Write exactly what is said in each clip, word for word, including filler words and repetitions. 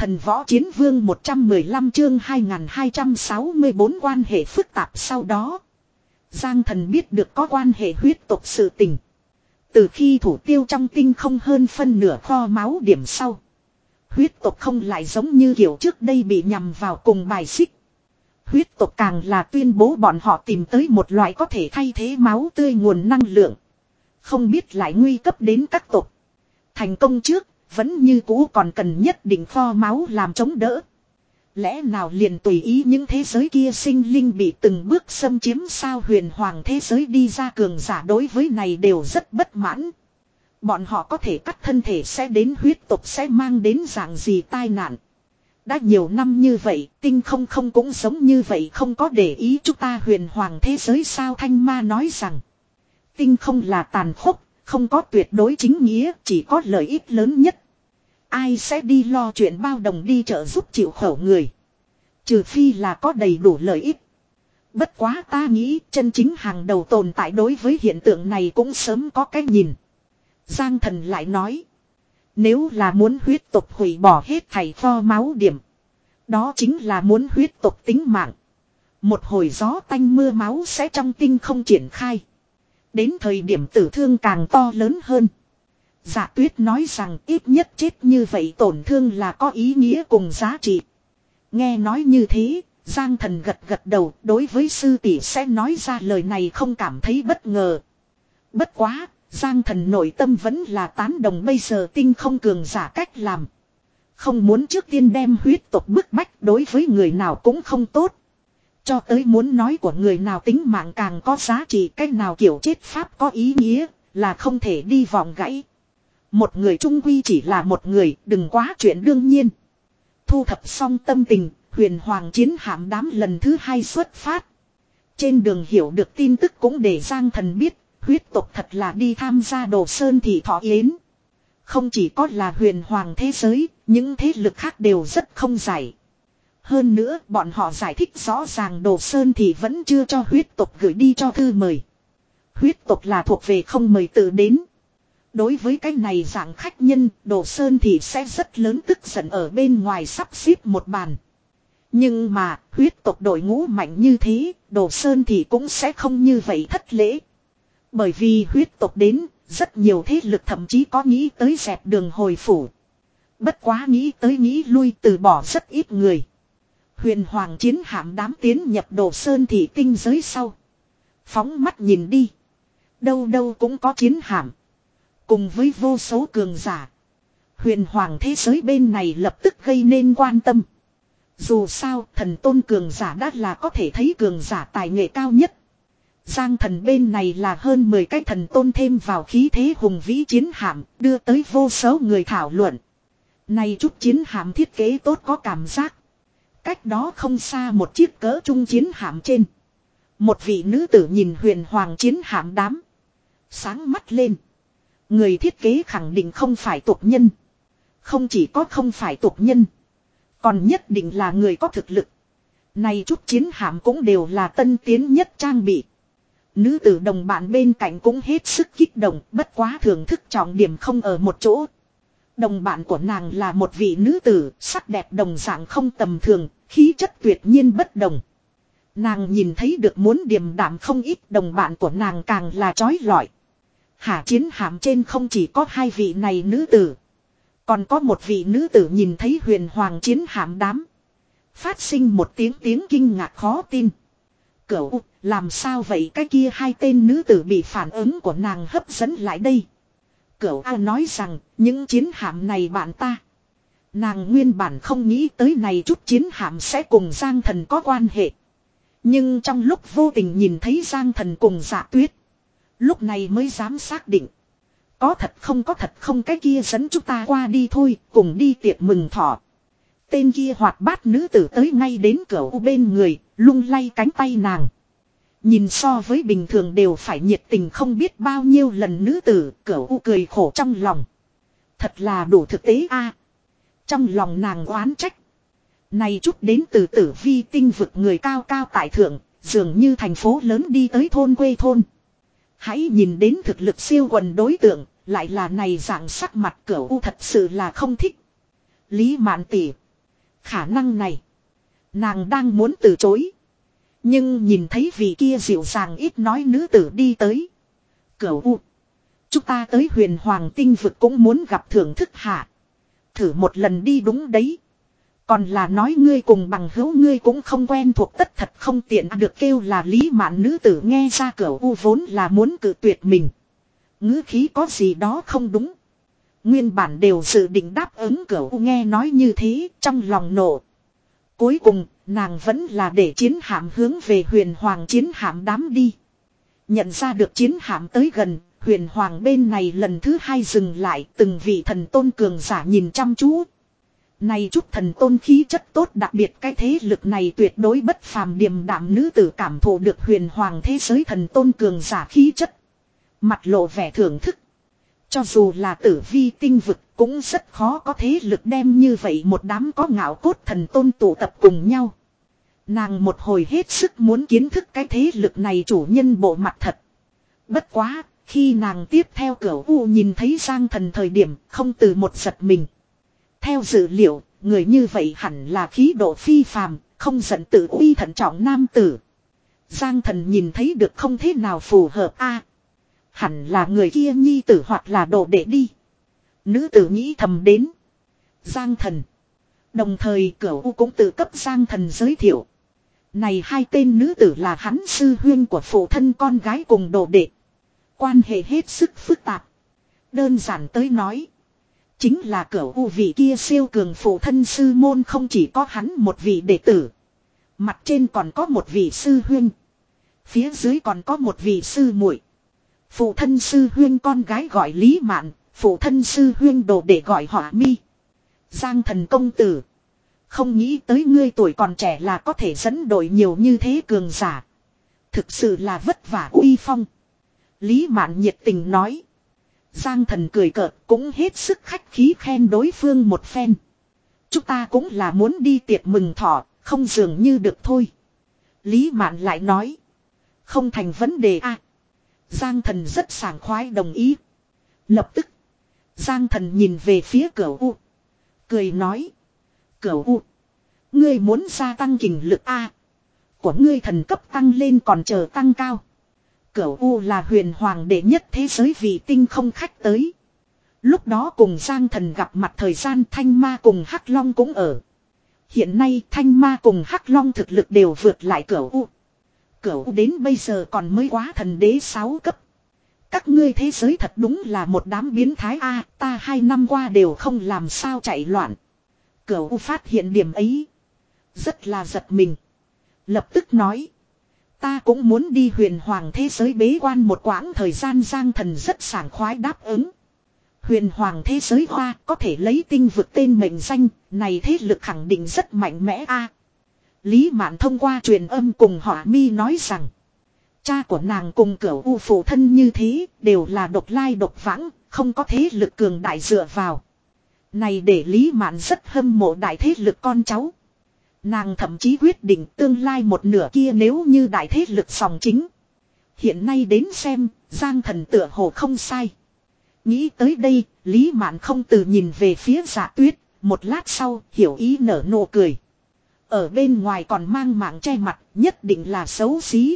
Thần võ chiến vương một trăm mười lăm chương hai nghìn hai trăm sáu mươi bốn quan hệ phức tạp sau đó. Giang Thần biết được có quan hệ huyết tộc sự tình. Từ khi thủ tiêu trong tinh không hơn phân nửa kho máu điểm sau. Huyết tộc không lại giống như kiểu trước đây bị nhằm vào cùng bài xích. Huyết tộc càng là tuyên bố bọn họ tìm tới một loại có thể thay thế máu tươi nguồn năng lượng. Không biết lại nguy cấp đến các tộc. Thành công trước, vẫn như cũ còn cần nhất định kho máu làm chống đỡ. Lẽ nào liền tùy ý những thế giới kia sinh linh bị từng bước xâm chiếm sao huyền hoàng thế giới đi ra cường giả đối với này đều rất bất mãn. Bọn họ có thể cắt thân thể sẽ đến huyết tộc sẽ mang đến dạng gì tai nạn. Đã nhiều năm như vậy, tinh không không cũng giống như vậy không có để ý chúng ta huyền hoàng thế giới sao Thanh Ma nói rằng. Tinh không là tàn khốc, không có tuyệt đối chính nghĩa, chỉ có lợi ích lớn nhất. Ai sẽ đi lo chuyện bao đồng đi trợ giúp chịu khổ người. Trừ phi là có đầy đủ lợi ích. Bất quá ta nghĩ chân chính hàng đầu tồn tại đối với hiện tượng này cũng sớm có cái nhìn. Giang Thần lại nói. Nếu là muốn huyết tộc hủy bỏ hết thảy kho máu điểm. Đó chính là muốn huyết tộc tính mạng. Một hồi gió tanh mưa máu sẽ trong tinh không triển khai. Đến thời điểm tử thương càng to lớn hơn. Dạ Tuyết nói rằng ít nhất chết như vậy tổn thương là có ý nghĩa cùng giá trị. Nghe nói như thế, Giang Thần gật gật đầu đối với sư tỷ sẽ nói ra lời này không cảm thấy bất ngờ. Bất quá, Giang Thần nội tâm vẫn là tán đồng bây giờ tinh không cường giả cách làm. Không muốn trước tiên đem huyết tộc bức bách đối với người nào cũng không tốt. Cho tới muốn nói của người nào tính mạng càng có giá trị cách nào kiểu chết pháp có ý nghĩa là không thể đi vòng gãy. Một người trung quy chỉ là một người, đừng quá chuyện đương nhiên. Thu thập xong tâm tình, huyền hoàng chiến hạm đám lần thứ hai xuất phát. Trên đường hiểu được tin tức cũng để Giang Thần biết, huyết tộc thật là đi tham gia Đồ Sơn Thị thọ yến. Không chỉ có là huyền hoàng thế giới, những thế lực khác đều rất không giải. Hơn nữa, bọn họ giải thích rõ ràng Đồ Sơn Thị vẫn chưa cho huyết tộc gửi đi cho thư mời. Huyết tộc là thuộc về không mời tự đến. Đối với cái này dạng khách nhân, Đồ Sơn thì sẽ rất lớn tức giận ở bên ngoài sắp xếp một bàn. Nhưng mà, huyết tộc đội ngũ mạnh như thế, Đồ Sơn thì cũng sẽ không như vậy thất lễ. Bởi vì huyết tộc đến, rất nhiều thế lực thậm chí có nghĩ tới dẹp đường hồi phủ. Bất quá nghĩ tới nghĩ lui từ bỏ rất ít người. Huyền hoàng chiến hạm đám tiến nhập Đồ Sơn thị tinh giới sau. Phóng mắt nhìn đi. Đâu đâu cũng có chiến hạm. Cùng với vô số cường giả. Huyền hoàng thế giới bên này lập tức gây nên quan tâm. Dù sao thần tôn cường giả đã là có thể thấy cường giả tài nghệ cao nhất. Giang Thần bên này là hơn mười cái thần tôn thêm vào khí thế hùng vĩ chiến hạm đưa tới vô số người thảo luận. Này chút chiến hạm thiết kế tốt có cảm giác. Cách đó không xa một chiếc cỡ trung chiến hạm trên. Một vị nữ tử nhìn huyền hoàng chiến hạm đám. Sáng mắt lên. Người thiết kế khẳng định không phải tục nhân. Không chỉ có không phải tục nhân. Còn nhất định là người có thực lực. Này chút chiến hạm cũng đều là tân tiến nhất trang bị. Nữ tử đồng bạn bên cạnh cũng hết sức kích động. Bất quá thưởng thức trọng điểm không ở một chỗ. Đồng bạn của nàng là một vị nữ tử. Sắc đẹp đồng dạng không tầm thường. Khí chất tuyệt nhiên bất đồng. Nàng nhìn thấy được muốn điềm đạm không ít. Đồng bạn của nàng càng là chói lọi. Hả chiến hạm trên không chỉ có hai vị này nữ tử. Còn có một vị nữ tử nhìn thấy huyền hoàng chiến hạm đám. Phát sinh một tiếng tiếng kinh ngạc khó tin. Cửu, làm sao vậy cái kia hai tên nữ tử bị phản ứng của nàng hấp dẫn lại đây. Cửu A nói rằng, những chiến hạm này bạn ta. Nàng nguyên bản không nghĩ tới này chút chiến hạm sẽ cùng Giang Thần có quan hệ. Nhưng trong lúc vô tình nhìn thấy Giang Thần cùng Dạ Tuyết. Lúc này mới dám xác định. Có thật không có thật không cái kia dẫn chúng ta qua đi thôi, cùng đi tiệc mừng thọ. Tên kia hoạt bát nữ tử tới ngay đến cửa u bên người, lung lay cánh tay nàng. Nhìn so với bình thường đều phải nhiệt tình không biết bao nhiêu lần nữ tử, cửa u cười khổ trong lòng. Thật là đủ thực tế a. Trong lòng nàng oán trách. Này chút đến từ tử vi tinh vực người cao cao tại thượng, dường như thành phố lớn đi tới thôn quê thôn. Hãy nhìn đến thực lực siêu quần đối tượng, lại là này dạng sắc mặt cửu u thật sự là không thích. Lý Mạn tỷ, Khả năng này. Nàng đang muốn từ chối. Nhưng nhìn thấy vị kia dịu dàng ít nói nữ tử đi tới. Cửu U. Chúng ta tới huyền hoàng tinh vực cũng muốn gặp thưởng thức hạ. Thử một lần đi đúng đấy. Còn là nói ngươi cùng bằng hữu ngươi cũng không quen thuộc tất thật không tiện được kêu là Lý Mạn nữ tử nghe ra Cửu U vốn là muốn cự tuyệt mình. Ngữ khí có gì đó không đúng. Nguyên bản đều dự định đáp ứng Cửu U nghe nói như thế trong lòng nổ. Cuối cùng nàng vẫn là để chiến hạm hướng về huyền hoàng chiến hạm đám đi. Nhận ra được chiến hạm tới gần. Huyền hoàng bên này lần thứ hai dừng lại từng vị thần tôn cường giả nhìn chăm chú. Này chút thần tôn khí chất tốt đặc biệt cái thế lực này tuyệt đối bất phàm điềm đạm nữ tử cảm thụ được huyền hoàng thế giới thần tôn cường giả khí chất. Mặt lộ vẻ thưởng thức. Cho dù là tử vi tinh vực cũng rất khó có thế lực đem như vậy một đám có ngạo cốt thần tôn tụ tập cùng nhau. Nàng một hồi hết sức muốn kiến thức cái thế lực này chủ nhân bộ mặt thật. Bất quá. Khi nàng tiếp theo Cửu U nhìn thấy Giang Thần thời điểm không từ một giật mình. Theo dự liệu, người như vậy hẳn là khí độ phi phàm, không giận tự uy thận trọng nam tử. Giang Thần nhìn thấy được không thế nào phù hợp a. Hẳn là người kia nhi tử hoặc là đồ đệ đi. Nữ tử nghĩ thầm đến. Giang Thần. Đồng thời Cửu U cũng tự cấp Giang Thần giới thiệu. Này hai tên nữ tử là hắn sư huyên của phụ thân con gái cùng đồ đệ. Quan hệ hết sức phức tạp. Đơn giản tới nói. Chính là Cửu U vị kia siêu cường phụ thân sư môn không chỉ có hắn một vị đệ tử. Mặt trên còn có một vị sư huyên. Phía dưới còn có một vị sư muội. Phụ thân sư huyên con gái gọi Lý Mạn. Phụ thân sư huyên đồ đệ gọi Hỏa Mi. Giang Thần công tử. Không nghĩ tới ngươi tuổi còn trẻ là có thể dẫn đội nhiều như thế cường giả. Thực sự là vất vả uy phong. Lý Mạn nhiệt tình nói. Giang Thần cười cợt cũng hết sức khách khí khen đối phương một phen. Chúng ta cũng là muốn đi tiệc mừng thọ, không dường như được thôi. Lý Mạn lại nói. Không thành vấn đề a. À, Giang Thần rất sảng khoái đồng ý. Lập tức. Giang Thần nhìn về phía Cửu U. Cười nói. Cửu U. Ngươi muốn gia tăng kình lực a. À, của ngươi thần cấp tăng lên còn chờ tăng cao. Cửu U là huyền hoàng đệ nhất thế giới vì tinh không khách tới. Lúc đó cùng Giang Thần gặp mặt thời gian Thanh Ma cùng Hắc Long cũng ở. Hiện nay Thanh Ma cùng Hắc Long thực lực đều vượt lại Cửu U. Cửu U đến bây giờ còn mới quá thần đế sáu cấp. Các ngươi thế giới thật đúng là một đám biến thái a, à, ta hai năm qua đều không làm sao chạy loạn. Cửu U phát hiện điểm ấy. Rất là giật mình. Lập tức nói. Ta cũng muốn đi huyền hoàng thế giới bế quan một quãng thời gian. Giang Thần rất sảng khoái đáp ứng. Huyền hoàng thế giới hoa có thể lấy tinh vực tên mệnh danh. Này thế lực khẳng định rất mạnh mẽ a. Lý Mạn thông qua truyền âm cùng Hỏa Mi nói rằng. Cha của nàng cùng Cửu U phụ thân như thế đều là độc lai độc vãng. Không có thế lực cường đại dựa vào. Này để Lý Mạn rất hâm mộ đại thế lực con cháu. Nàng thậm chí quyết định tương lai một nửa kia nếu như đại thế lực sòng chính. Hiện nay đến xem, Giang Thần tựa hồ không sai. Nghĩ tới đây, Lý Mạn không từ nhìn về phía Dạ Tuyết, một lát sau hiểu ý nở nụ cười. Ở bên ngoài còn mang mạng che mặt, nhất định là xấu xí.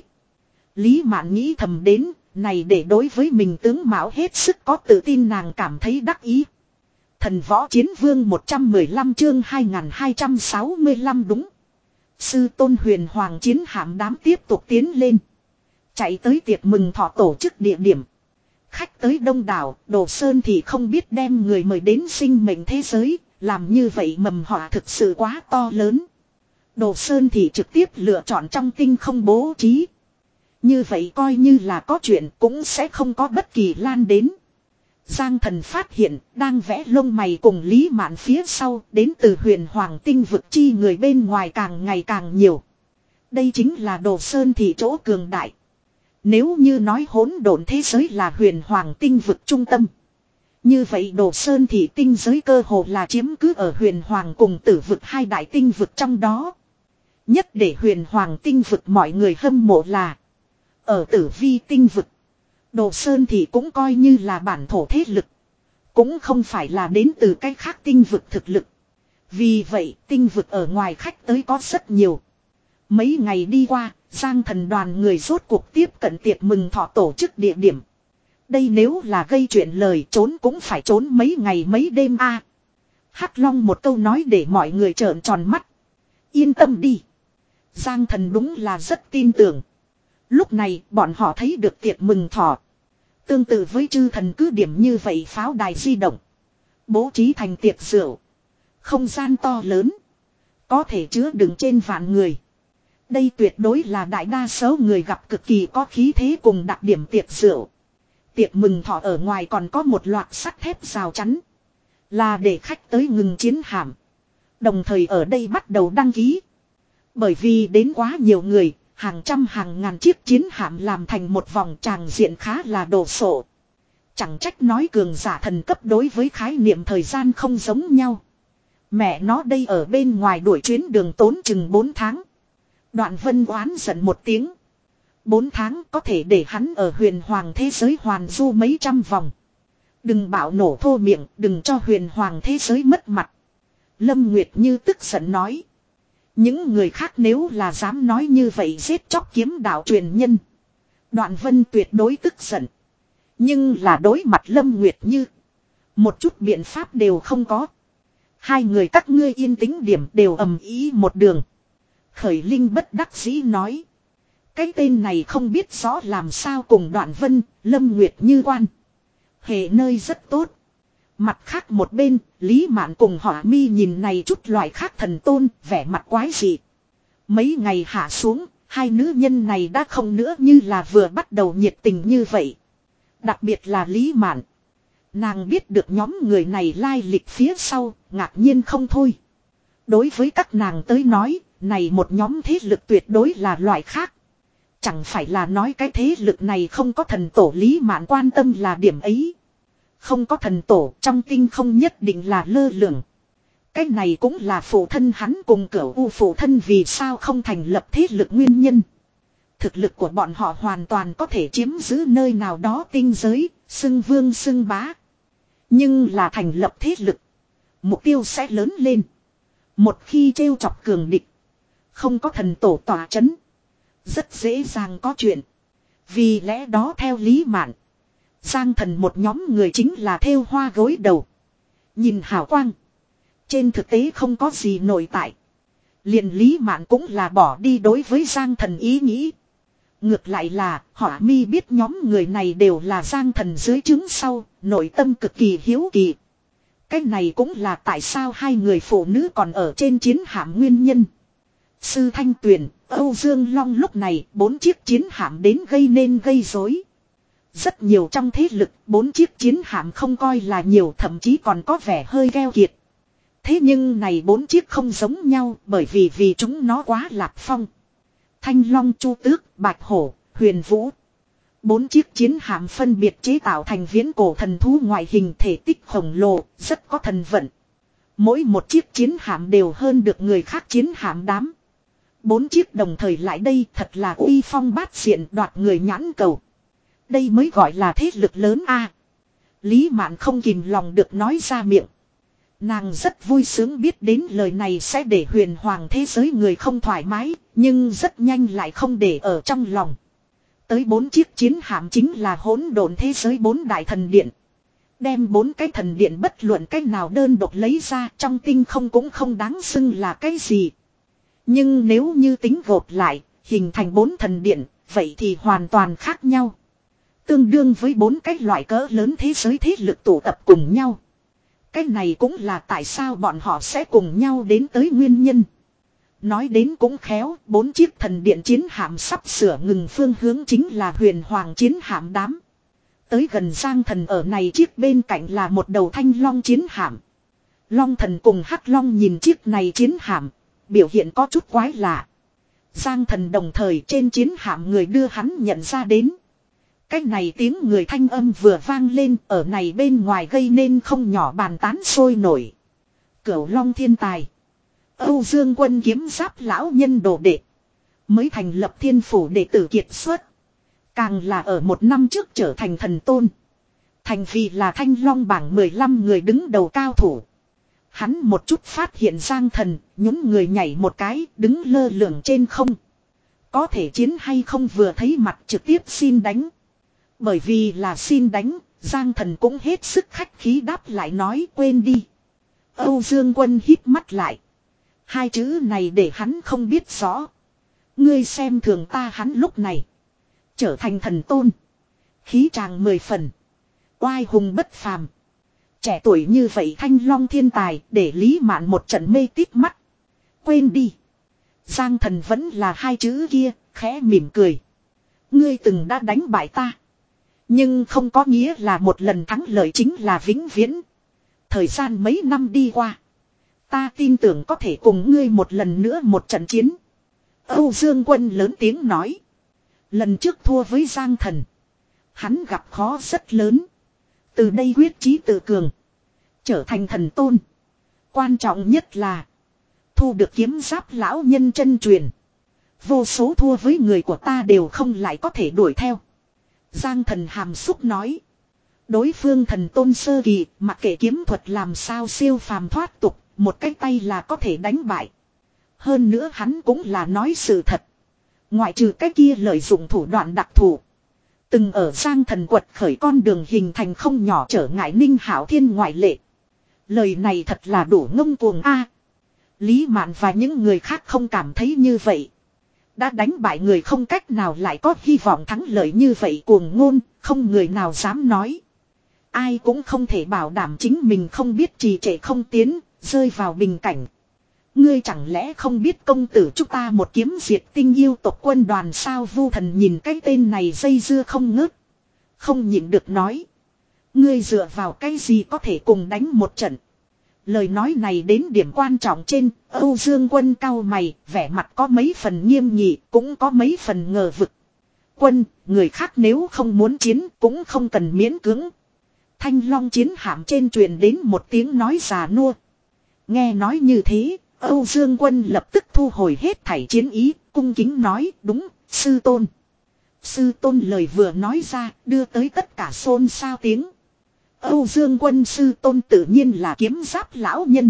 Lý Mạn nghĩ thầm đến, này để đối với mình tướng mạo hết sức có tự tin nàng cảm thấy đắc ý. Thần võ chiến vương một trăm mười lăm chương hai nghìn hai trăm sáu mươi lăm đúng. Sư tôn huyền hoàng chiến hạm đám tiếp tục tiến lên. Chạy tới tiệc mừng thọ tổ chức địa điểm. Khách tới đông đảo, Đồ Sơn thì không biết đem người mời đến sinh mệnh thế giới, làm như vậy mầm họa thực sự quá to lớn. Đồ Sơn thì trực tiếp lựa chọn trong tinh không bố trí. Như vậy coi như là có chuyện cũng sẽ không có bất kỳ lan đến. Giang Thần phát hiện, đang vẽ lông mày cùng Lý Mạn phía sau, đến từ huyền hoàng tinh vực chi người bên ngoài càng ngày càng nhiều. Đây chính là Đồ Sơn thị chỗ cường đại. Nếu như nói hỗn độn thế giới là huyền hoàng tinh vực trung tâm. Như vậy Đồ Sơn thị tinh giới cơ hồ là chiếm cứ ở huyền hoàng cùng tử vực hai đại tinh vực trong đó. Nhất để huyền hoàng tinh vực mọi người hâm mộ là ở tử vi tinh vực. Đồ Sơn thì cũng coi như là bản thổ thế lực. Cũng không phải là đến từ cách khác tinh vực thực lực. Vì vậy tinh vực ở ngoài khách tới có rất nhiều. Mấy ngày đi qua, Giang Thần đoàn người rốt cuộc tiếp cận tiệc mừng thọ tổ chức địa điểm. Đây nếu là gây chuyện lời trốn cũng phải trốn mấy ngày mấy đêm a. Hắc Long một câu nói để mọi người trợn tròn mắt. Yên tâm đi. Giang Thần đúng là rất tin tưởng. Lúc này bọn họ thấy được tiệc mừng thọ. Tương tự với chư thần cứ điểm như vậy pháo đài di động. Bố trí thành tiệc rượu. Không gian to lớn. Có thể chứa đựng trên vạn người. Đây tuyệt đối là đại đa số người gặp cực kỳ có khí thế cùng đặc điểm tiệc rượu. Tiệc mừng thọ ở ngoài còn có một loạt sắt thép rào chắn. Là để khách tới ngừng chiến hạm. Đồng thời ở đây bắt đầu đăng ký. Bởi vì đến quá nhiều người, hàng trăm hàng ngàn chiếc chiến hạm làm thành một vòng tràng diện khá là đồ sộ. Chẳng trách nói cường giả thần cấp đối với khái niệm thời gian không giống nhau. Mẹ nó đây ở bên ngoài đuổi chuyến đường tốn chừng bốn tháng. Đoạn Vân oán giận một tiếng. bốn tháng có thể để hắn ở huyền hoàng thế giới hoàn du mấy trăm vòng. Đừng bạo nổ thô miệng, đừng cho huyền hoàng thế giới mất mặt. Lâm Nguyệt Như tức giận nói. Những người khác nếu là dám nói như vậy giết chóc kiếm đạo truyền nhân. Đoạn Vân tuyệt đối tức giận. Nhưng là đối mặt Lâm Nguyệt Như. Một chút biện pháp đều không có. Hai người các ngươi yên tĩnh điểm đều ầm ý một đường. Khởi Linh bất đắc dĩ nói. Cái tên này không biết rõ làm sao cùng Đoạn Vân, Lâm Nguyệt Như quan. Hệ nơi rất tốt. Mặt khác một bên, Lý Mạn cùng Hỏa Mi nhìn này chút loại khác thần tôn, vẻ mặt quái dị. Mấy ngày hạ xuống, hai nữ nhân này đã không nữa như là vừa bắt đầu nhiệt tình như vậy. Đặc biệt là Lý Mạn. Nàng biết được nhóm người này lai lịch phía sau, ngạc nhiên không thôi. Đối với các nàng tới nói, này một nhóm thế lực tuyệt đối là loại khác. Chẳng phải là nói cái thế lực này không có thần tổ, Lý Mạn quan tâm là điểm ấy. Không có thần tổ trong tinh không nhất định là lơ lửng. Cái này cũng là phụ thân hắn cùng Cửu U phụ thân vì sao không thành lập thế lực nguyên nhân. Thực lực của bọn họ hoàn toàn có thể chiếm giữ nơi nào đó tinh giới, xưng vương xưng bá. Nhưng là thành lập thế lực. Mục tiêu sẽ lớn lên. Một khi trêu chọc cường địch. Không có thần tổ tỏa chấn. Rất dễ dàng có chuyện. Vì lẽ đó theo Lý Mạn. Giang Thần một nhóm người chính là thêu hoa gối đầu. Nhìn hào quang. Trên thực tế không có gì nội tại. Liền Lý Mạn cũng là bỏ đi đối với Giang Thần ý nghĩ. Ngược lại là Hỏa Mi biết nhóm người này đều là Giang Thần dưới trướng sau, nội tâm cực kỳ hiếu kỳ. Cái này cũng là tại sao hai người phụ nữ còn ở trên chiến hạm nguyên nhân. Sư Thanh Tuyền, Âu Dương Long lúc này bốn chiếc chiến hạm đến gây nên gây rối. Rất nhiều trong thế lực, bốn chiếc chiến hạm không coi là nhiều, thậm chí còn có vẻ hơi keo kiệt. Thế nhưng này bốn chiếc không giống nhau bởi vì vì chúng nó quá lạc phong. Thanh Long, Chu Tước, Bạch Hổ, Huyền Vũ. Bốn chiếc chiến hạm phân biệt chế tạo thành viễn cổ thần thú ngoại hình thể tích khổng lồ, rất có thần vận. Mỗi một chiếc chiến hạm đều hơn được người khác chiến hạm đám. Bốn chiếc đồng thời lại đây thật là uy phong bát diện, đoạt người nhãn cầu. Đây mới gọi là thế lực lớn a. Lý Mạn không kìm lòng được nói ra miệng. Nàng rất vui sướng biết đến lời này sẽ để huyền hoàng thế giới người không thoải mái, nhưng rất nhanh lại không để ở trong lòng. Tới bốn chiếc chiến hạm chính là hỗn độn thế giới bốn đại thần điện. Đem bốn cái thần điện bất luận cách nào đơn độc lấy ra trong tinh không cũng không đáng xưng là cái gì. Nhưng nếu như tính gộp lại, hình thành bốn thần điện, vậy thì hoàn toàn khác nhau. Tương đương với bốn cái loại cỡ lớn thế giới thế lực tụ tập cùng nhau. Cái này cũng là tại sao bọn họ sẽ cùng nhau đến tới nguyên nhân. Nói đến cũng khéo, bốn chiếc thần điện chiến hạm sắp sửa ngừng phương hướng chính là huyền hoàng chiến hạm đám. Tới gần Giang Thần ở này chiếc bên cạnh là một đầu thanh long chiến hạm. Long Thần cùng Hắc Long nhìn chiếc này chiến hạm, biểu hiện có chút quái lạ. Giang Thần đồng thời trên chiến hạm người đưa hắn nhận ra đến. Cái này tiếng người thanh âm vừa vang lên ở này bên ngoài gây nên không nhỏ bàn tán sôi nổi. Cửu Long thiên tài. Âu Dương Quân kiếm giáp lão nhân đồ đệ. Mới thành lập thiên phủ đệ tử kiệt xuất. Càng là ở một năm trước trở thành thần tôn. Thành vì là thanh long bảng mười lăm người đứng đầu cao thủ. Hắn một chút phát hiện Giang Thần, nhún người nhảy một cái, đứng lơ lửng trên không. Có thể chiến hay không vừa thấy mặt trực tiếp xin đánh. Bởi vì là xin đánh, Giang Thần cũng hết sức khách khí đáp lại nói quên đi. Âu Dương Quân hít mắt lại. Hai chữ này để hắn không biết rõ. Ngươi xem thường ta, hắn lúc này trở thành thần tôn. Khí tràng mười phần. Oai hùng bất phàm. Trẻ tuổi như vậy thanh long thiên tài để Lý Mạn một trận mê tít mắt. Quên đi. Giang Thần vẫn là hai chữ kia, khẽ mỉm cười. Ngươi từng đã đánh bại ta. Nhưng không có nghĩa là một lần thắng lợi chính là vĩnh viễn. Thời gian mấy năm đi qua. Ta tin tưởng có thể cùng ngươi một lần nữa một trận chiến. Âu Dương Quân lớn tiếng nói. Lần trước thua với Giang Thần. Hắn gặp khó rất lớn. Từ đây quyết chí tự cường. Trở thành thần tôn. Quan trọng nhất là. Thu được kiếm giáp lão nhân chân truyền. Vô số thua với người của ta đều không lại có thể đuổi theo. Giang Thần hàm xúc nói. Đối phương thần tôn sơ kỳ, mặc kệ kiếm thuật làm sao siêu phàm thoát tục, một cái tay là có thể đánh bại. Hơn nữa hắn cũng là nói sự thật. Ngoại trừ cái kia lợi dụng thủ đoạn đặc thù. Từng ở Giang Thần quật khởi con đường hình thành không nhỏ trở ngại Ninh Hảo Thiên ngoại lệ. Lời này thật là đủ ngông cuồng a. Lý Mạn và những người khác không cảm thấy như vậy. Đã đánh bại người không cách nào lại có hy vọng thắng lợi như vậy cuồng ngôn, không người nào dám nói. Ai cũng không thể bảo đảm chính mình không biết trì trệ không tiến, rơi vào bình cảnh. Ngươi chẳng lẽ không biết công tử chúng ta một kiếm diệt tinh yêu tộc quân đoàn sao? Vu Thần nhìn cái tên này dây dưa không ngớt. Không nhịn được nói. Ngươi dựa vào cái gì có thể cùng đánh một trận? Lời nói này đến điểm quan trọng trên, Âu Dương Quân cau mày, vẻ mặt có mấy phần nghiêm nghị, cũng có mấy phần ngờ vực. Quân, người khác nếu không muốn chiến cũng không cần miễn cưỡng. Thanh Long chiến hạm trên truyền đến một tiếng nói già nua. Nghe nói như thế, Âu Dương Quân lập tức thu hồi hết thảy chiến ý, cung kính nói, đúng, sư tôn. Sư tôn lời vừa nói ra, đưa tới tất cả xôn xao tiếng. Âu Dương Quân sư tôn tự nhiên là kiếm giáp lão nhân.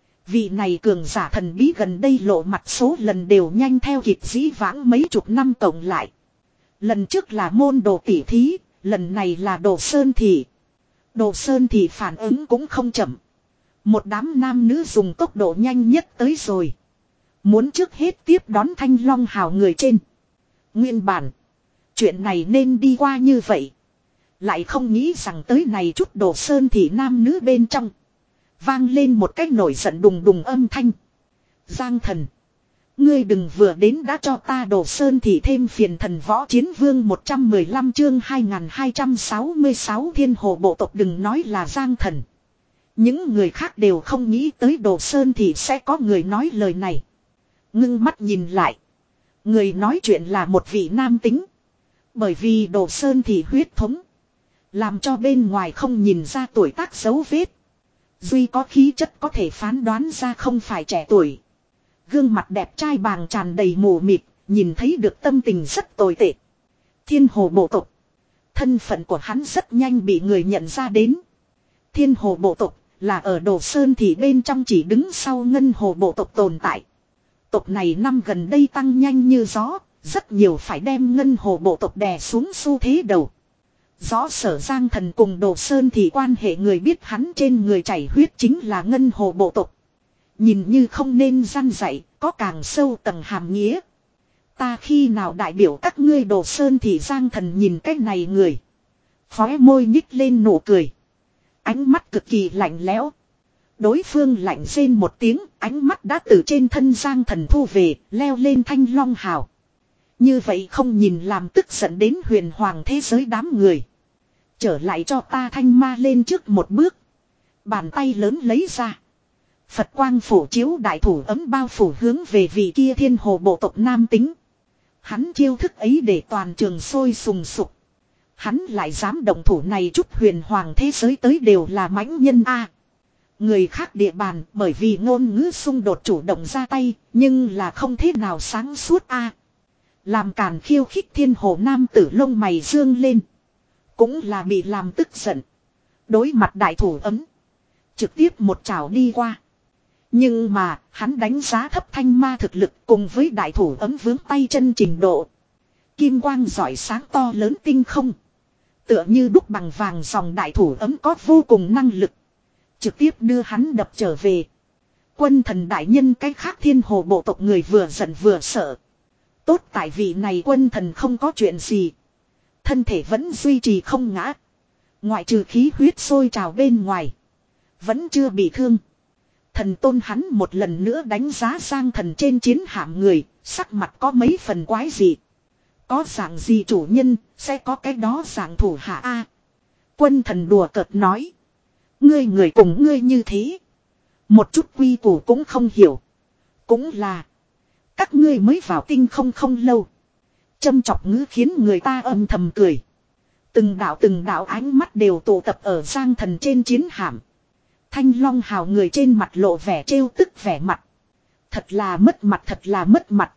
Vị này cường giả thần bí gần đây lộ mặt số lần đều nhanh theo kịp dĩ vãng mấy chục năm cộng lại. Lần trước là môn đồ tỷ thí, lần này là đồ sơn thị. Đồ sơn thị phản ứng cũng không chậm. Một đám nam nữ dùng tốc độ nhanh nhất tới rồi. Muốn trước hết tiếp đón Thanh Long hào người trên. Nguyên bản. Chuyện này nên đi qua như vậy. Lại không nghĩ rằng tới này chút đồ sơn thị nam nữ bên trong. Vang lên một cái nổi giận đùng đùng âm thanh. Giang Thần. Ngươi đừng vừa đến đã cho ta đồ sơn thị thêm phiền. Thần võ chiến vương một trăm mười lăm chương hai nghìn hai trăm sáu mươi sáu thiên hồ bộ tộc đừng nói là Giang Thần. Những người khác đều không nghĩ tới đồ sơn thị sẽ có người nói lời này. Ngưng mắt nhìn lại. Người nói chuyện là một vị nam tính. Bởi vì đồ sơn thị huyết thống. Làm cho bên ngoài không nhìn ra tuổi tác dấu vết. Duy có khí chất có thể phán đoán ra không phải trẻ tuổi. Gương mặt đẹp trai bàng tràn đầy mù mịt, nhìn thấy được tâm tình rất tồi tệ. Thiên hồ bộ tộc. Thân phận của hắn rất nhanh bị người nhận ra đến. Thiên hồ bộ tộc là ở Đồ Sơn thì bên trong chỉ đứng sau Ngân hồ bộ tộc tồn tại. Tộc này năm gần đây tăng nhanh như gió, rất nhiều phải đem Ngân hồ bộ tộc đè xuống xu thế đầu. Rõ Sở Giang Thần cùng Đồ Sơn thì quan hệ người biết hắn trên người chảy huyết chính là Ngân hồ bộ tộc. Nhìn như không nên răn dạy, có càng sâu tầng hàm nghĩa. Ta khi nào đại biểu các ngươi Đồ Sơn thì Giang Thần nhìn cái này người. Khóe môi nhích lên nụ cười. Ánh mắt cực kỳ lạnh lẽo. Đối phương lạnh rên một tiếng, ánh mắt đã từ trên thân Giang Thần thu về, leo lên Thanh Long hào. Như vậy không nhìn làm tức giận đến huyền hoàng thế giới đám người. Trở lại cho ta thanh ma lên trước một bước. Bàn tay lớn lấy ra. Phật quang phổ chiếu đại thủ ấm bao phủ hướng về vị kia thiên hồ bộ tộc nam tính. Hắn chiêu thức ấy để toàn trường sôi sùng sục. Hắn lại dám động thủ này chút huyền hoàng thế giới tới đều là mãnh nhân a. Người khác địa bàn bởi vì ngôn ngữ xung đột chủ động ra tay, nhưng là không thế nào sáng suốt a. Làm càn khiêu khích thiên hồ nam tử lông mày dương lên. Cũng là bị làm tức giận. Đối mặt đại thủ ấm. Trực tiếp một chảo đi qua. Nhưng mà, hắn đánh giá thấp thanh ma thực lực cùng với đại thủ ấm vướng tay chân trình độ. Kim quang rọi sáng to lớn tinh không. Tựa như đúc bằng vàng dòng đại thủ ấm có vô cùng năng lực. Trực tiếp đưa hắn đập trở về. Quân thần đại nhân cái khác thiên hồ bộ tộc người vừa giận vừa sợ. Tốt tại vị này quân thần không có chuyện gì. Thân thể vẫn duy trì không ngã. Ngoại trừ khí huyết sôi trào bên ngoài. Vẫn chưa bị thương. Thần tôn hắn một lần nữa đánh giá Giang Thần trên chiến hạm người. Sắc mặt có mấy phần quái dị. Có dạng gì chủ nhân sẽ có cái đó dạng thủ hạ a. Quân thần đùa cợt nói. Ngươi người cùng ngươi như thế. Một chút quy củ cũng không hiểu. Cũng là. Các ngươi mới vào tinh không không lâu. Châm chọc ngữ khiến người ta âm thầm cười. Từng đạo từng đạo ánh mắt đều tụ tập ở Giang Thần trên chiến hạm. Thanh Long hào người trên mặt lộ vẻ trêu tức vẻ mặt. Thật là mất mặt, thật là mất mặt.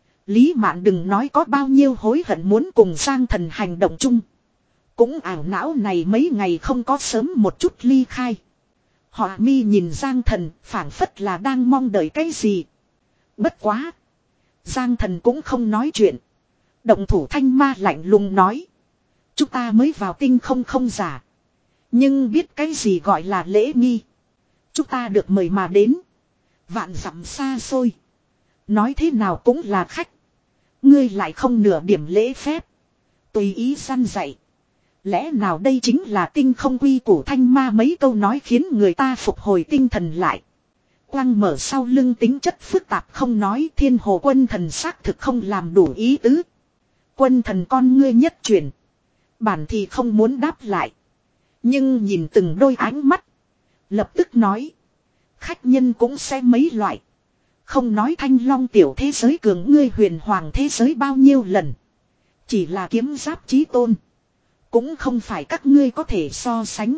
Lý Mạn đừng nói có bao nhiêu hối hận muốn cùng Giang Thần hành động chung. Cũng ảo não này mấy ngày không có sớm một chút ly khai. Họ mi nhìn Giang Thần phảng phất là đang mong đợi cái gì. Bất quá. Giang Thần cũng không nói chuyện. Động thủ thanh ma lạnh lùng nói. Chúng ta mới vào tinh không không giả. Nhưng biết cái gì gọi là lễ nghi. Chúng ta được mời mà đến. Vạn dặm xa xôi. Nói thế nào cũng là khách. Ngươi lại không nửa điểm lễ phép. Tùy ý săn dạy. Lẽ nào đây chính là tinh không quy củ thanh ma mấy câu nói khiến người ta phục hồi tinh thần lại. Quang mở sau lưng tính chất phức tạp không nói thiên hồ quân thần xác thực không làm đủ ý tứ. Quân thần con ngươi nhất chuyển. Bản thì không muốn đáp lại. Nhưng nhìn từng đôi ánh mắt. Lập tức nói. Khách nhân cũng sẽ mấy loại. Không nói thanh long tiểu thế giới cường ngươi huyền hoàng thế giới bao nhiêu lần. Chỉ là kiếm giáp chí tôn. Cũng không phải các ngươi có thể so sánh.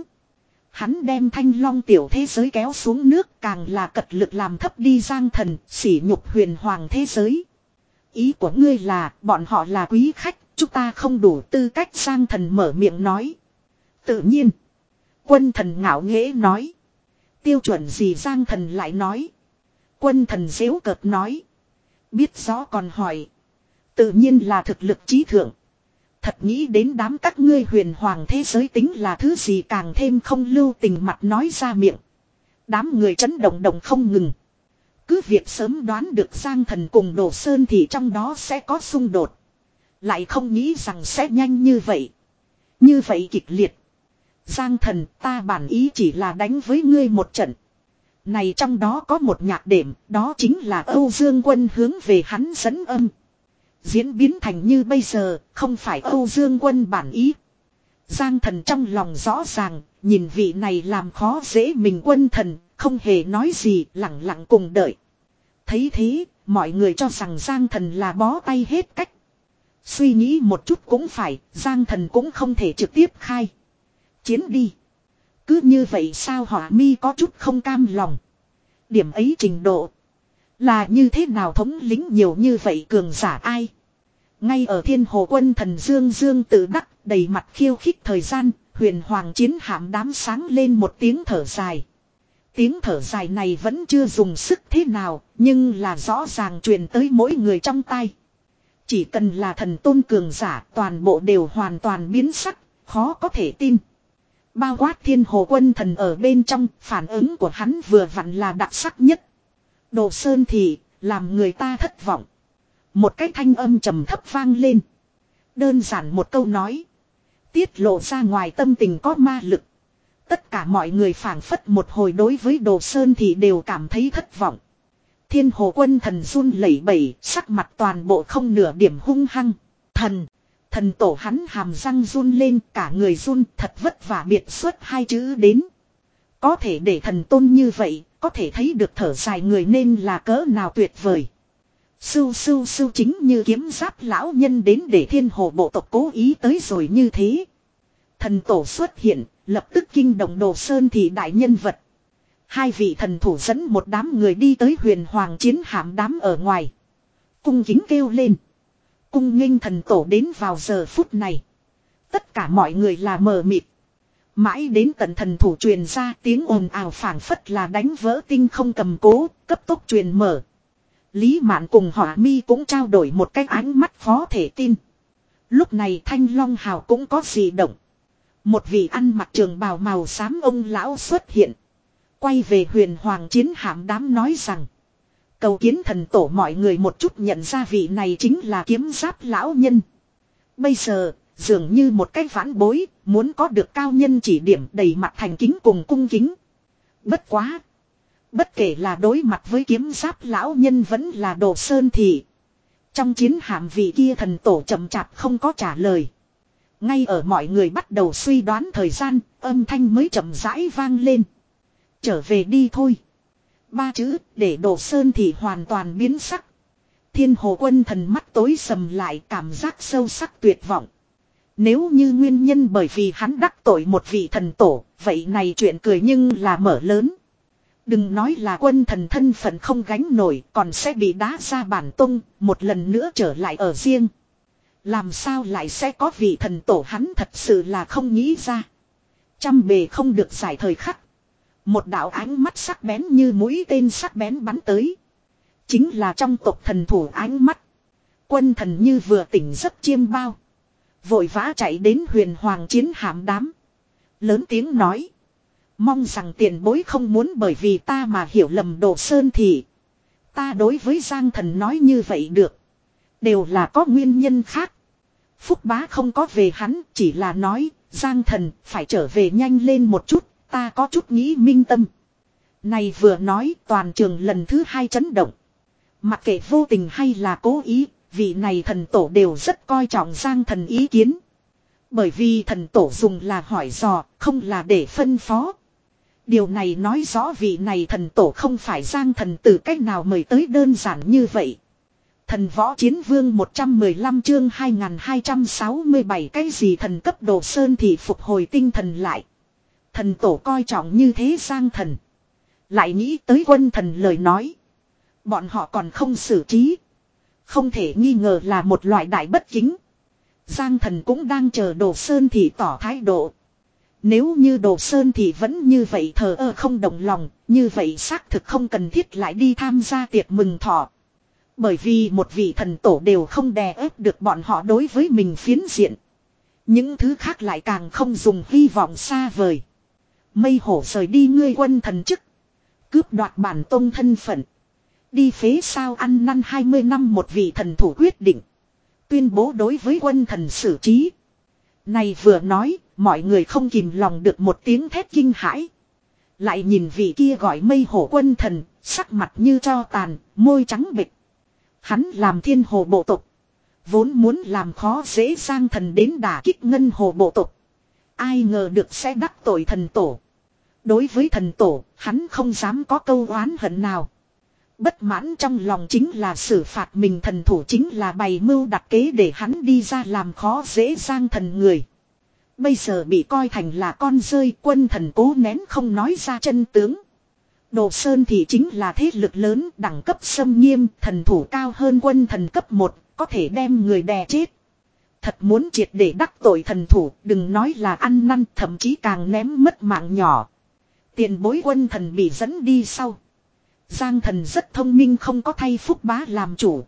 Hắn đem thanh long tiểu thế giới kéo xuống nước càng là cật lực làm thấp đi Giang Thần, sỉ nhục huyền hoàng thế giới. Ý của ngươi là bọn họ là quý khách, chúng ta không đủ tư cách. Giang Thần mở miệng nói. Tự nhiên. Quân thần ngạo nghễ nói. Tiêu chuẩn gì Giang Thần lại nói. Quân thần giễu cợt nói. Biết rõ còn hỏi. Tự nhiên là thực lực trí thượng. Thật nghĩ đến đám các ngươi huyền hoàng thế giới tính là thứ gì càng thêm không lưu tình mặt nói ra miệng. Đám người chấn động động không ngừng. Cứ việc sớm đoán được Giang Thần cùng Đồ Sơn thì trong đó sẽ có xung đột. Lại không nghĩ rằng sẽ nhanh như vậy. Như vậy kịch liệt. Giang Thần ta bản ý chỉ là đánh với ngươi một trận. Này trong đó có một nhạc đệm, đó chính là Âu Dương Quân hướng về hắn dẫn âm. Diễn biến thành như bây giờ, không phải Âu Dương Quân bản ý. Giang Thần trong lòng rõ ràng, nhìn vị này làm khó dễ mình quân thần, không hề nói gì, lặng lặng cùng đợi. Thấy thế, mọi người cho rằng Giang Thần là bó tay hết cách. Suy nghĩ một chút cũng phải, Giang Thần cũng không thể trực tiếp khai chiến đi. Cứ như vậy sao Hỏa Mi có chút không cam lòng. Điểm ấy trình độ. Là như thế nào thống lĩnh nhiều như vậy cường giả ai. Ngay ở thiên hồ quân thần Dương Dương tự đắc đầy mặt khiêu khích thời gian. Huyền hoàng chiến hạm đám sáng lên một tiếng thở dài. Tiếng thở dài này vẫn chưa dùng sức thế nào. Nhưng là rõ ràng truyền tới mỗi người trong tai. Chỉ cần là thần tôn cường giả toàn bộ đều hoàn toàn biến sắc. Khó có thể tin. Bao quát thiên hồ quân thần ở bên trong, phản ứng của hắn vừa vặn là đặc sắc nhất. Đồ Sơn thì, làm người ta thất vọng. Một cái thanh âm trầm thấp vang lên. Đơn giản một câu nói. Tiết lộ ra ngoài tâm tình có ma lực. Tất cả mọi người phảng phất một hồi đối với Đồ Sơn thì đều cảm thấy thất vọng. Thiên hồ quân thần run lẩy bẩy, sắc mặt toàn bộ không nửa điểm hung hăng. Thần. Thần tổ hắn hàm răng run lên cả người run thật vất vả biệt xuất hai chữ đến. Có thể để thần tôn như vậy, có thể thấy được thở dài người nên là cỡ nào tuyệt vời. Sưu sưu sưu chính như kiếm giáp lão nhân đến để thiên hồ bộ tộc cố ý tới rồi như thế. Thần tổ xuất hiện, lập tức kinh động Đồ Sơn thì đại nhân vật. Hai vị thần thủ dẫn một đám người đi tới huyền hoàng chiến hạm đám ở ngoài. Cung kính kêu lên. Cung nghênh thần tổ đến vào giờ phút này. Tất cả mọi người là mờ mịt. Mãi đến tận thần thủ truyền ra tiếng ồn ào phảng phất là đánh vỡ tinh không cầm cố, cấp tốc truyền mở. Lý Mạn cùng Hỏa Mi cũng trao đổi một cái ánh mắt khó thể tin. Lúc này Thanh Long Hào cũng có gì động. Một vị ăn mặc trường bào màu xám ông lão xuất hiện. Quay về huyền hoàng chiến hạm đám nói rằng. Cầu kiến thần tổ, mọi người một chút nhận ra vị này chính là kiếm giáp lão nhân. Bây giờ, dường như một cái vãn bối, muốn có được cao nhân chỉ điểm đầy mặt thành kính cùng cung kính. Bất quá. Bất kể là đối mặt với kiếm giáp lão nhân vẫn là Đồ Sơn Thị. Trong chiến hạm vị kia thần tổ chậm chạp không có trả lời. Ngay ở mọi người bắt đầu suy đoán thời gian, âm thanh mới chậm rãi vang lên. Trở về đi thôi. Ba chữ để Đồ Sơn Thị hoàn toàn biến sắc. Thiên Hồ Quân thần mắt tối sầm lại, cảm giác sâu sắc tuyệt vọng. Nếu như nguyên nhân bởi vì hắn đắc tội một vị thần tổ, vậy này chuyện cười nhưng là mở lớn. Đừng nói là quân thần thân phận không gánh nổi, còn sẽ bị đá ra bản tung, một lần nữa trở lại ở riêng. Làm sao lại sẽ có vị thần tổ, hắn thật sự là không nghĩ ra. Trăm bề không được giải thời khắc. Một đạo ánh mắt sắc bén như mũi tên sắc bén bắn tới. Chính là trong tộc thần thủ ánh mắt. Quân thần như vừa tỉnh giấc chiêm bao. Vội vã chạy đến huyền hoàng chiến hạm đám. Lớn tiếng nói. Mong rằng tiền bối không muốn bởi vì ta mà hiểu lầm Đồ Sơn Thị. Ta đối với Giang Thần nói như vậy được. Đều là có nguyên nhân khác. Phúc Bá không có về hắn, chỉ là nói, Giang Thần phải trở về nhanh lên một chút, ta có chút nghĩ minh tâm. Này vừa nói, toàn trường lần thứ hai chấn động. Mặc kệ vô tình hay là cố ý, vị này thần tổ đều rất coi trọng Giang Thần ý kiến. Bởi vì thần tổ dùng là hỏi dò, không là để phân phó. Điều này nói rõ vị này thần tổ không phải Giang Thần từ cách nào mời tới đơn giản như vậy. Thần võ chiến vương một trăm mười lăm chương hai nghìn hai trăm sáu mươi bảy, cái gì thần cấp Đồ Sơn thì phục hồi tinh thần lại. Thần tổ coi trọng như thế Giang Thần. Lại nghĩ tới quân thần lời nói. Bọn họ còn không xử trí. Không thể nghi ngờ là một loại đại bất kính. Giang Thần cũng đang chờ Đồ Sơn thì tỏ thái độ. Nếu như Đồ Sơn thì vẫn như vậy thờ ơ không động lòng, như vậy xác thực không cần thiết lại đi tham gia tiệc mừng thọ. Bởi vì một vị thần tổ đều không đè ép được bọn họ đối với mình phiến diện. Những thứ khác lại càng không dùng hy vọng xa vời. Mây hổ rời đi ngươi quân thần chức. Cướp đoạt bản tông thân phận. Đi phế sao ăn năn hai mươi năm một vị thần thủ quyết định. Tuyên bố đối với quân thần xử trí. Này vừa nói, mọi người không kìm lòng được một tiếng thét kinh hãi. Lại nhìn vị kia gọi mây hổ quân thần, sắc mặt như tro tàn, môi trắng bệch. Hắn làm thiên hồ bộ tộc. Vốn muốn làm khó dễ Giang Thần đến đả kích ngân hồ bộ tộc. Ai ngờ được sẽ đắc tội thần tổ. Đối với thần tổ, hắn không dám có câu oán hận nào. Bất mãn trong lòng chính là xử phạt mình, thần thủ chính là bày mưu đặt kế để hắn đi ra làm khó dễ Giang Thần người. Bây giờ bị coi thành là con rơi, quân thần cố nén không nói ra chân tướng. Đồ Sơn thì chính là thế lực lớn, đẳng cấp xâm nghiêm, thần thủ cao hơn quân thần cấp một, có thể đem người đè chết. Thật muốn triệt để đắc tội thần thủ, đừng nói là ăn năn, thậm chí càng ném mất mạng nhỏ. Tiền bối quân thần bị dẫn đi sau. Giang Thần rất thông minh, không có thay Phúc Bá làm chủ,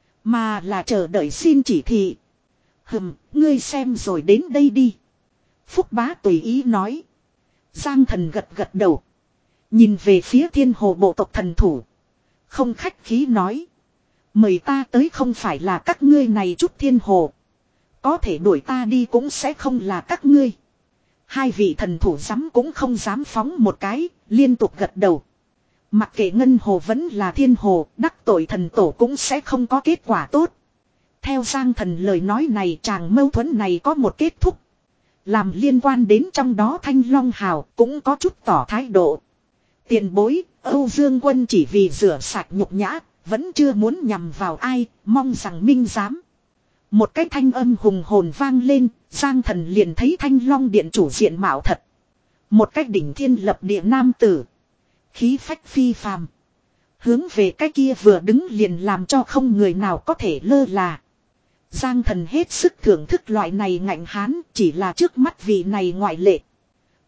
mà là chờ đợi xin chỉ thị. Hừm, ngươi xem rồi đến đây đi. Phúc Bá tùy ý nói. Giang Thần gật gật đầu. Nhìn về phía thiên hồ bộ tộc thần thủ. Không khách khí nói. Mời ta tới không phải là các ngươi này chút thiên hồ. Có thể đuổi ta đi cũng sẽ không là các ngươi. Hai vị thần thủ dám cũng không dám phóng một cái, liên tục gật đầu. Mặc kệ ngân hồ vẫn là thiên hồ, đắc tội thần tổ cũng sẽ không có kết quả tốt. Theo Giang Thần lời nói này, chàng mâu thuẫn này có một kết thúc. Làm liên quan đến trong đó Thanh Long Hào cũng có chút tỏ thái độ. Tiền bối, Âu Dương Quân chỉ vì rửa sạch nhục nhã, vẫn chưa muốn nhằm vào ai, mong rằng minh giám. Một cái thanh âm hùng hồn vang lên, Giang Thần liền thấy Thanh Long Điện chủ diện mạo thật. Một cái đỉnh thiên lập địa nam tử. Khí phách phi phàm. Hướng về cái kia vừa đứng liền làm cho không người nào có thể lơ là. Giang Thần hết sức thưởng thức loại này ngạnh hán, chỉ là trước mắt vị này ngoại lệ.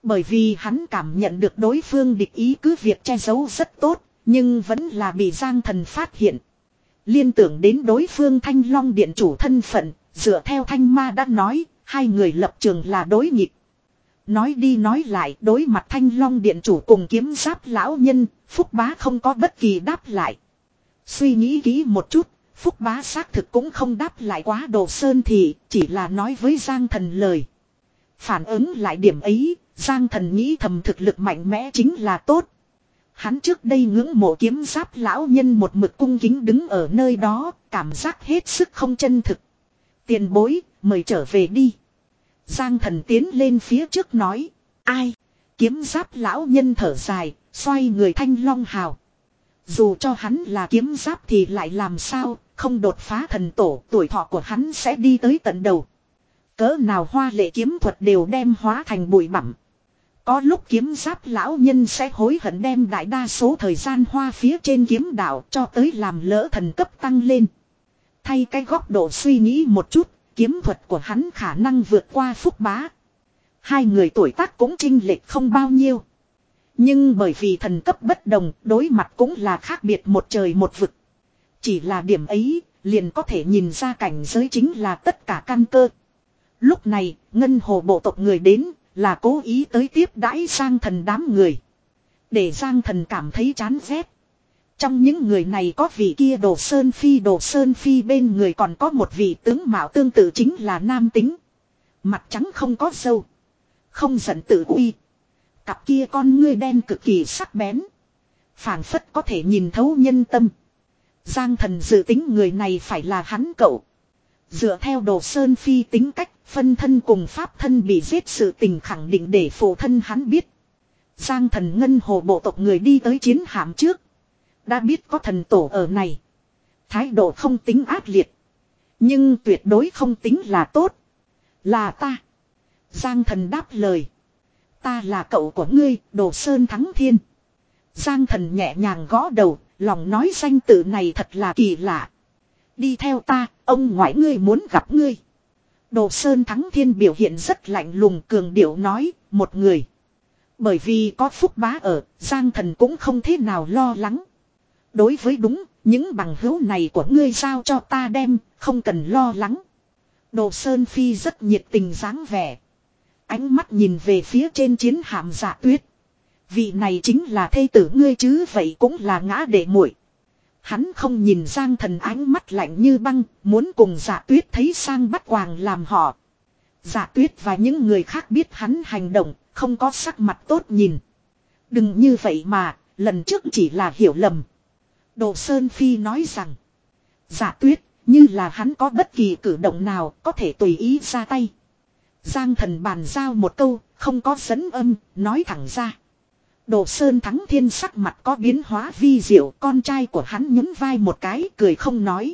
Bởi vì hắn cảm nhận được đối phương địch ý cứ việc che giấu rất tốt, nhưng vẫn là bị Giang Thần phát hiện. Liên tưởng đến đối phương Thanh Long Điện chủ thân phận, dựa theo Thanh Ma đã nói, hai người lập trường là đối nghịch. Nói đi nói lại, đối mặt Thanh Long Điện chủ cùng kiếm giáp lão nhân, Phúc Bá không có bất kỳ đáp lại. Suy nghĩ kỹ một chút, Phúc Bá xác thực cũng không đáp lại quá Đồ Sơn Thị, chỉ là nói với Giang Thần lời. Phản ứng lại điểm ấy, Giang Thần nghĩ thầm thực lực mạnh mẽ chính là tốt. Hắn trước đây ngưỡng mộ kiếm giáp lão nhân một mực cung kính đứng ở nơi đó, cảm giác hết sức không chân thực. Tiền bối, mời trở về đi. Giang Thần tiến lên phía trước nói. Ai? Kiếm giáp lão nhân thở dài, xoay người Thanh Long hào. Dù cho hắn là kiếm giáp thì lại làm sao, không đột phá thần tổ, tuổi thọ của hắn sẽ đi tới tận đầu. Cỡ nào hoa lệ kiếm thuật đều đem hóa thành bụi bặm. Có lúc kiếm giáp lão nhân sẽ hối hận đem đại đa số thời gian hoa phía trên kiếm đạo cho tới làm lỡ thần cấp tăng lên. Thay cái góc độ suy nghĩ một chút, kiếm thuật của hắn khả năng vượt qua Phúc Bá. Hai người tuổi tác cũng chênh lệch không bao nhiêu. Nhưng bởi vì thần cấp bất đồng, đối mặt cũng là khác biệt một trời một vực. Chỉ là điểm ấy, liền có thể nhìn ra cảnh giới chính là tất cả căn cơ. Lúc này, Ngân Hồ bộ tộc người đến, là cố ý tới tiếp đãi Giang Thần đám người. Để Giang Thần cảm thấy chán ghét. Trong những người này có vị kia Đồ Sơn Phi, Đồ Sơn Phi bên người còn có một vị tướng mạo tương tự chính là nam tính. Mặt trắng không có râu. Không giận tự uy. Cặp kia con ngươi đen cực kỳ sắc bén. Phảng phất có thể nhìn thấu nhân tâm. Giang Thần dự tính người này phải là hắn cậu. Dựa theo Đồ Sơn Phi tính cách, phân thân cùng pháp thân bị giết sự tình khẳng định để phụ thân hắn biết. Giang Thần Ngân Hồ bộ tộc người đi tới chiến hạm trước. Đã biết có thần tổ ở này. Thái độ không tính ác liệt. Nhưng tuyệt đối không tính là tốt. Là ta. Giang Thần đáp lời. Ta là cậu của ngươi, Đồ Sơn Thắng Thiên. Giang Thần nhẹ nhàng gõ đầu, lòng nói danh tự này thật là kỳ lạ. Đi theo ta, ông ngoại ngươi muốn gặp ngươi. Đồ Sơn Thắng Thiên biểu hiện rất lạnh lùng, cường điệu nói, một người. Bởi vì có Phúc Bá ở, Giang Thần cũng không thế nào lo lắng. Đối với đúng, những bằng hữu này của ngươi giao cho ta đem, không cần lo lắng. Đồ Sơn Phi rất nhiệt tình dáng vẻ. Ánh mắt nhìn về phía trên chiến hạm Dạ Tuyết. Vị này chính là thê tử ngươi chứ, vậy cũng là ngã đệ muội. Hắn không nhìn Giang Thần ánh mắt lạnh như băng, muốn cùng Dạ Tuyết thấy sang bắt quàng làm họ. Dạ Tuyết và những người khác biết hắn hành động, không có sắc mặt tốt nhìn. Đừng như vậy mà, lần trước chỉ là hiểu lầm. Đồ Sơn Phi nói rằng, Dạ Tuyết, như là hắn có bất kỳ cử động nào có thể tùy ý ra tay. Giang Thần bàn giao một câu, không có dẫn âm, nói thẳng ra. Đồ Sơn Thắng Thiên sắc mặt có biến hóa vi diệu, con trai của hắn nhún vai một cái, cười không nói.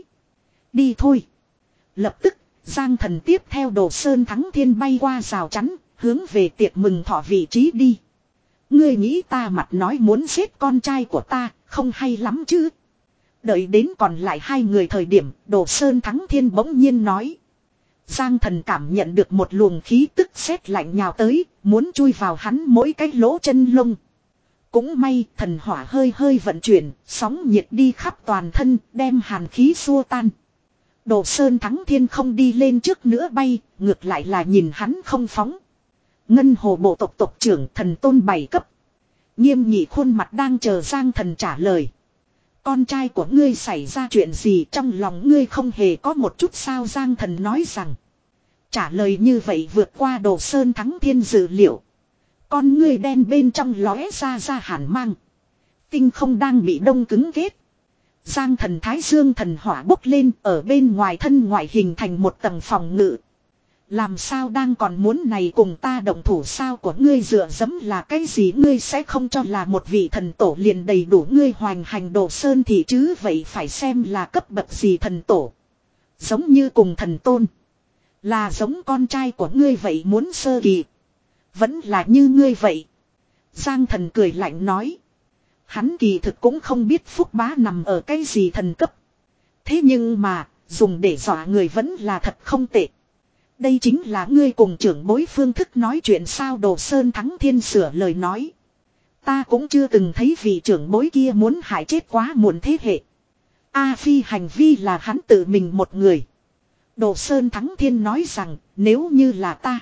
Đi thôi. Lập tức, Giang Thần tiếp theo Đồ Sơn Thắng Thiên bay qua rào chắn, hướng về tiệc mừng thọ vị trí đi. Ngươi nghĩ ta mặt nói muốn giết con trai của ta, không hay lắm chứ. Đợi đến còn lại hai người thời điểm, Đồ Sơn Thắng Thiên bỗng nhiên nói. Giang Thần cảm nhận được một luồng khí tức sét lạnh nhào tới, muốn chui vào hắn mỗi cái lỗ chân lông. Cũng may thần hỏa hơi hơi vận chuyển, sóng nhiệt đi khắp toàn thân, đem hàn khí xua tan. Đồ Sơn Thắng Thiên không đi lên trước nữa bay, ngược lại là nhìn hắn không phóng. Ngân Hồ bộ tộc tộc trưởng thần tôn bảy cấp. Nghiêm nghị khuôn mặt đang chờ Giang Thần trả lời. Con trai của ngươi xảy ra chuyện gì trong lòng ngươi không hề có một chút sao, Giang Thần nói rằng. Trả lời như vậy vượt qua Đồ Sơn Thắng Thiên dự liệu. Con ngươi đen bên trong lóe ra ra hàn mang. Tinh không đang bị đông cứng kết. Giang Thần Thái Dương thần hỏa bốc lên, ở bên ngoài thân ngoại hình thành một tầng phòng ngự. Làm sao đang còn muốn này cùng ta động thủ sao, của ngươi dựa dẫm là cái gì, ngươi sẽ không cho là một vị thần tổ liền đầy đủ ngươi hoành hành Đồ Sơn thì chứ, vậy phải xem là cấp bậc gì thần tổ. Giống như cùng thần tôn. Là giống con trai của ngươi vậy muốn sơ kỳ. Vẫn là như ngươi vậy. Giang Thần cười lạnh nói. Hắn kỳ thực cũng không biết Phúc Bá nằm ở cái gì thần cấp. Thế nhưng mà, dùng để dọa người vẫn là thật không tệ. Đây chính là ngươi cùng trưởng bối phương thức nói chuyện sao? Đồ Sơn Thắng Thiên sửa lời nói. Ta cũng chưa từng thấy vị trưởng bối kia muốn hại chết quá muộn thế hệ. A Phi hành vi là hắn tự mình một người. Đồ Sơn Thắng Thiên nói rằng nếu như là ta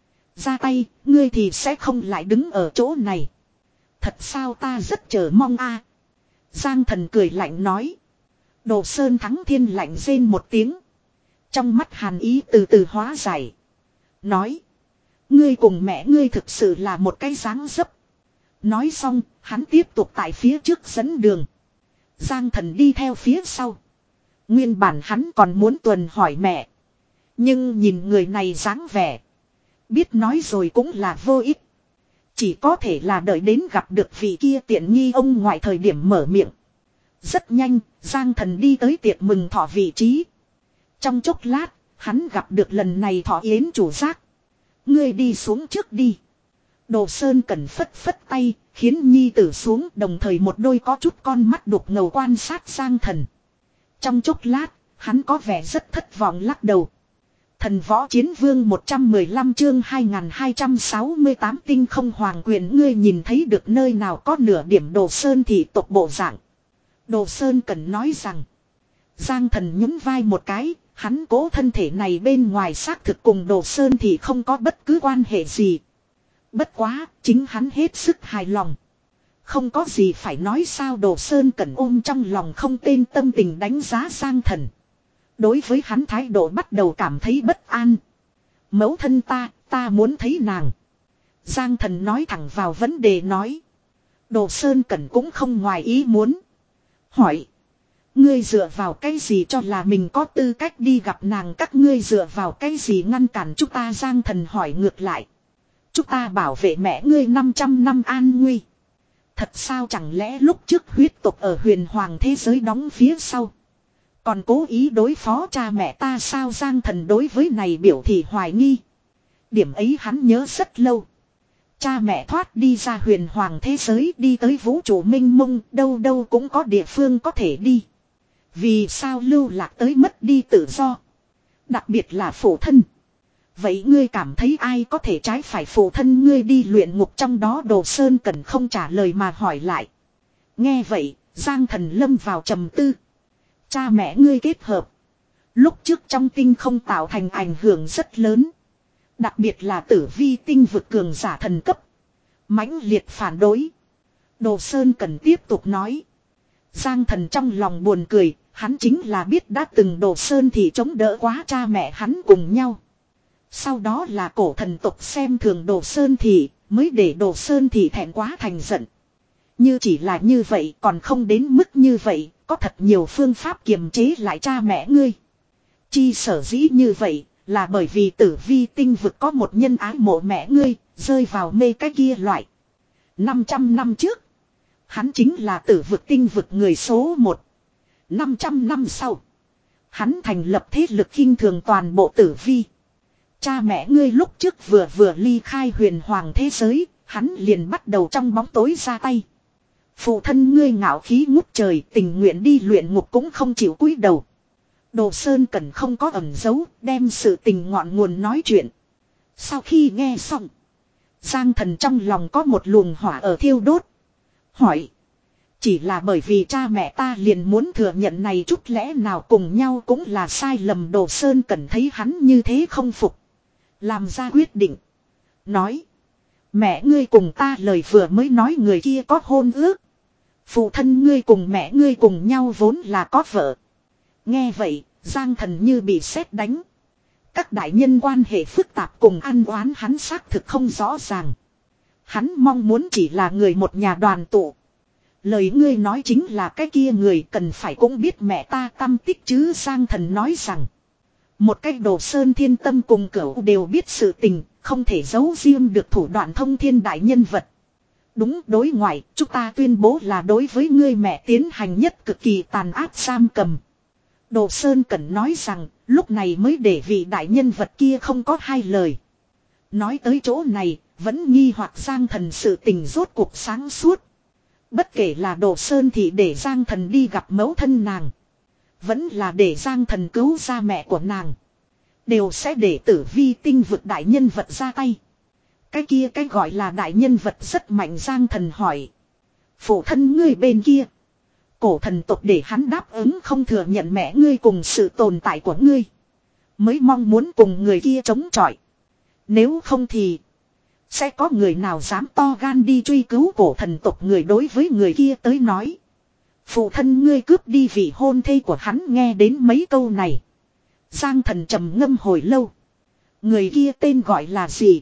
ra tay, ngươi thì sẽ không lại đứng ở chỗ này. Thật sao? Ta rất chờ mong a. Giang Thần cười lạnh nói. Đồ Sơn Thắng Thiên lạnh rên một tiếng. Trong mắt hàn ý từ từ hóa giải. Nói. Ngươi cùng mẹ ngươi thực sự là một cái dáng dấp. Nói xong, hắn tiếp tục tại phía trước dẫn đường. Giang Thần đi theo phía sau. Nguyên bản hắn còn muốn tuần hỏi mẹ. Nhưng nhìn người này dáng vẻ. Biết nói rồi cũng là vô ích. Chỉ có thể là đợi đến gặp được vị kia tiện nghi ông ngoại thời điểm mở miệng. Rất nhanh, Giang Thần đi tới tiệc mừng thọ vị trí. Trong chốc lát, hắn gặp được lần này thọ yến chủ giác. Ngươi đi xuống trước đi. Đồ Sơn Cẩn phất phất tay, khiến nhi tử xuống, đồng thời một đôi có chút con mắt đục ngầu quan sát Giang Thần. Trong chốc lát, hắn có vẻ rất thất vọng lắc đầu. Thần Võ Chiến Vương một trăm mười lăm chương hai nghìn hai trăm sáu mươi tám tinh không hoàng quyền, ngươi nhìn thấy được nơi nào có nửa điểm Đồ Sơn thị tộc bộ dạng. Đồ Sơn Cẩn nói rằng. Giang Thần nhún vai một cái, hắn cố thân thể này bên ngoài xác thực cùng Đồ Sơn thì không có bất cứ quan hệ gì. Bất quá, chính hắn hết sức hài lòng. Không có gì phải nói sao? Đồ Sơn Cẩn ôm trong lòng không tên tâm tình đánh giá Giang Thần. Đối với hắn thái độ bắt đầu cảm thấy bất an. Mẫu thân ta, ta muốn thấy nàng. Giang Thần nói thẳng vào vấn đề nói. Đồ Sơn Cẩn cũng không ngoài ý muốn. Hỏi. Ngươi dựa vào cái gì cho là mình có tư cách đi gặp nàng? Các ngươi dựa vào cái gì ngăn cản chúng ta? Giang Thần hỏi ngược lại. Chúng ta bảo vệ mẹ ngươi năm trăm năm an nguy. Thật sao? Chẳng lẽ lúc trước huyết tộc ở huyền hoàng thế giới đóng phía sau còn cố ý đối phó cha mẹ ta sao? Giang Thần đối với này biểu thị hoài nghi. Điểm ấy hắn nhớ rất lâu. Cha mẹ thoát đi ra huyền hoàng thế giới, đi tới vũ trụ minh mông, đâu đâu cũng có địa phương có thể đi. Vì sao lưu lạc tới mất đi tự do? Đặc biệt là phụ thân. Vậy ngươi cảm thấy ai có thể trái phải phụ thân ngươi đi luyện ngục trong đó? Đồ Sơn Cẩn không trả lời mà hỏi lại. Nghe vậy, Giang Thần lâm vào trầm tư. Cha mẹ ngươi kết hợp. Lúc trước trong tinh không tạo thành ảnh hưởng rất lớn. Đặc biệt là tử vi tinh vực cường giả thần cấp. Mãnh liệt phản đối. Đồ Sơn Cẩn tiếp tục nói. Giang Thần trong lòng buồn cười. Hắn chính là biết đã từng Đồ Sơn thì chống đỡ quá cha mẹ hắn cùng nhau. Sau đó là cổ thần tộc xem thường Đồ Sơn thì mới để Đồ Sơn thì thẹn quá thành giận. Như chỉ là như vậy còn không đến mức như vậy. Có thật nhiều phương pháp kiềm chế lại cha mẹ ngươi. Chi sở dĩ như vậy là bởi vì tử vi tinh vực có một nhân ái mộ mẹ ngươi, rơi vào mê cái kia loại. năm trăm năm trước, hắn chính là tử vực tinh vực người số một. năm trăm năm sau, hắn thành lập thế lực khinh thường toàn bộ tử vi. Cha mẹ ngươi lúc trước vừa vừa ly khai huyền hoàng thế giới, hắn liền bắt đầu trong bóng tối ra tay. Phụ thân ngươi ngạo khí ngút trời, tình nguyện đi luyện ngục cũng không chịu cúi đầu. Đồ Sơn Cẩn không có ẩn giấu, đem sự tình ngọn nguồn nói chuyện. Sau khi nghe xong, Giang Thần trong lòng có một luồng hỏa ở thiêu đốt. Hỏi. Chỉ là bởi vì cha mẹ ta liền muốn thừa nhận này, chút lẽ nào cùng nhau cũng là sai lầm? Đồ Sơn Cẩn thấy hắn như thế không phục, làm ra quyết định. Nói. Mẹ ngươi cùng ta lời vừa mới nói người kia có hôn ước. Phụ thân ngươi cùng mẹ ngươi cùng nhau vốn là có vợ. Nghe vậy, Giang Thần như bị sét đánh. Các đại nhân quan hệ phức tạp cùng ăn oán hắn xác thực không rõ ràng. Hắn mong muốn chỉ là người một nhà đoàn tụ. Lời ngươi nói chính là cái kia người cần phải cũng biết mẹ ta tâm tích chứ? Giang Thần nói rằng. Một cách Đồ Sơn Thiên Tâm cùng Cửu đều biết sự tình, không thể giấu riêng được thủ đoạn thông thiên đại nhân vật. Đúng, đối ngoại, chúng ta tuyên bố là đối với ngươi mẹ tiến hành nhất cực kỳ tàn ác giam cầm. Đồ Sơn Cẩn nói rằng, lúc này mới để vị đại nhân vật kia không có hai lời. Nói tới chỗ này, vẫn nghi hoặc Giang Thần sự tình rốt cuộc sáng suốt. Bất kể là Đồ Sơn thì để Giang Thần đi gặp mẫu thân nàng, vẫn là để Giang Thần cứu ra mẹ của nàng. đều sẽ để tử vi tinh vực đại nhân vật ra tay. Cái kia cái gọi là đại nhân vật rất mạnh. Giang Thần hỏi. Phụ thân ngươi bên kia. Cổ thần tộc để hắn đáp ứng không thừa nhận mẹ ngươi cùng sự tồn tại của ngươi. Mới mong muốn cùng người kia chống chọi. Nếu không thì. Sẽ có người nào dám to gan đi truy cứu cổ thần tộc. Người đối với người kia tới nói. Phụ thân ngươi cướp đi vị hôn thê của hắn. Nghe đến mấy câu này. Giang Thần trầm ngâm hồi lâu. Người kia tên gọi là gì?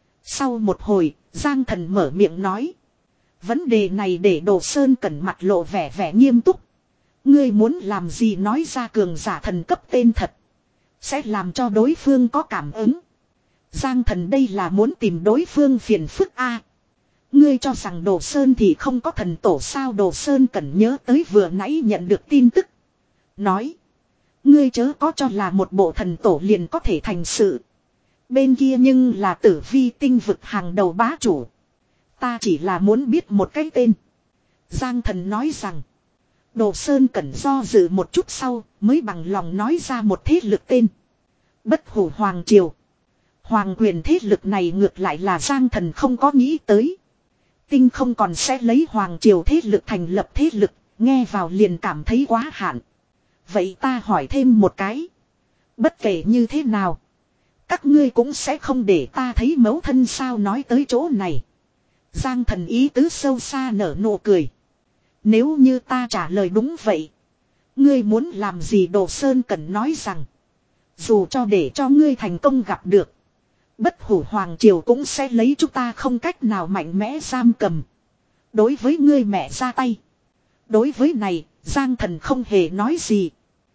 Sau một hồi, Giang Thần mở miệng nói. Vấn đề này để Đồ Sơn Cẩn mặt lộ vẻ vẻ nghiêm túc. Ngươi muốn làm gì nói ra cường giả thần cấp tên thật. Sẽ làm cho đối phương có cảm ứng. Giang Thần đây là muốn tìm đối phương phiền phức a. Ngươi cho rằng Đồ Sơn thì không có thần tổ sao? Đồ Sơn Cẩn nhớ tới vừa nãy nhận được tin tức. Nói. Ngươi chớ có cho là một bộ thần tổ liền có thể thành sự. Bên kia nhưng là tử vi tinh vực hàng đầu bá chủ. Ta chỉ là muốn biết một cái tên. Giang Thần nói rằng. Đồ Sơn Cẩn do dự một chút sau mới bằng lòng nói ra một thế lực tên. Bất Hủ Hoàng Triều. Hoàng quyền thế lực này ngược lại là Giang Thần không có nghĩ tới. Tinh không còn sẽ lấy Hoàng Triều thế lực thành lập thế lực. Nghe vào liền cảm thấy quá hạn. Vậy ta hỏi thêm một cái. Bất kể như thế nào. Các ngươi cũng sẽ không để ta thấy mẫu thân sao? Nói tới chỗ này. Giang Thần ý tứ sâu xa nở nụ cười. Nếu như ta trả lời đúng vậy. Ngươi muốn làm gì? Đồ Sơn Cẩn nói rằng. Dù cho để cho ngươi thành công gặp được. Bất Hủ Hoàng Triều cũng sẽ lấy chúng ta không cách nào mạnh mẽ giam cầm. Đối với ngươi mẹ ra tay. Đối với này, Giang Thần không hề nói gì.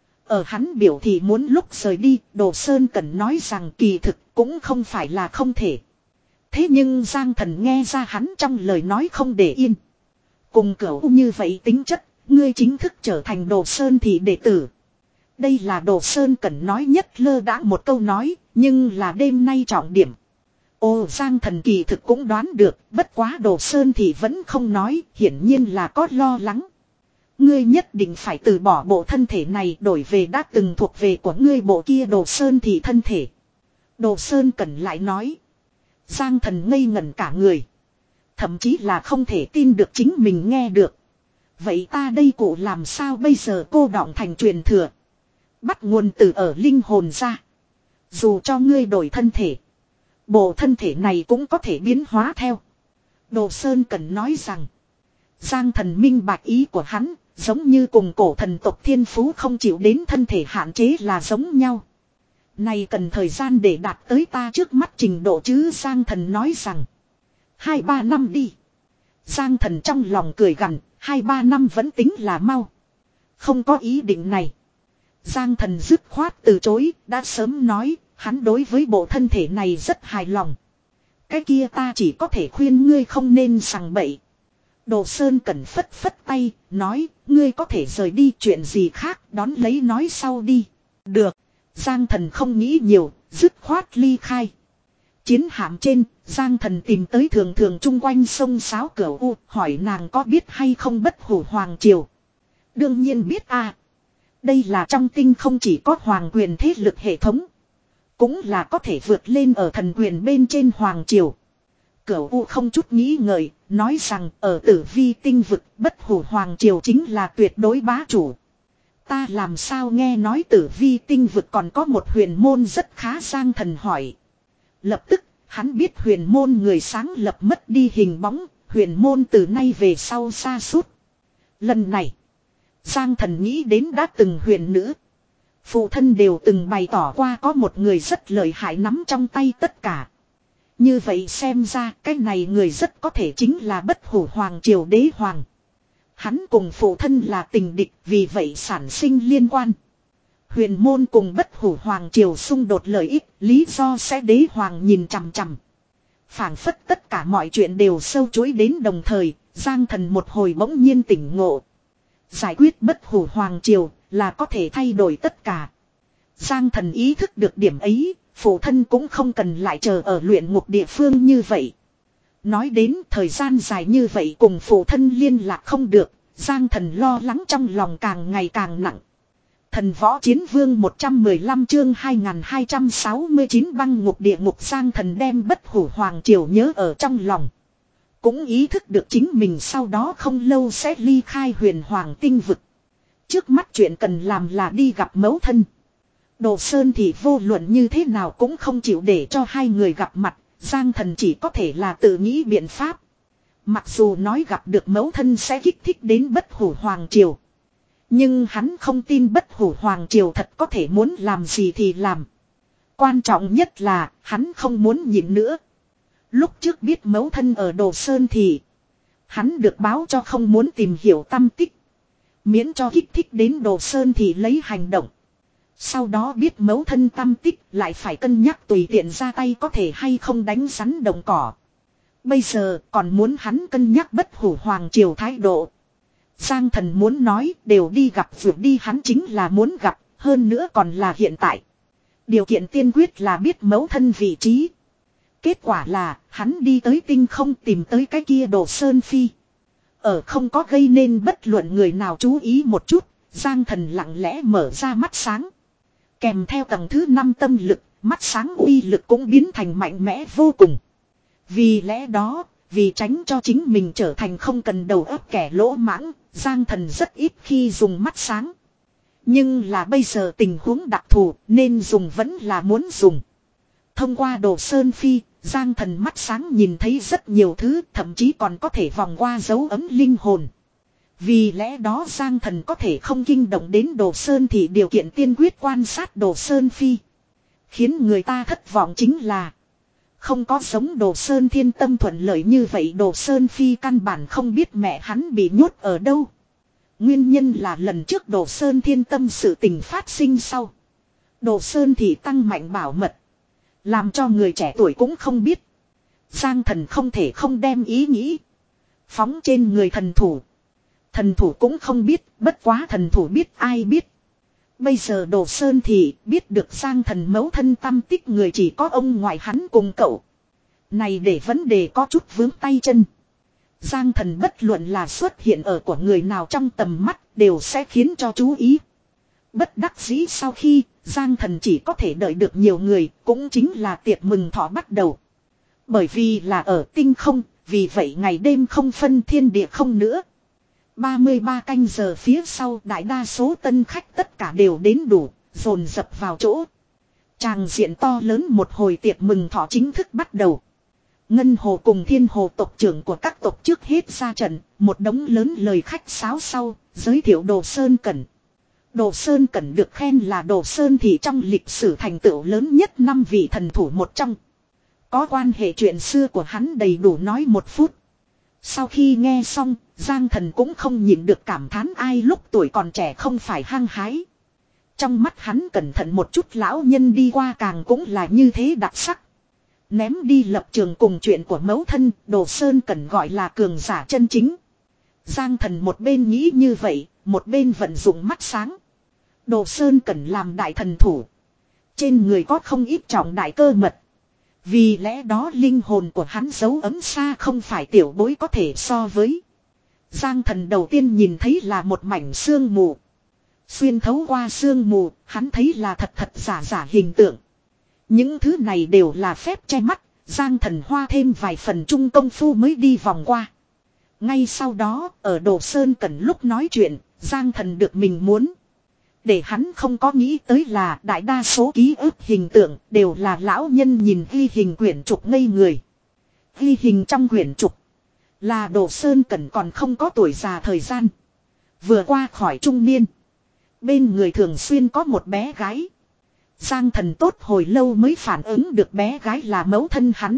Ở hắn biểu thì muốn lúc rời đi, Đồ Sơn Cẩn nói rằng kỳ thực cũng không phải là không thể. Thế nhưng Giang Thần nghe ra hắn trong lời nói không để yên. Cùng cửu như vậy tính chất, ngươi chính thức trở thành Đồ Sơn thì đệ tử. Đây là Đồ Sơn Cẩn nói nhất lơ đãng một câu nói, nhưng là đêm nay trọng điểm. Ồ, Giang Thần kỳ thực cũng đoán được, bất quá Đồ Sơn thì vẫn không nói, hiển nhiên là có lo lắng. Ngươi nhất định phải từ bỏ bộ thân thể này đổi về đã từng thuộc về của ngươi bộ kia Đồ Sơn thì thân thể. Đồ Sơn Cẩn lại nói. Giang Thần ngây ngẩn cả người. Thậm chí là không thể tin được chính mình nghe được. Vậy ta đây cụ làm sao bây giờ? Cô đọng thành truyền thừa. Bắt nguồn từ ở linh hồn ra. Dù cho ngươi đổi thân thể. Bộ thân thể này cũng có thể biến hóa theo. Đồ Sơn Cẩn nói rằng. Giang Thần minh bạch ý của hắn. Giống như cùng cổ thần tộc thiên phú không chịu đến thân thể hạn chế là giống nhau. Này cần thời gian để đạt tới ta trước mắt trình độ chứ? Giang Thần nói rằng. Hai ba năm đi. Giang Thần trong lòng cười gằn. Hai ba năm vẫn tính là mau. Không có ý định này. Giang Thần dứt khoát từ chối. Đã sớm nói. Hắn đối với bộ thân thể này rất hài lòng. Cái kia ta chỉ có thể khuyên ngươi không nên sằng bậy. Đồ Sơn Cẩn phất phất tay. Nói. Ngươi có thể rời đi, chuyện gì khác đón lấy nói sau đi. Được. Giang Thần không nghĩ nhiều. Dứt khoát ly khai. Chiến hạm trên, Giang Thần tìm tới thường thường chung quanh sông Sáo Cửu U, hỏi nàng có biết hay không Bất Hủ Hoàng Triều. Đương nhiên biết a. À. Đây là trong tinh không chỉ có hoàng quyền thế lực hệ thống. Cũng là có thể vượt lên ở thần quyền bên trên Hoàng Triều. Cửu U không chút nghĩ ngợi, nói rằng ở tử vi tinh vực Bất Hủ Hoàng Triều chính là tuyệt đối bá chủ. Ta làm sao nghe nói tử vi tinh vực còn có một huyền môn rất khá? Giang Thần hỏi. Lập tức, hắn biết huyền môn người sáng lập mất đi hình bóng, huyền môn từ nay về sau xa suốt. Lần này, Giang Thần nghĩ đến đã từng huyền nữ. Phụ thân đều từng bày tỏ qua có một người rất lợi hại nắm trong tay tất cả. Như vậy xem ra cái này người rất có thể chính là Bất Hủ Hoàng Triều đế hoàng. Hắn cùng phụ thân là tình địch, vì vậy sản sinh liên quan. Huyền môn cùng Bất Hủ Hoàng Triều xung đột lợi ích, lý do sẽ đế hoàng nhìn chằm chằm. Phảng phất tất cả mọi chuyện đều sâu chuỗi đến đồng thời, Giang Thần một hồi bỗng nhiên tỉnh ngộ. Giải quyết Bất Hủ Hoàng Triều là có thể thay đổi tất cả. Giang Thần ý thức được điểm ấy, phụ thân cũng không cần lại chờ ở luyện ngục địa phương như vậy. Nói đến thời gian dài như vậy cùng phụ thân liên lạc không được, Giang Thần lo lắng trong lòng càng ngày càng nặng. Thần võ chiến vương một trăm mười lăm chương hai nghìn hai trăm sáu mươi chín băng ngục địa ngục. Giang Thần đem Bất Hủ Hoàng Triều nhớ ở trong lòng. Cũng ý thức được chính mình sau đó không lâu sẽ ly khai Huyền Hoàng tinh vực. Trước mắt chuyện cần làm là đi gặp mẫu thân. Đồ Sơn thì vô luận như thế nào cũng không chịu để cho hai người gặp mặt. Giang Thần chỉ có thể là tự nghĩ biện pháp. Mặc dù nói gặp được mẫu thân sẽ kích thích đến Bất Hủ Hoàng Triều. Nhưng hắn không tin Bất Hủ Hoàng Triều thật có thể muốn làm gì thì làm. Quan trọng nhất là hắn không muốn nhịn nữa. Lúc trước biết mẫu thân ở Đồ Sơn thì hắn được báo cho không muốn tìm hiểu tâm tích. Miễn cho kích thích đến Đồ Sơn thì lấy hành động. Sau đó biết mẫu thân tâm tích lại phải cân nhắc tùy tiện ra tay có thể hay không đánh rắn động cỏ. Bây giờ còn muốn hắn cân nhắc Bất Hủ Hoàng Triều thái độ. Giang Thần muốn nói đều đi gặp vượt đi hắn chính là muốn gặp, hơn nữa còn là hiện tại. Điều kiện tiên quyết là biết mẫu thân vị trí. Kết quả là hắn đi tới tinh không tìm tới cái kia Đồ Sơn Phi. Ở không có gây nên bất luận người nào chú ý một chút, Giang Thần lặng lẽ mở ra mắt sáng. Kèm theo tầng thứ năm tâm lực, mắt sáng uy lực cũng biến thành mạnh mẽ vô cùng. Vì lẽ đó, vì tránh cho chính mình trở thành không cần đầu óc kẻ lỗ mãng, Giang Thần rất ít khi dùng mắt sáng. Nhưng là bây giờ tình huống đặc thù nên dùng vẫn là muốn dùng. Thông qua Đồ Sơn Phi, Giang Thần mắt sáng nhìn thấy rất nhiều thứ, thậm chí còn có thể vòng qua dấu ấm linh hồn. Vì lẽ đó Giang Thần có thể không kinh động đến Đồ Sơn thì điều kiện tiên quyết quan sát Đồ Sơn Phi. Khiến người ta thất vọng chính là không có giống Đồ Sơn Thiên Tâm thuận lợi như vậy. Đồ Sơn Phi căn bản không biết mẹ hắn bị nhốt ở đâu. Nguyên nhân là lần trước Đồ Sơn Thiên Tâm sự tình phát sinh sau, Đồ Sơn thì tăng mạnh bảo mật, làm cho người trẻ tuổi cũng không biết. Giang Thần không thể không đem ý nghĩ phóng trên người thần thủ. Thần thủ cũng không biết, bất quá thần thủ biết ai biết. Bây giờ Đồ Sơn thì biết được Giang Thần mẫu thân tâm tích người chỉ có ông ngoại hắn cùng cậu. Này để vấn đề có chút vướng tay chân. Giang Thần bất luận là xuất hiện ở của người nào trong tầm mắt đều sẽ khiến cho chú ý. Bất đắc dĩ sau khi Giang Thần chỉ có thể đợi được nhiều người, cũng chính là tiệc mừng thọ bắt đầu. Bởi vì là ở tinh không, vì vậy ngày đêm không phân thiên địa không nữa. ba mươi ba canh giờ phía sau đại đa số tân khách tất cả đều đến đủ, dồn dập vào chỗ. Tràng diện to lớn một hồi tiệc mừng thọ chính thức bắt đầu. Ngân Hồ cùng Thiên Hồ tộc trưởng của các tộc trước hết ra trận, một đống lớn lời khách sáo sau, giới thiệu Đồ Sơn Cẩn. Đồ Sơn Cẩn được khen là Đồ Sơn thì trong lịch sử thành tựu lớn nhất năm vị thần thủ một trong. Có quan hệ chuyện xưa của hắn đầy đủ nói một phút. Sau khi nghe xong, Giang Thần cũng không nhịn được cảm thán ai lúc tuổi còn trẻ không phải hăng hái. Trong mắt hắn cẩn thận một chút lão nhân đi qua càng cũng là như thế đặc sắc. Ném đi lập trường cùng chuyện của mẫu thân, Đồ Sơn Cẩn gọi là cường giả chân chính. Giang Thần một bên nghĩ như vậy, một bên vận dụng mắt sáng. Đồ Sơn Cẩn làm đại thần thủ. Trên người có không ít trọng đại cơ mật. Vì lẽ đó linh hồn của hắn dấu ấm xa không phải tiểu bối có thể so với. Giang Thần đầu tiên nhìn thấy là một mảnh sương mù. Xuyên thấu qua sương mù, hắn thấy là thật thật giả giả hình tượng. Những thứ này đều là phép che mắt, Giang Thần hoa thêm vài phần trung công phu mới đi vòng qua. Ngay sau đó, ở Đồ Sơn Cẩn lúc nói chuyện, Giang Thần được mình muốn. Để hắn không có nghĩ tới là đại đa số ký ức hình tượng đều là lão nhân nhìn ghi hình quyển trục ngây người. Ghi hình trong quyển trục là Đồ Sơn Cẩn còn không có tuổi già thời gian. Vừa qua khỏi trung niên. Bên người thường xuyên có một bé gái. Giang Thần tốt hồi lâu mới phản ứng được bé gái là mẫu thân hắn.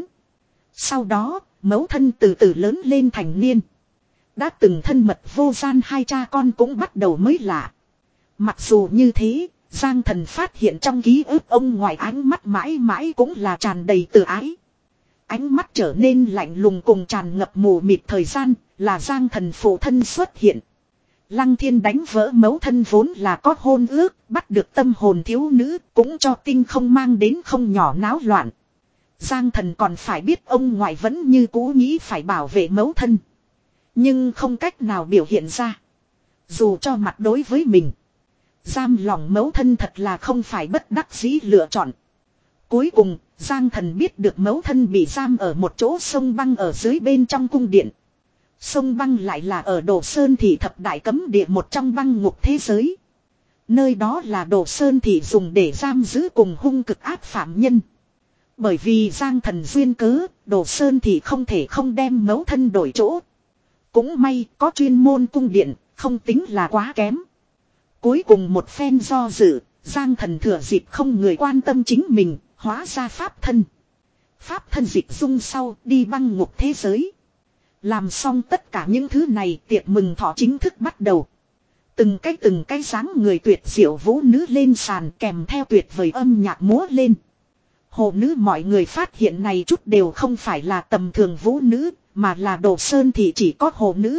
Sau đó, mẫu thân từ từ lớn lên thành niên. Đã từng thân mật vô gian hai cha con cũng bắt đầu mới lạ. Mặc dù như thế, Giang Thần phát hiện trong ký ức ông ngoại ánh mắt mãi mãi cũng là tràn đầy từ ái. Ánh mắt trở nên lạnh lùng cùng tràn ngập mù mịt thời gian, là Giang Thần phụ thân xuất hiện. Lăng Thiên đánh vỡ mẫu thân vốn là có hôn ước, bắt được tâm hồn thiếu nữ, cũng cho tinh không mang đến không nhỏ náo loạn. Giang Thần còn phải biết ông ngoại vẫn như cũ nghĩ phải bảo vệ mẫu thân. Nhưng không cách nào biểu hiện ra. Dù cho mặt đối với mình, Giam lòng mẫu thân thật là không phải bất đắc dĩ lựa chọn. Cuối cùng, Giang Thần biết được mẫu thân bị giam ở một chỗ sông băng ở dưới bên trong cung điện. Sông băng lại là ở Đồ Sơn Thị thập đại cấm địa một trong băng ngục thế giới. Nơi đó là Đồ Sơn Thị dùng để giam giữ cùng hung cực ác phạm nhân. Bởi vì Giang Thần duyên cớ, Đồ Sơn Thị không thể không đem mẫu thân đổi chỗ. Cũng may có chuyên môn cung điện, không tính là quá kém. Cuối cùng một phen do dự, Giang Thần thừa dịp không người quan tâm chính mình, hóa ra pháp thân. Pháp thân dịch dung sau đi băng ngục thế giới. Làm xong tất cả những thứ này, tiệc mừng thọ chính thức bắt đầu. Từng cái từng cái dáng người tuyệt diệu vũ nữ lên sàn kèm theo tuyệt vời âm nhạc múa lên. Hồ nữ mọi người phát hiện này chút đều không phải là tầm thường vũ nữ, mà là Đồ Sơn thì chỉ có hồ nữ.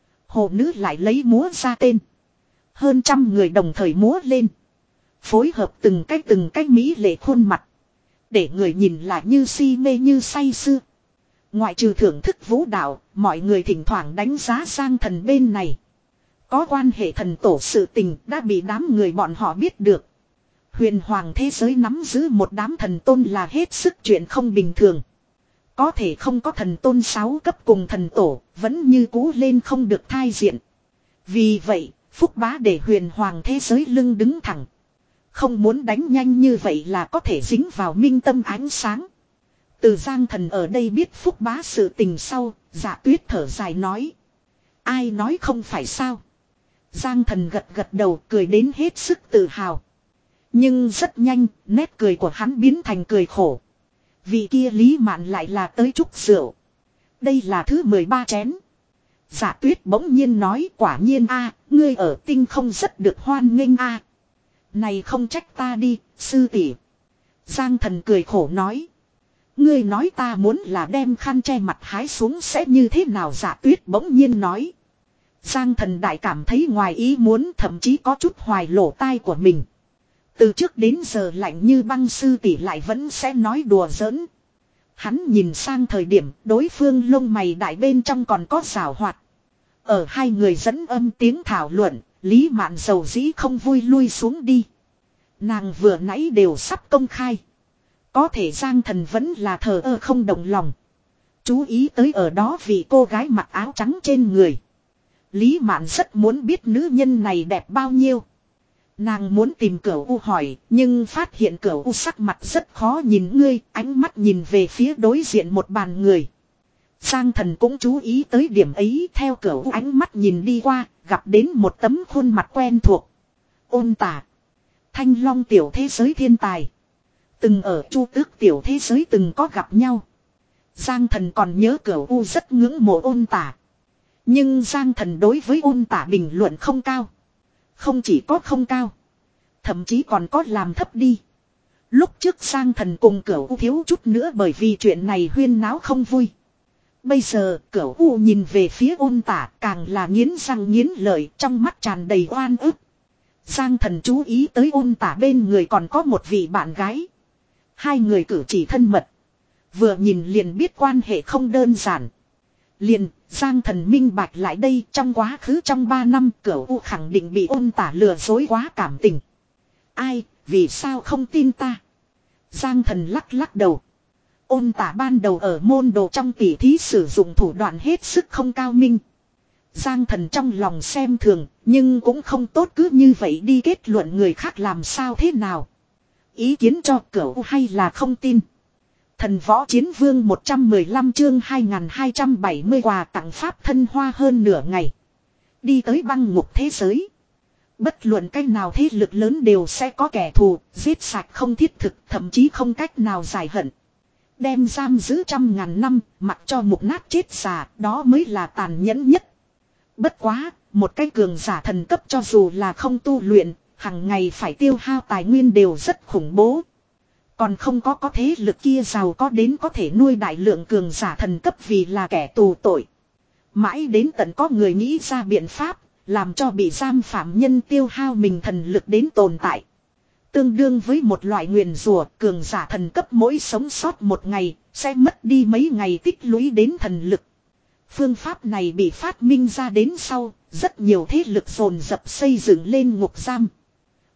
Hồ nữ lại lấy múa ra tên. Hơn trăm người đồng thời múa lên. Phối hợp từng cái từng cái mỹ lệ khuôn mặt. Để người nhìn lại như si mê như say sưa. Ngoại trừ thưởng thức vũ đạo, mọi người thỉnh thoảng đánh giá Giang Thần bên này. Có quan hệ thần tổ sự tình đã bị đám người bọn họ biết được. Huyền hoàng thế giới nắm giữ một đám thần tôn là hết sức chuyện không bình thường. Có thể không có thần tôn sáu cấp cùng thần tổ, vẫn như cũ lên không được thai diện. Vì vậy, Phúc Bá để huyền hoàng thế giới lưng đứng thẳng. Không muốn đánh nhanh như vậy là có thể dính vào minh tâm ánh sáng. Từ Giang Thần ở đây biết Phúc Bá sự tình sau, Dạ Tuyết thở dài nói. Ai nói không phải sao? Giang Thần gật gật đầu cười đến hết sức tự hào. Nhưng rất nhanh, nét cười của hắn biến thành cười khổ. Vị kia Lý Mạn lại là tới chúc rượu. Đây là thứ mười ba chén. Dạ Tuyết bỗng nhiên nói quả nhiên a, ngươi ở tinh không rất được hoan nghênh a. Này không trách ta đi, sư tỷ. Giang Thần cười khổ nói. Ngươi nói ta muốn là đem khăn che mặt hái xuống sẽ như thế nào? Dạ Tuyết bỗng nhiên nói. Giang Thần đại cảm thấy ngoài ý muốn, thậm chí có chút hoài lỗ tai của mình. Từ trước đến giờ lạnh như băng sư tỷ lại vẫn sẽ nói đùa giỡn. Hắn nhìn sang thời điểm đối phương lông mày đại bên trong còn có giảo hoạt. Ở hai người dẫn âm tiếng thảo luận, Lý Mạn dầu dĩ không vui lui xuống đi. Nàng vừa nãy đều sắp công khai. Có thể Giang Thần vẫn là thờ ơ không động lòng. Chú ý tới ở đó vì cô gái mặc áo trắng trên người. Lý Mạn rất muốn biết nữ nhân này đẹp bao nhiêu. Nàng muốn tìm Cửu U hỏi, nhưng phát hiện Cửu U sắc mặt rất khó nhìn ngươi, ánh mắt nhìn về phía đối diện một bàn người. Giang Thần cũng chú ý tới điểm ấy, theo Cửu U ánh mắt nhìn đi qua, gặp đến một tấm khuôn mặt quen thuộc. Ôn Tả, Thanh Long tiểu thế giới thiên tài. Từng ở Chu Tước tiểu thế giới từng có gặp nhau. Giang Thần còn nhớ Cửu U rất ngưỡng mộ Ôn Tả. Nhưng Giang Thần đối với Ôn Tả bình luận không cao. Không chỉ có không cao, thậm chí còn có làm thấp đi. Lúc trước Giang Thần cùng Cửu U thiếu chút nữa bởi vì chuyện này huyên náo không vui. Bây giờ Cửu U nhìn về phía Ôn Tả càng là nghiến răng nghiến lợi, trong mắt tràn đầy oan ức. Giang Thần chú ý tới Ôn Tả bên người còn có một vị bạn gái. Hai người cử chỉ thân mật. Vừa nhìn liền biết quan hệ không đơn giản. Liền, Giang Thần minh bạch lại đây, trong quá khứ trong ba năm Cửu U khẳng định bị Ôn Tả lừa dối quá cảm tình. Ai, vì sao không tin ta? Giang Thần lắc lắc đầu. Ôn Tả ban đầu ở môn đồ trong tỉ thí sử dụng thủ đoạn hết sức không cao minh. Giang Thần trong lòng xem thường, nhưng cũng không tốt cứ như vậy đi kết luận người khác làm sao thế nào. Ý kiến cho Cửu U hay là không tin. Thần Võ Chiến Vương một trăm mười lăm chương hai nghìn hai trăm bảy mươi quà tặng pháp thân hoa hơn nửa ngày. Đi tới băng ngục thế giới. Bất luận cách nào thế lực lớn đều sẽ có kẻ thù, giết sạch không thiết thực, thậm chí không cách nào giải hận. Đem giam giữ trăm ngàn năm, mặc cho mục nát chết già, đó mới là tàn nhẫn nhất. Bất quá, một cái cường giả thần cấp cho dù là không tu luyện, hằng ngày phải tiêu hao tài nguyên đều rất khủng bố. Còn không có có thế lực kia giàu có đến có thể nuôi đại lượng cường giả thần cấp vì là kẻ tù tội. Mãi đến tận có người nghĩ ra biện pháp, làm cho bị giam phạm nhân tiêu hao mình thần lực đến tồn tại. Tương đương với một loại nguyền rủa, cường giả thần cấp mỗi sống sót một ngày, sẽ mất đi mấy ngày tích lũy đến thần lực. Phương pháp này bị phát minh ra đến sau, rất nhiều thế lực dồn dập xây dựng lên ngục giam.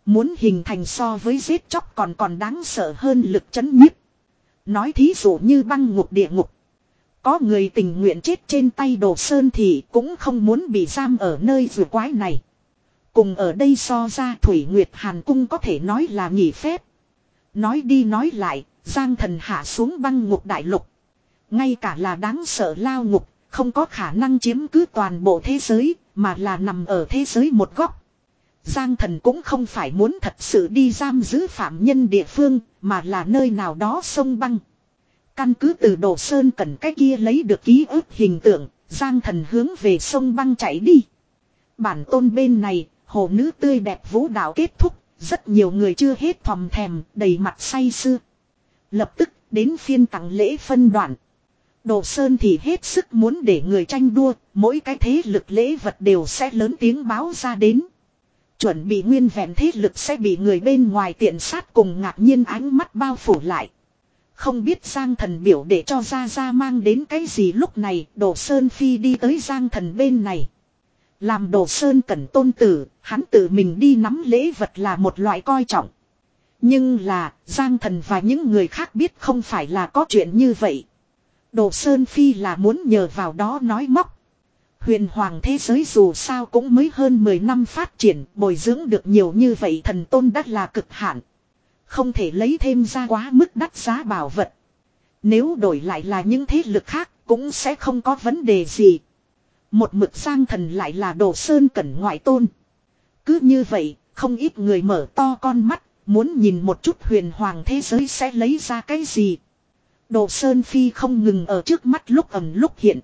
Muốn hình thành so với giết chóc còn còn đáng sợ hơn lực chấn nhiếp. Nói thí dụ như băng ngục địa ngục. Có người tình nguyện chết trên tay Đồ Sơn thì cũng không muốn bị giam ở nơi vừa quái này. Cùng ở đây so ra Thủy Nguyệt Hàn Cung có thể nói là nghỉ phép. Nói đi nói lại, Giang Thần hạ xuống băng ngục đại lục. Ngay cả là đáng sợ lao ngục, không có khả năng chiếm cứ toàn bộ thế giới, mà là nằm ở thế giới một góc. Giang Thần cũng không phải muốn thật sự đi giam giữ phạm nhân địa phương, mà là nơi nào đó sông băng. Căn cứ từ Đồ Sơn Cẩn cái kia lấy được ký ức hình tượng, Giang Thần hướng về sông băng chạy đi. Bản tôn bên này, hồ nữ tươi đẹp vũ đạo kết thúc, rất nhiều người chưa hết thòm thèm, đầy mặt say sưa. Lập tức đến phiên tặng lễ phân đoạn. Đồ Sơn thì hết sức muốn để người tranh đua, mỗi cái thế lực lễ vật đều sẽ lớn tiếng báo ra đến. Chuẩn bị nguyên vẹn thế lực sẽ bị người bên ngoài tiện sát cùng ngạc nhiên ánh mắt bao phủ lại. Không biết Giang Thần biểu để cho Gia Gia mang đến cái gì lúc này, Đồ Sơn Phi đi tới Giang Thần bên này. Làm Đồ Sơn Cẩn tôn tử, hắn tự mình đi nắm lễ vật là một loại coi trọng. Nhưng là, Giang Thần và những người khác biết không phải là có chuyện như vậy. Đồ Sơn Phi là muốn nhờ vào đó nói móc. Huyền hoàng thế giới dù sao cũng mới hơn mười năm phát triển, bồi dưỡng được nhiều như vậy thần tôn đắt là cực hạn. Không thể lấy thêm ra quá mức đắt giá bảo vật. Nếu đổi lại là những thế lực khác cũng sẽ không có vấn đề gì. Một mực Giang Thần lại là Đồ Sơn Cẩn ngoại tôn. Cứ như vậy, không ít người mở to con mắt, muốn nhìn một chút huyền hoàng thế giới sẽ lấy ra cái gì. Đồ Sơn Phi không ngừng ở trước mắt lúc ẩn lúc hiện.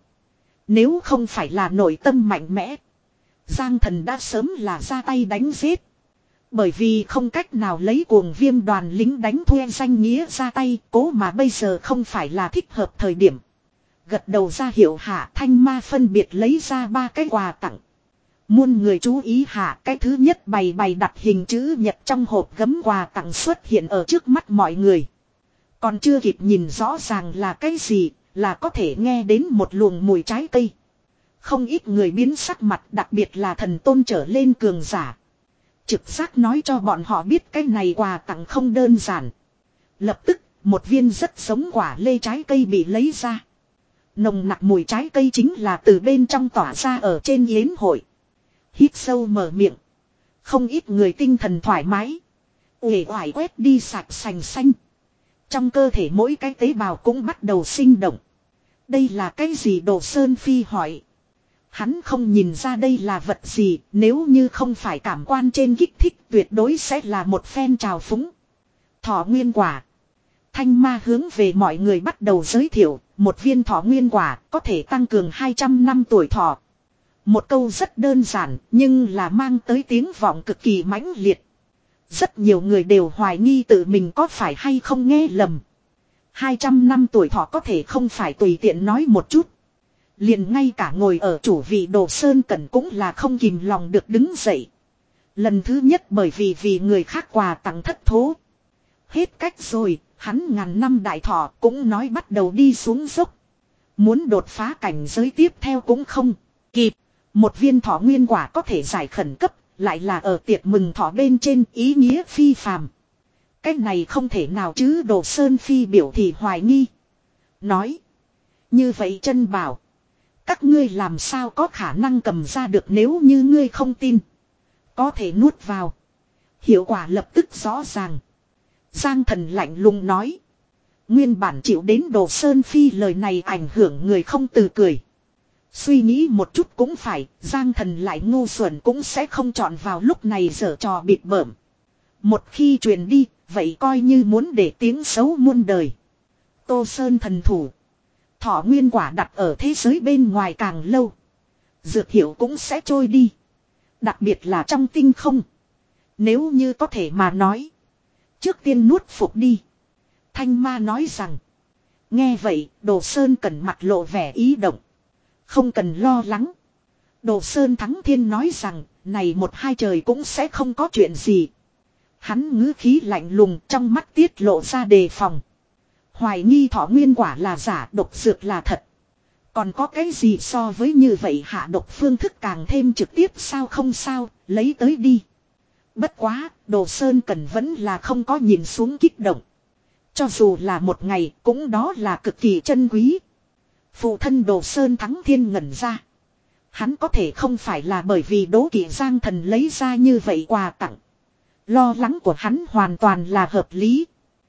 Nếu không phải là nội tâm mạnh mẽ, Giang Thần đã sớm là ra tay đánh giết. Bởi vì không cách nào lấy cuồng viêm đoàn lính đánh thuê danh nghĩa ra tay, cố mà bây giờ không phải là thích hợp thời điểm. Gật đầu ra hiệu hạ, Thanh Ma phân biệt lấy ra ba cái quà tặng. Muôn người chú ý hạ, cái thứ nhất bày bày đặt hình chữ nhật trong hộp gấm quà tặng xuất hiện ở trước mắt mọi người. Còn chưa kịp nhìn rõ ràng là cái gì, là có thể nghe đến một luồng mùi trái cây. Không ít người biến sắc mặt, đặc biệt là thần tôn trở lên cường giả. Trực giác nói cho bọn họ biết cái này quà tặng không đơn giản. Lập tức, một viên rất giống quả lê trái cây bị lấy ra. Nồng nặc mùi trái cây chính là từ bên trong tỏa ra ở trên yến hội. Hít sâu mở miệng. Không ít người tinh thần thoải mái. Uể oải quét đi sạch sành xanh. Trong cơ thể mỗi cái tế bào cũng bắt đầu sinh động. Đây là cái gì? Đồ Sơn Phi hỏi. Hắn không nhìn ra đây là vật gì, nếu như không phải cảm quan trên kích thích tuyệt đối sẽ là một phen trào phúng. Thọ nguyên quả. Thanh Ma hướng về mọi người bắt đầu giới thiệu, một viên thọ nguyên quả có thể tăng cường hai trăm năm tuổi thọ. Một câu rất đơn giản, nhưng là mang tới tiếng vọng cực kỳ mãnh liệt. Rất nhiều người đều hoài nghi tự mình có phải hay không nghe lầm. hai trăm năm tuổi thọ có thể không phải tùy tiện nói một chút. Liền ngay cả ngồi ở chủ vị Đồ Sơn Cẩn cũng là không kìm lòng được đứng dậy. Lần thứ nhất bởi vì vì người khác quà tặng thất thố. Hết cách rồi, hắn ngàn năm đại thọ cũng nói bắt đầu đi xuống dốc. Muốn đột phá cảnh giới tiếp theo cũng không kịp. Một viên thọ nguyên quả có thể giải khẩn cấp, lại là ở tiệc mừng thọ bên trên, ý nghĩa phi phàm. Cái này không thể nào chứ? Đồ Sơn Phi biểu thị hoài nghi. Nói. Như vậy chân bảo. Các ngươi làm sao có khả năng cầm ra được, nếu như ngươi không tin. Có thể nuốt vào. Hiệu quả lập tức rõ ràng. Giang Thần lạnh lùng nói. Nguyên bản chịu đến Đồ Sơn Phi lời này ảnh hưởng người không từ cười. Suy nghĩ một chút cũng phải, Giang Thần lại ngu xuẩn cũng sẽ không chọn vào lúc này giở trò bịp bợm. Một khi truyền đi, vậy coi như muốn để tiếng xấu muôn đời. Tô Sơn thần thủ. Thọ nguyên quả đặt ở thế giới bên ngoài càng lâu, dược hiệu cũng sẽ trôi đi. Đặc biệt là trong tinh không. Nếu như có thể mà nói, trước tiên nuốt phục đi. Thanh Ma nói rằng. Nghe vậy, Đồ Sơn Cẩn mặt lộ vẻ ý động. Không cần lo lắng. Đồ Sơn Thắng Thiên nói rằng, này một hai trời cũng sẽ không có chuyện gì. Hắn ngữ khí lạnh lùng, trong mắt tiết lộ ra đề phòng. Hoài nghi thọ nguyên quả là giả, độc dược là thật. Còn có cái gì so với như vậy, hạ độc phương thức càng thêm trực tiếp sao? Không sao, lấy tới đi. Bất quá, Đồ Sơn Cẩn vẫn là không có nhìn xuống kích động. Cho dù là một ngày cũng đó là cực kỳ chân quý. Phụ thân Đồ Sơn Thắng Thiên ngẩn ra. Hắn có thể không phải là bởi vì đố kỵ Giang Thần lấy ra như vậy quà tặng. Lo lắng của hắn hoàn toàn là hợp lý.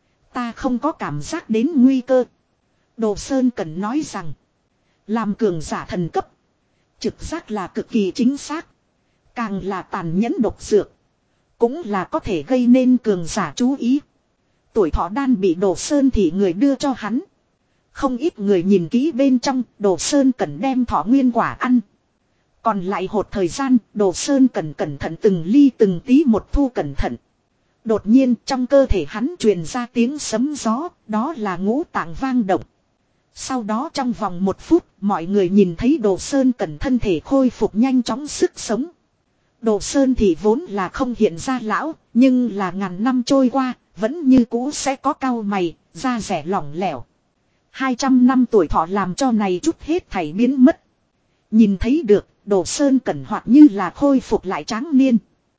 Ta không có cảm giác đến nguy cơ. Đồ Sơn Cẩn nói rằng. Làm cường giả thần cấp. Trực giác là cực kỳ chính xác. Càng là tàn nhẫn độc dược. Cũng là có thể gây nên cường giả chú ý. Tuổi thọ đan bị Đồ Sơn thì người đưa cho hắn. Không ít người nhìn kỹ bên trong. Đồ Sơn Cẩn đem thọ nguyên quả ăn. Còn lại hột thời gian. Đồ Sơn Cẩn cẩn thận từng ly từng tí một thu cẩn thận. Đột nhiên trong cơ thể hắn truyền ra tiếng sấm gió. Đó là ngũ tạng vang động. Sau đó trong vòng một phút, mọi người nhìn thấy Đồ Sơn Cẩn thân thể khôi phục nhanh chóng sức sống. Đồ Sơn thì vốn là không hiện ra lão, nhưng là ngàn năm trôi qua, vẫn như cũ sẽ có cau mày, da rẻ lỏng lẻo. hai trăm năm tuổi thọ làm cho này chút hết thảy biến mất. Nhìn thấy được, Đồ Sơn Cẩn hoặc như là khôi phục lại tráng niên.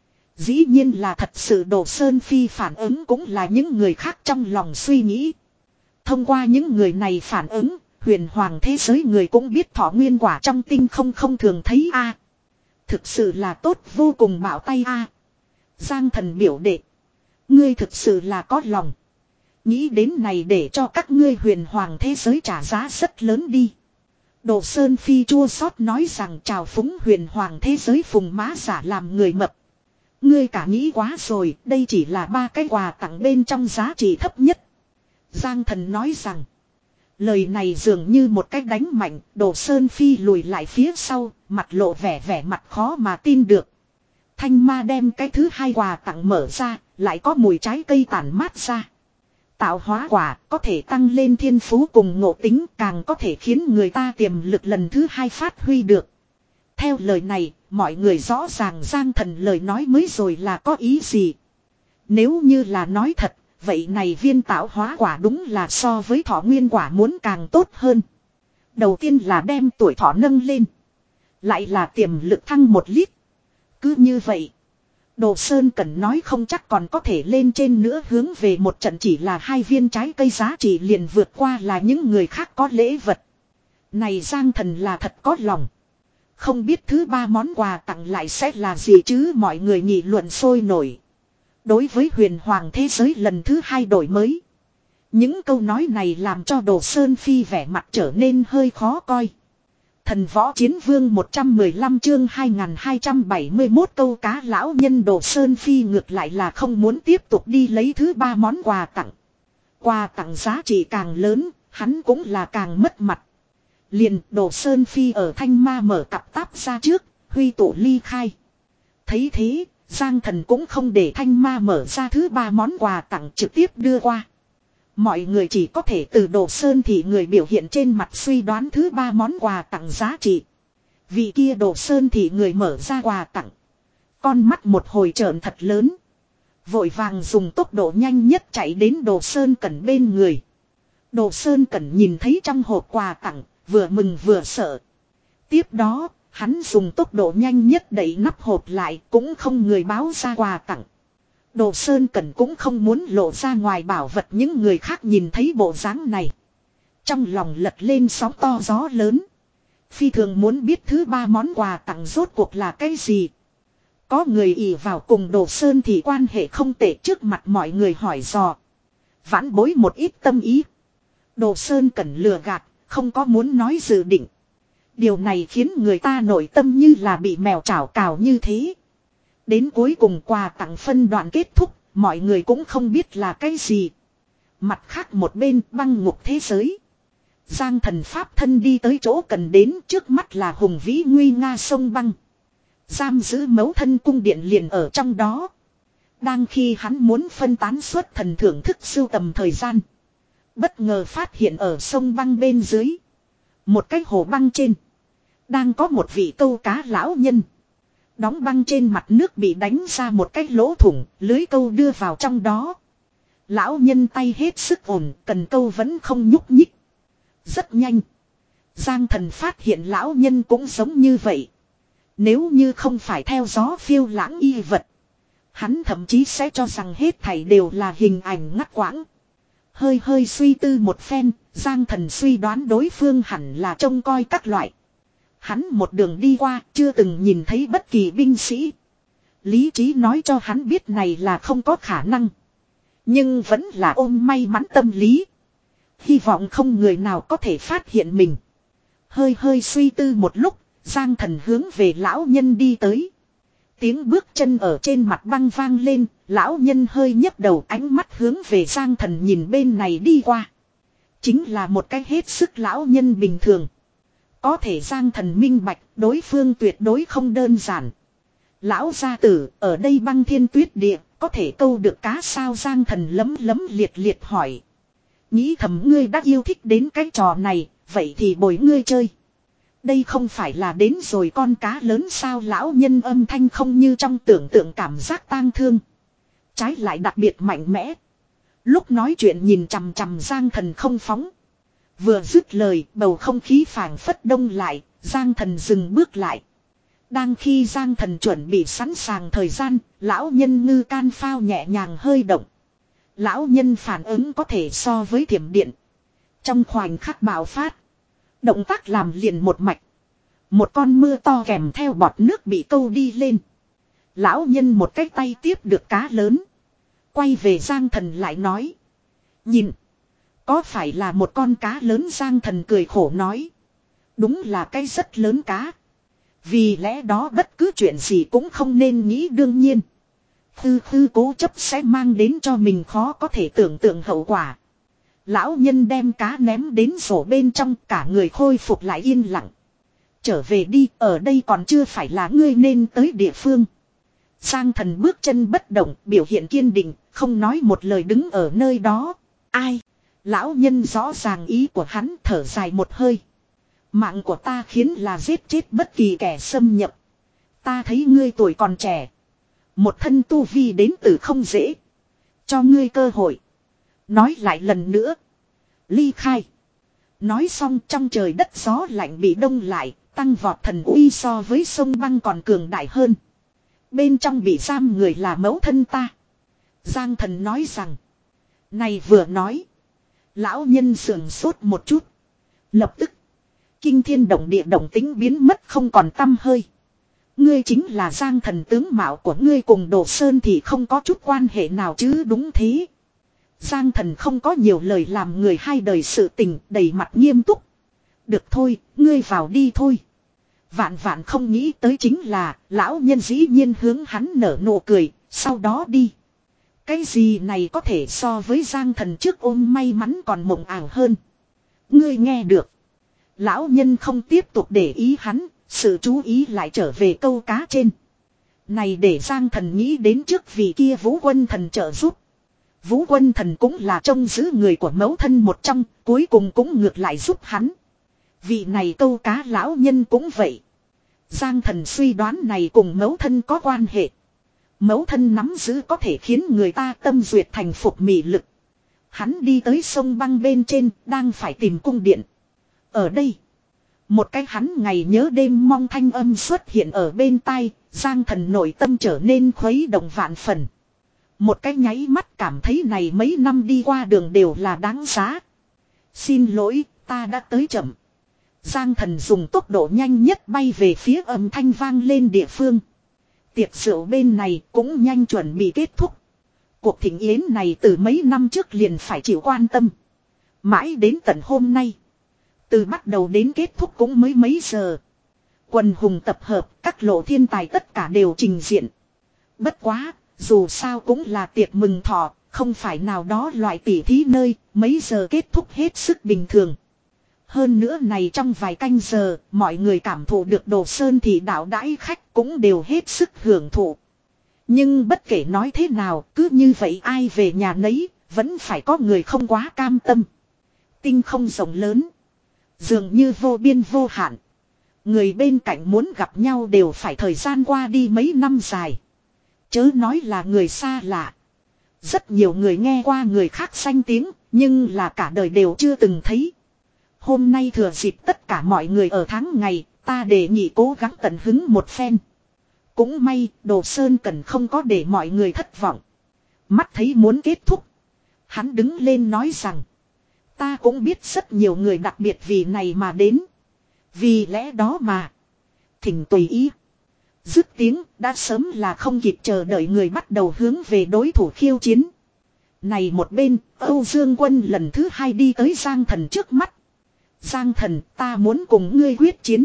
Dĩ nhiên là thật sự Đồ Sơn Phi phản ứng cũng là những người khác trong lòng suy nghĩ. Thông qua những người này phản ứng, huyền hoàng thế giới người cũng biết thọ nguyên quả trong tinh không không thường thấy a. Thực sự là tốt vô cùng bảo tay a. Giang Thần biểu đệ. Ngươi thực sự là có lòng. Nghĩ đến này để cho các ngươi huyền hoàng thế giới trả giá rất lớn đi. Đồ Sơn Phi chua xót nói rằng chào phúng huyền hoàng thế giới phùng má giả làm người mập. Ngươi cả nghĩ quá rồi, đây chỉ là ba cái quà tặng bên trong giá trị thấp nhất. Giang Thần nói rằng. Lời này dường như một cách đánh mạnh, Đồ Sơn Phi lùi lại phía sau, mặt lộ vẻ vẻ mặt khó mà tin được. Thanh ma đem cái thứ hai quà tặng mở ra, lại có mùi trái cây tản mát ra. Tạo hóa quả có thể tăng lên thiên phú cùng ngộ tính, càng có thể khiến người ta tiềm lực lần thứ hai phát huy được. Theo lời này, mọi người rõ ràng Giang Thần lời nói mới rồi là có ý gì. Nếu như là nói thật, vậy này viên tạo hóa quả đúng là so với thọ nguyên quả muốn càng tốt hơn. Đầu tiên là đem tuổi thọ nâng lên. Lại là tiềm lực thăng một lít. Cứ như vậy. Đồ Sơn Cẩn nói không chắc còn có thể lên trên nữa hướng về một trận chỉ là hai viên trái cây giá trị liền vượt qua là những người khác có lễ vật. Này Giang Thần là thật có lòng. Không biết thứ ba món quà tặng lại sẽ là gì chứ mọi người nghị luận sôi nổi. Đối với huyền hoàng thế giới lần thứ hai đổi mới. Những câu nói này làm cho Đồ Sơn Phi vẻ mặt trở nên hơi khó coi. Thần võ chiến vương một trăm mười lăm chương hai nghìn hai trăm bảy mươi mốt câu cá lão nhân Đồ Sơn Phi ngược lại là không muốn tiếp tục đi lấy thứ ba món quà tặng. Quà tặng giá trị càng lớn, hắn cũng là càng mất mặt. Liền Đồ Sơn Phi ở Thanh Ma mở cặp táp ra trước, huy tụ ly khai. Thấy thế, Giang Thần cũng không để Thanh Ma mở ra thứ ba món quà tặng trực tiếp đưa qua. Mọi người chỉ có thể từ Đồ Sơn thì người biểu hiện trên mặt suy đoán thứ ba món quà tặng giá trị. Vị kia Đồ Sơn thì người mở ra quà tặng. Con mắt một hồi trợn thật lớn. Vội vàng dùng tốc độ nhanh nhất chạy đến Đồ Sơn Cẩn bên người. Đồ Sơn Cẩn nhìn thấy trong hộp quà tặng, vừa mừng vừa sợ. Tiếp đó, hắn dùng tốc độ nhanh nhất đẩy nắp hộp lại cũng không người báo ra quà tặng. Đồ Sơn Cẩn cũng không muốn lộ ra ngoài bảo vật những người khác nhìn thấy bộ dáng này. Trong lòng lật lên sóng to gió lớn. Phi thường muốn biết thứ ba món quà tặng rốt cuộc là cái gì. Có người ỷ vào cùng Đồ Sơn thì quan hệ không tệ trước mặt mọi người hỏi dò. Vãn bối một ít tâm ý. Đồ Sơn Cẩn lừa gạt, không có muốn nói dự định. Điều này khiến người ta nội tâm như là bị mèo chảo cào như thế. Đến cuối cùng quà tặng phân đoạn kết thúc, mọi người cũng không biết là cái gì. Mặt khác một bên băng ngục thế giới. Giang Thần pháp thân đi tới chỗ cần đến, trước mắt là hùng vĩ nguy nga sông băng. Giam giữ mấu thân cung điện liền ở trong đó. Đang khi hắn muốn phân tán xuất thần thưởng thức sưu tầm thời gian. Bất ngờ phát hiện ở sông băng bên dưới. Một cái hồ băng trên. Đang có một vị câu cá lão nhân. Đóng băng trên mặt nước bị đánh ra một cái lỗ thủng, lưới câu đưa vào trong đó. Lão nhân tay hết sức ổn, cần câu vẫn không nhúc nhích. Rất nhanh. Giang Thần phát hiện lão nhân cũng giống như vậy. Nếu như không phải theo gió phiêu lãng y vật. Hắn thậm chí sẽ cho rằng hết thảy đều là hình ảnh ngắt quãng. Hơi hơi suy tư một phen, Giang Thần suy đoán đối phương hẳn là trông coi các loại. Hắn một đường đi qua, chưa từng nhìn thấy bất kỳ binh sĩ. Lý trí nói cho hắn biết này là không có khả năng. Nhưng vẫn là ôm may mắn tâm lý. Hy vọng không người nào có thể phát hiện mình. Hơi hơi suy tư một lúc, Giang Thần hướng về lão nhân đi tới. Tiếng bước chân ở trên mặt băng vang lên, lão nhân hơi nhấc đầu, ánh mắt hướng về Giang Thần nhìn bên này đi qua. Chính là một cái hết sức lão nhân bình thường. Có thể Giang Thần minh bạch, đối phương tuyệt đối không đơn giản. Lão gia tử, ở đây băng thiên tuyết địa, có thể câu được cá sao? Giang Thần lấm lấm liệt liệt hỏi. Nghĩ thầm ngươi đã yêu thích đến cái trò này, vậy thì bồi ngươi chơi. Đây không phải là đến rồi con cá lớn sao? Lão nhân âm thanh không như trong tưởng tượng cảm giác tang thương. Trái lại đặc biệt mạnh mẽ. Lúc nói chuyện nhìn chằm chằm Giang Thần không phóng. Vừa dứt lời, bầu không khí phảng phất đông lại, Giang Thần dừng bước lại. Đang khi Giang Thần chuẩn bị sẵn sàng thời gian, lão nhân ngư can phao nhẹ nhàng hơi động. Lão nhân phản ứng có thể so với thiểm điện. Trong khoảnh khắc bạo phát, động tác làm liền một mạch. Một con mưa to kèm theo bọt nước bị câu đi lên. Lão nhân một cái tay tiếp được cá lớn. Quay về Giang Thần lại nói. Nhìn, có phải là một con cá lớn? Giang Thần cười khổ nói. Đúng là cái rất lớn cá. Vì lẽ đó bất cứ chuyện gì cũng không nên nghĩ đương nhiên. Tư tư cố chấp sẽ mang đến cho mình khó có thể tưởng tượng hậu quả. Lão nhân đem cá ném đến rổ bên trong, cả người khôi phục lại yên lặng. Trở về đi, ở đây còn chưa phải là ngươi nên tới địa phương. Giang Thần bước chân bất động, biểu hiện kiên định, không nói một lời đứng ở nơi đó. Ai? Lão nhân rõ ràng ý của hắn, thở dài một hơi. Mạng của ta khiến là giết chết bất kỳ kẻ xâm nhập. Ta thấy ngươi tuổi còn trẻ. Một thân tu vi đến từ không dễ. Cho ngươi cơ hội. Nói lại lần nữa. Ly khai. Nói xong trong trời đất gió lạnh bị đông lại. Tăng vọt thần uy so với sông băng còn cường đại hơn. Bên trong bị giam người là mẫu thân ta. Giang Thần nói rằng. Này vừa nói. Lão nhân sườn sốt một chút. Lập tức. Kinh thiên động địa động tính biến mất không còn tăm hơi. Ngươi chính là Giang Thần, tướng mạo của ngươi cùng Đồ Sơn thì không có chút quan hệ nào chứ? Đúng thế. Giang Thần không có nhiều lời làm người hai đời sự tình, đầy mặt nghiêm túc. Được thôi, ngươi vào đi thôi. Vạn vạn không nghĩ tới chính là, lão nhân dĩ nhiên hướng hắn nở nụ cười, sau đó đi. Cái gì này có thể so với Giang Thần trước ôm may mắn còn mộng ảo hơn. Ngươi nghe được. Lão nhân không tiếp tục để ý hắn, sự chú ý lại trở về câu cá trên. Này để Giang Thần nghĩ đến trước vị kia Vũ Quân Thần trợ giúp. Vũ Quân Thần cũng là trông giữ người của mẫu thân một trong, cuối cùng cũng ngược lại giúp hắn. Vị này câu cá lão nhân cũng vậy. Giang Thần suy đoán này cùng mẫu thân có quan hệ. Mẫu thân nắm giữ có thể khiến người ta tâm duyệt thành phục mị lực. Hắn đi tới sông băng bên trên, đang phải tìm cung điện. Ở đây, một cái hắn ngày nhớ đêm mong thanh âm xuất hiện ở bên tai, Giang Thần nội tâm trở nên khuấy động vạn phần. Một cái nháy mắt cảm thấy này mấy năm đi qua đường đều là đáng giá. Xin lỗi, ta đã tới chậm. Giang Thần dùng tốc độ nhanh nhất bay về phía âm thanh vang lên địa phương. Tiệc rượu bên này cũng nhanh chuẩn bị kết thúc. Cuộc thịnh yến này từ mấy năm trước liền phải chịu quan tâm. Mãi đến tận hôm nay. Từ bắt đầu đến kết thúc cũng mới mấy giờ. Quần hùng tập hợp, các lộ thiên tài tất cả đều trình diện. Bất quá, dù sao cũng là tiệc mừng thọ, không phải nào đó loại tỉ thí nơi, mấy giờ kết thúc hết sức bình thường. Hơn nữa này trong vài canh giờ, mọi người cảm thụ được Đồ Sơn thì đạo đãi khách cũng đều hết sức hưởng thụ. Nhưng bất kể nói thế nào, cứ như vậy ai về nhà nấy, vẫn phải có người không quá cam tâm. Tinh không rộng lớn, dường như vô biên vô hạn. Người bên cạnh muốn gặp nhau đều phải thời gian qua đi mấy năm dài. Chớ nói là người xa lạ. Rất nhiều người nghe qua người khác danh tiếng, nhưng là cả đời đều chưa từng thấy. Hôm nay thừa dịp tất cả mọi người ở tháng ngày, ta đề nghị cố gắng tận hứng một phen. Cũng may Đồ Sơn Cẩn không có để mọi người thất vọng. Mắt thấy muốn kết thúc. Hắn đứng lên nói rằng. Ta cũng biết rất nhiều người đặc biệt vì này mà đến. Vì lẽ đó mà. Thỉnh tùy ý. Dứt tiếng đã sớm là không kịp chờ đợi người bắt đầu hướng về đối thủ khiêu chiến. Này một bên Âu Dương Quân lần thứ hai đi tới Giang Thần trước mắt. Giang Thần ta muốn cùng ngươi quyết chiến.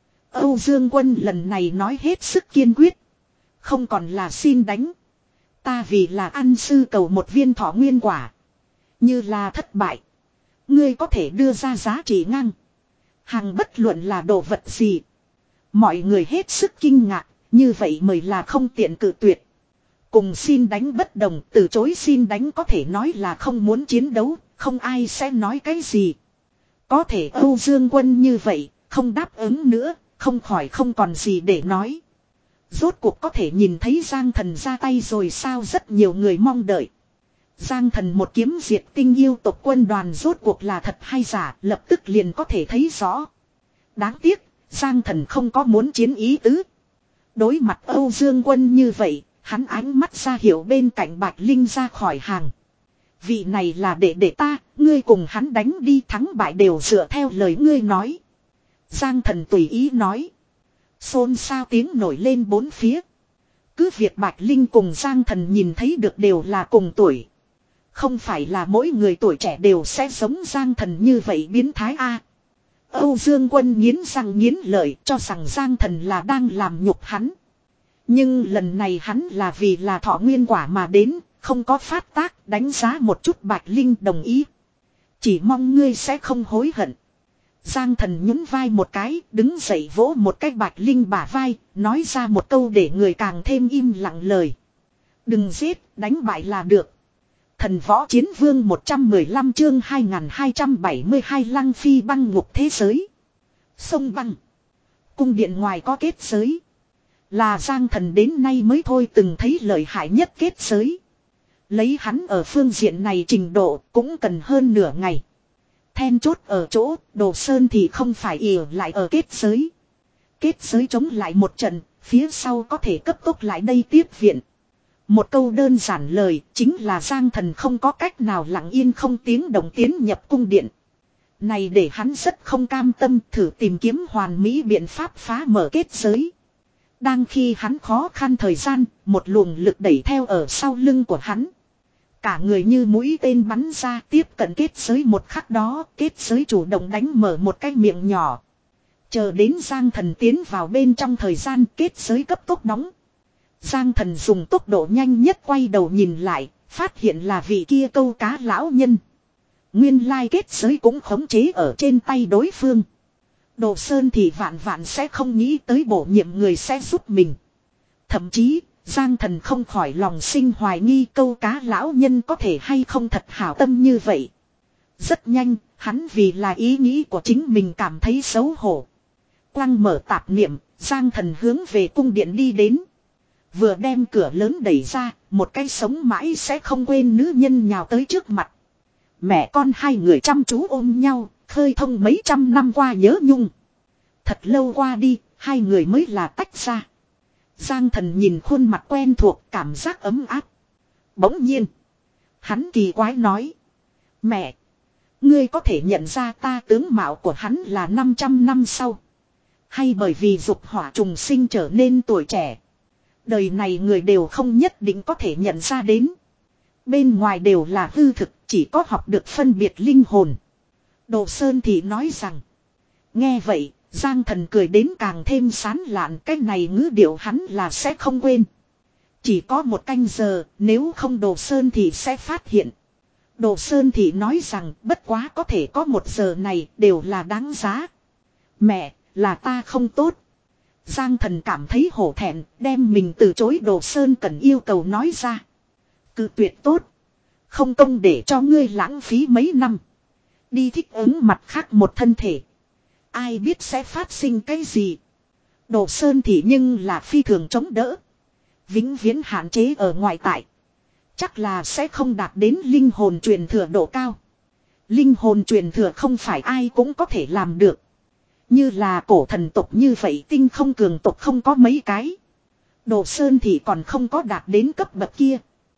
Âu Dương Quân lần này nói hết sức kiên quyết. Không còn là xin đánh. Ta vì là ăn sư cầu một viên thọ nguyên quả. Như là thất bại. Ngươi có thể đưa ra giá trị ngang. Hàng bất luận là đồ vật gì. Mọi người hết sức kinh ngạc. Như vậy mới là không tiện cự tuyệt. Cùng xin đánh bất đồng. Từ chối xin đánh có thể nói là không muốn chiến đấu. Không ai sẽ nói cái gì. Có thể Âu Dương Quân như vậy. Không đáp ứng nữa. Không khỏi không còn gì để nói. Rốt cuộc có thể nhìn thấy Giang Thần ra tay rồi sao, rất nhiều người mong đợi. Giang Thần một kiếm diệt tinh yêu tộc quân đoàn rốt cuộc là thật hay giả, lập tức liền có thể thấy rõ. Đáng tiếc, Giang Thần không có muốn chiến ý tứ. Đối mặt Âu Dương Quân như vậy, hắn ánh mắt ra hiệu bên cạnh Bạch Linh ra khỏi hàng. Vị này là đệ đệ ta, ngươi cùng hắn đánh đi, thắng bại đều dựa theo lời ngươi nói. Giang Thần tùy ý nói. Xôn xao tiếng nổi lên bốn phía. Cứ việc Bạch Linh cùng Giang Thần nhìn thấy được đều là cùng tuổi. Không phải là mỗi người tuổi trẻ đều sẽ giống Giang Thần như vậy biến thái a. Âu Dương Quân nghiến răng nghiến lợi cho rằng Giang Thần là đang làm nhục hắn. Nhưng lần này hắn là vì là thọ nguyên quả mà đến, không có phát tác, đánh giá một chút Bạch Linh đồng ý. Chỉ mong ngươi sẽ không hối hận. Giang Thần nhún vai một cái, đứng dậy vỗ một cái Bạch Linh bả vai, nói ra một câu để người càng thêm im lặng lời. Đừng giết, đánh bại là được. Thần võ chiến vương một trăm mười lăm chương hai nghìn hai trăm bảy mươi hai Lăng Phi băng ngục thế giới. Sông băng. Cung điện ngoài có kết giới. Là Giang Thần đến nay mới thôi từng thấy lợi hại nhất kết giới. Lấy hắn ở phương diện này trình độ cũng cần hơn nửa ngày. Then chốt ở chỗ, Đồ Sơn thì không phải ỉa lại ở kết giới. Kết giới chống lại một trận, phía sau có thể cấp tốc lại đây tiếp viện. Một câu đơn giản lời, chính là Giang Thần không có cách nào lặng yên không tiếng động tiến nhập cung điện. Này để hắn rất không cam tâm thử tìm kiếm hoàn mỹ biện pháp phá mở kết giới. Đang khi hắn khó khăn thời gian, một luồng lực đẩy theo ở sau lưng của hắn. Cả người như mũi tên bắn ra tiếp cận kết giới một khắc đó, kết giới chủ động đánh mở một cái miệng nhỏ. Chờ đến Giang Thần tiến vào bên trong thời gian kết giới cấp tốc đóng. Giang Thần dùng tốc độ nhanh nhất quay đầu nhìn lại, phát hiện là vị kia câu cá lão nhân. Nguyên lai kết giới cũng khống chế ở trên tay đối phương. Đồ Sơn thì vạn vạn sẽ không nghĩ tới bổ nhiệm người sẽ giúp mình. Thậm chí, Giang Thần không khỏi lòng sinh hoài nghi câu cá lão nhân có thể hay không thật hảo tâm như vậy. Rất nhanh, hắn vì là ý nghĩ của chính mình cảm thấy xấu hổ. Quăng mở tạp niệm, Giang Thần hướng về cung điện đi đến. Vừa đem cửa lớn đẩy ra, một cái sống mãi sẽ không quên nữ nhân nhào tới trước mặt. Mẹ con hai người chăm chú ôm nhau, khơi thông mấy trăm năm qua nhớ nhung. Thật lâu qua đi, hai người mới là tách ra. Giang Thần nhìn khuôn mặt quen thuộc, cảm giác ấm áp. Bỗng nhiên, hắn kỳ quái nói. Mẹ, ngươi có thể nhận ra ta tướng mạo của hắn là năm trăm năm sau. Hay bởi vì dục hỏa trùng sinh trở nên tuổi trẻ. Đời này người đều không nhất định có thể nhận ra đến. Bên ngoài đều là hư thực, chỉ có học được phân biệt linh hồn. Đồ Sơn thì nói rằng. Nghe vậy, Giang Thần cười đến càng thêm sán lạn, cái này ngữ điệu hắn là sẽ không quên. Chỉ có một canh giờ, nếu không Đồ Sơn thì sẽ phát hiện. Đồ Sơn thì nói rằng bất quá có thể có một giờ này đều là đáng giá. Mẹ, là ta không tốt. Giang Thần cảm thấy hổ thẹn, đem mình từ chối Đồ Sơn cần yêu cầu nói ra. Cự tuyệt tốt. Không công để cho ngươi lãng phí mấy năm. Đi thích ứng mặt khác một thân thể. Ai biết sẽ phát sinh cái gì. Đồ Sơn thì nhưng là phi thường chống đỡ. Vĩnh viễn hạn chế ở ngoại tại. Chắc là sẽ không đạt đến linh hồn truyền thừa độ cao. Linh hồn truyền thừa không phải ai cũng có thể làm được. Như là cổ thần tộc như vậy tinh không cường tộc không có mấy cái. Đồ Sơn Thị còn không có đạt đến cấp bậc kia.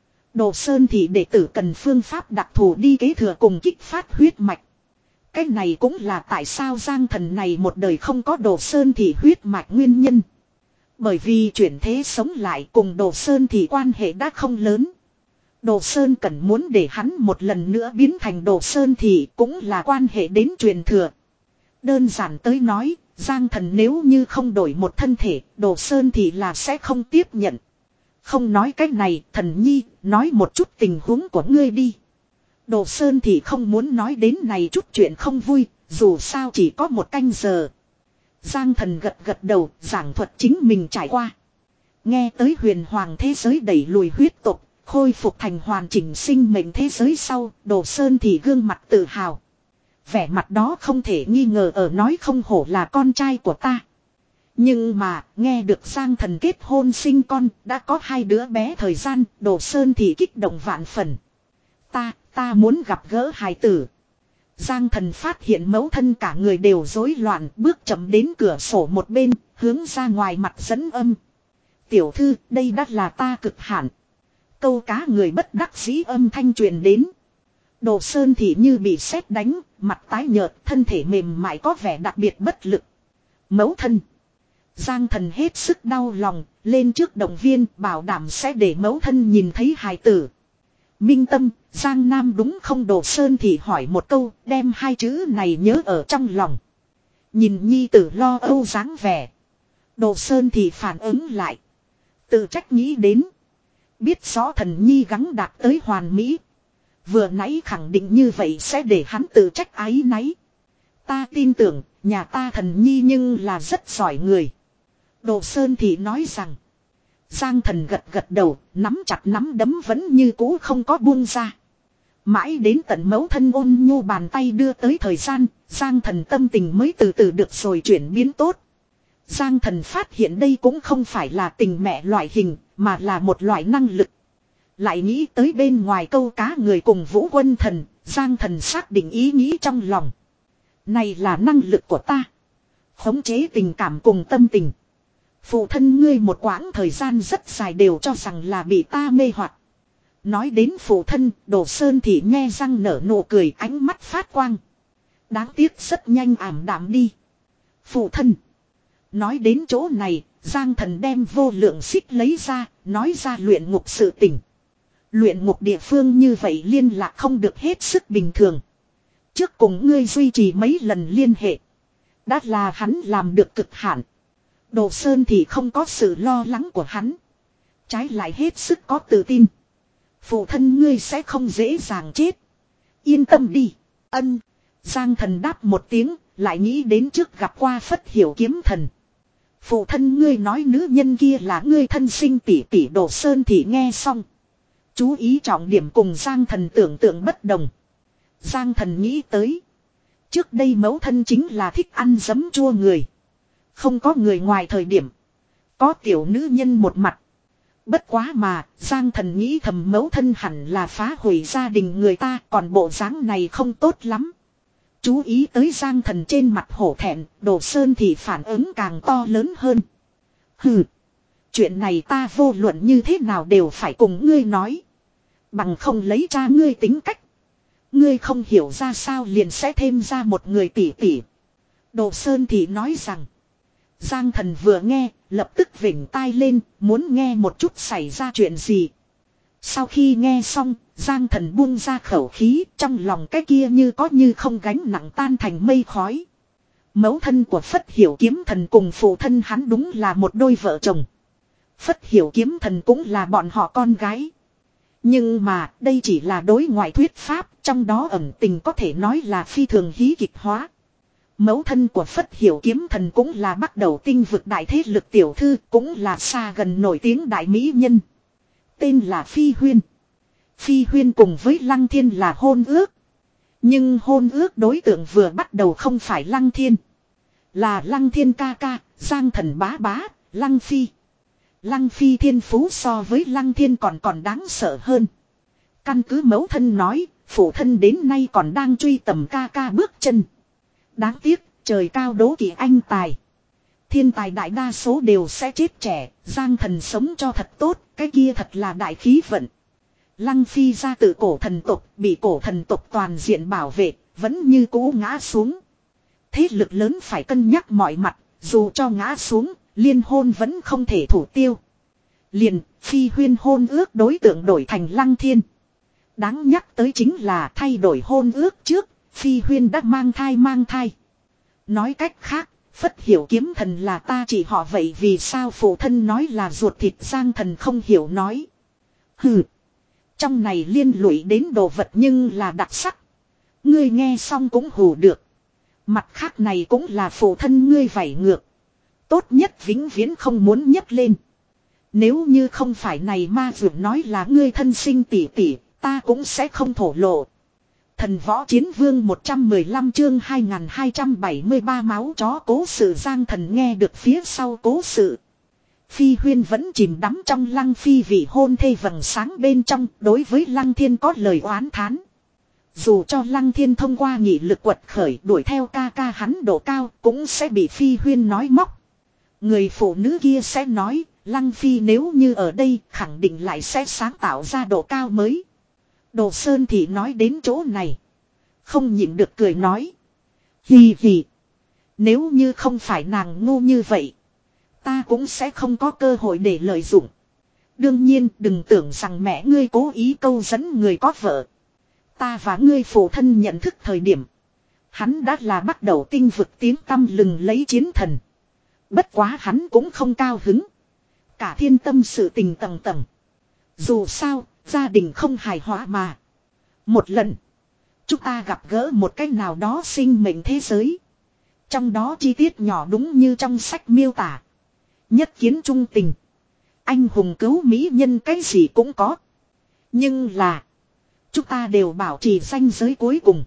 Đồ Sơn Thị đệ tử cần phương pháp đặc thù đi kế thừa cùng kích phát huyết mạch. Cái này cũng là tại sao Giang Thần này một đời không có Đồ Sơn Thị huyết mạch nguyên nhân. Bởi vì chuyển thế sống lại cùng Đồ Sơn Thị quan hệ đã không lớn. Đồ Sơn cần muốn để hắn một lần nữa biến thành Đồ Sơn Thị cũng là quan hệ đến truyền thừa. Đơn giản tới nói, Giang Thần nếu như không đổi một thân thể, Đồ Sơn Thị là sẽ không tiếp nhận. Không nói cái này, Thần Nhi, nói một chút tình huống của ngươi đi. Đồ Sơn Thị không muốn nói đến này chút chuyện không vui, dù sao chỉ có một canh giờ. Giang Thần gật gật đầu, giảng thuật chính mình trải qua. Nghe tới huyền hoàng thế giới đẩy lùi huyết tục, khôi phục thành hoàn chỉnh sinh mệnh thế giới sau, Đồ Sơn Thị gương mặt tự hào. Vẻ mặt đó không thể nghi ngờ ở nói không hổ là con trai của ta. Nhưng mà, nghe được Giang Thần kết hôn sinh con, đã có hai đứa bé thời gian, Đồ Sơn Thị kích động vạn phần. Ta, ta muốn gặp gỡ hài tử. Giang Thần phát hiện mẫu thân cả người đều rối loạn, bước chậm đến cửa sổ một bên, hướng ra ngoài mặt dẫn âm. Tiểu thư, đây đã là ta cực hạn. Câu cá người bất đắc dĩ âm thanh truyền đến. Đồ Sơn Thị như bị sét đánh, mặt tái nhợt, thân thể mềm mại có vẻ đặc biệt bất lực. Mẫu thân. Giang Thần hết sức đau lòng, lên trước động viên, bảo đảm sẽ để mẫu thân nhìn thấy hài tử. Minh tâm, Giang Nam đúng không? Đồ Sơn Thị hỏi một câu, đem hai chữ này nhớ ở trong lòng. Nhìn nhi tử lo âu dáng vẻ. Đồ Sơn Thị phản ứng lại. Tự trách nghĩ đến. Biết rõ Thần Nhi gắng đạt tới hoàn mỹ. Vừa nãy khẳng định như vậy sẽ để hắn tự trách áy náy. Ta tin tưởng, nhà ta Thần Nhi nhưng là rất giỏi người. Đồ Sơn Thị nói rằng. Giang Thần gật gật đầu, nắm chặt nắm đấm vẫn như cũ không có buông ra. Mãi đến tận mẫu thân ôn nhu bàn tay đưa tới thời gian, Giang Thần tâm tình mới từ từ được rồi chuyển biến tốt. Giang Thần phát hiện đây cũng không phải là tình mẹ loại hình, mà là một loại năng lực. Lại nghĩ tới bên ngoài câu cá người cùng Vũ Quân Thần, Giang Thần xác định ý nghĩ trong lòng. Này là năng lực của ta. Khống chế tình cảm cùng tâm tình. Phụ thân ngươi một quãng thời gian rất dài đều cho rằng là bị ta mê hoặc. Nói đến phụ thân, Đồ Sơn Thị nhe răng nở nụ cười, ánh mắt phát quang. Đáng tiếc rất nhanh ảm đạm đi. Phụ thân. Nói đến chỗ này, Giang Thần đem vô lượng xích lấy ra, nói ra luyện ngục sự tình. Luyện ngục địa phương như vậy liên lạc không được hết sức bình thường. Trước cùng ngươi duy trì mấy lần liên hệ. Đã là hắn làm được cực hạn. Đồ Sơn thì không có sự lo lắng của hắn. Trái lại hết sức có tự tin. Phụ thân ngươi sẽ không dễ dàng chết. Yên tâm đi. Ân. Giang Thần đáp một tiếng, lại nghĩ đến trước gặp qua Phất Hiểu Kiếm Thần. Phụ thân ngươi nói nữ nhân kia là ngươi thân sinh tỷ tỷ. Đồ Sơn thì nghe xong. Chú ý trọng điểm cùng Giang Thần tưởng tượng bất đồng. Giang Thần nghĩ tới. Trước đây mẫu thân chính là thích ăn giấm chua người. Không có người ngoài thời điểm. Có tiểu nữ nhân một mặt. Bất quá mà, Giang Thần nghĩ thầm mẫu thân hẳn là phá hủy gia đình người ta, còn bộ dáng này không tốt lắm. Chú ý tới Giang Thần trên mặt hổ thẹn, Đồ Sơn thì phản ứng càng to lớn hơn. Hừ, chuyện này ta vô luận như thế nào đều phải cùng ngươi nói. Bằng không lấy cha ngươi tính cách. Ngươi không hiểu ra sao liền sẽ thêm ra một người tỷ tỷ. Đồ Sơn thì nói rằng. Giang Thần vừa nghe, lập tức vểnh tai lên, muốn nghe một chút xảy ra chuyện gì. Sau khi nghe xong, Giang Thần buông ra khẩu khí, trong lòng cái kia như có như không gánh nặng tan thành mây khói. Mẫu thân của Phất Hiểu Kiếm Thần cùng phụ thân hắn đúng là một đôi vợ chồng. Phất Hiểu Kiếm Thần cũng là bọn họ con gái. Nhưng mà, đây chỉ là đối ngoại thuyết pháp, trong đó ẩn tình có thể nói là phi thường hí kịch hóa. Mẫu thân của Phất Hiểu Kiếm Thần cũng là bắt đầu tinh vực đại thế lực tiểu thư, cũng là xa gần nổi tiếng đại mỹ nhân. Tên là Phi Huyên. Phi Huyên cùng với Lăng Thiên là hôn ước. Nhưng hôn ước đối tượng vừa bắt đầu không phải Lăng Thiên. Là Lăng Thiên ca ca, Giang Thần bá bá, Lăng Phi. Lăng Phi thiên phú so với Lăng Thiên còn còn đáng sợ hơn. Căn cứ mẫu thân nói, phụ thân đến nay còn đang truy tầm ca ca bước chân. Đáng tiếc, trời cao đố kỵ anh tài. Thiên tài đại đa số đều sẽ chết trẻ, Giang Thần sống cho thật tốt, cái kia thật là đại khí vận. Lăng Phi ra từ cổ thần tộc, bị cổ thần tộc toàn diện bảo vệ, vẫn như cũ ngã xuống. Thế lực lớn phải cân nhắc mọi mặt, dù cho ngã xuống, liên hôn vẫn không thể thủ tiêu. Liền, Phi Huyên hôn ước đối tượng đổi thành Lăng Thiên. Đáng nhắc tới chính là thay đổi hôn ước trước, Phi Huyên đã mang thai mang thai. Nói cách khác, Phất Hiểu Kiếm Thần là ta chỉ họ vậy vì sao phụ thân nói là ruột thịt Giang Thần không hiểu nói. Hừ. Trong này liên lụy đến đồ vật nhưng là đặc sắc. Ngươi nghe xong cũng hù được. Mặt khác này cũng là phụ thân ngươi vảy ngược. Tốt nhất vĩnh viễn không muốn nhấc lên. Nếu như không phải này ma dược nói là ngươi thân sinh tỷ tỷ, ta cũng sẽ không thổ lộ. Thần võ chiến vương một trăm mười lăm chương hai nghìn hai trăm bảy mươi ba máu chó cố sự Giang Thần nghe được phía sau cố sự. Phi Huyên vẫn chìm đắm trong Lăng Phi vị hôn thê vầng sáng bên trong, đối với Lăng Thiên có lời oán thán. Dù cho Lăng Thiên thông qua nghị lực quật khởi đuổi theo ca ca hắn độ cao cũng sẽ bị Phi Huyên nói móc. Người phụ nữ kia sẽ nói, Lăng Phi nếu như ở đây khẳng định lại sẽ sáng tạo ra độ cao mới. Đồ Sơn thì nói đến chỗ này. Không nhịn được cười nói. Hì hì. Nếu như không phải nàng ngu như vậy. Ta cũng sẽ không có cơ hội để lợi dụng. Đương nhiên đừng tưởng rằng mẹ ngươi cố ý câu dẫn người có vợ. Ta và ngươi phụ thân nhận thức thời điểm. Hắn đã là bắt đầu tinh vực tiếng tăm lừng lấy chiến thần. Bất quá hắn cũng không cao hứng. Cả thiên tâm sự tình tầng tầng. Dù sao, gia đình không hài hòa mà. Một lần, chúng ta gặp gỡ một cách nào đó sinh mệnh thế giới. Trong đó chi tiết nhỏ đúng như trong sách miêu tả. Nhất kiến trung tình. Anh hùng cứu mỹ nhân cái gì cũng có. Nhưng là, chúng ta đều bảo trì ranh giới cuối cùng.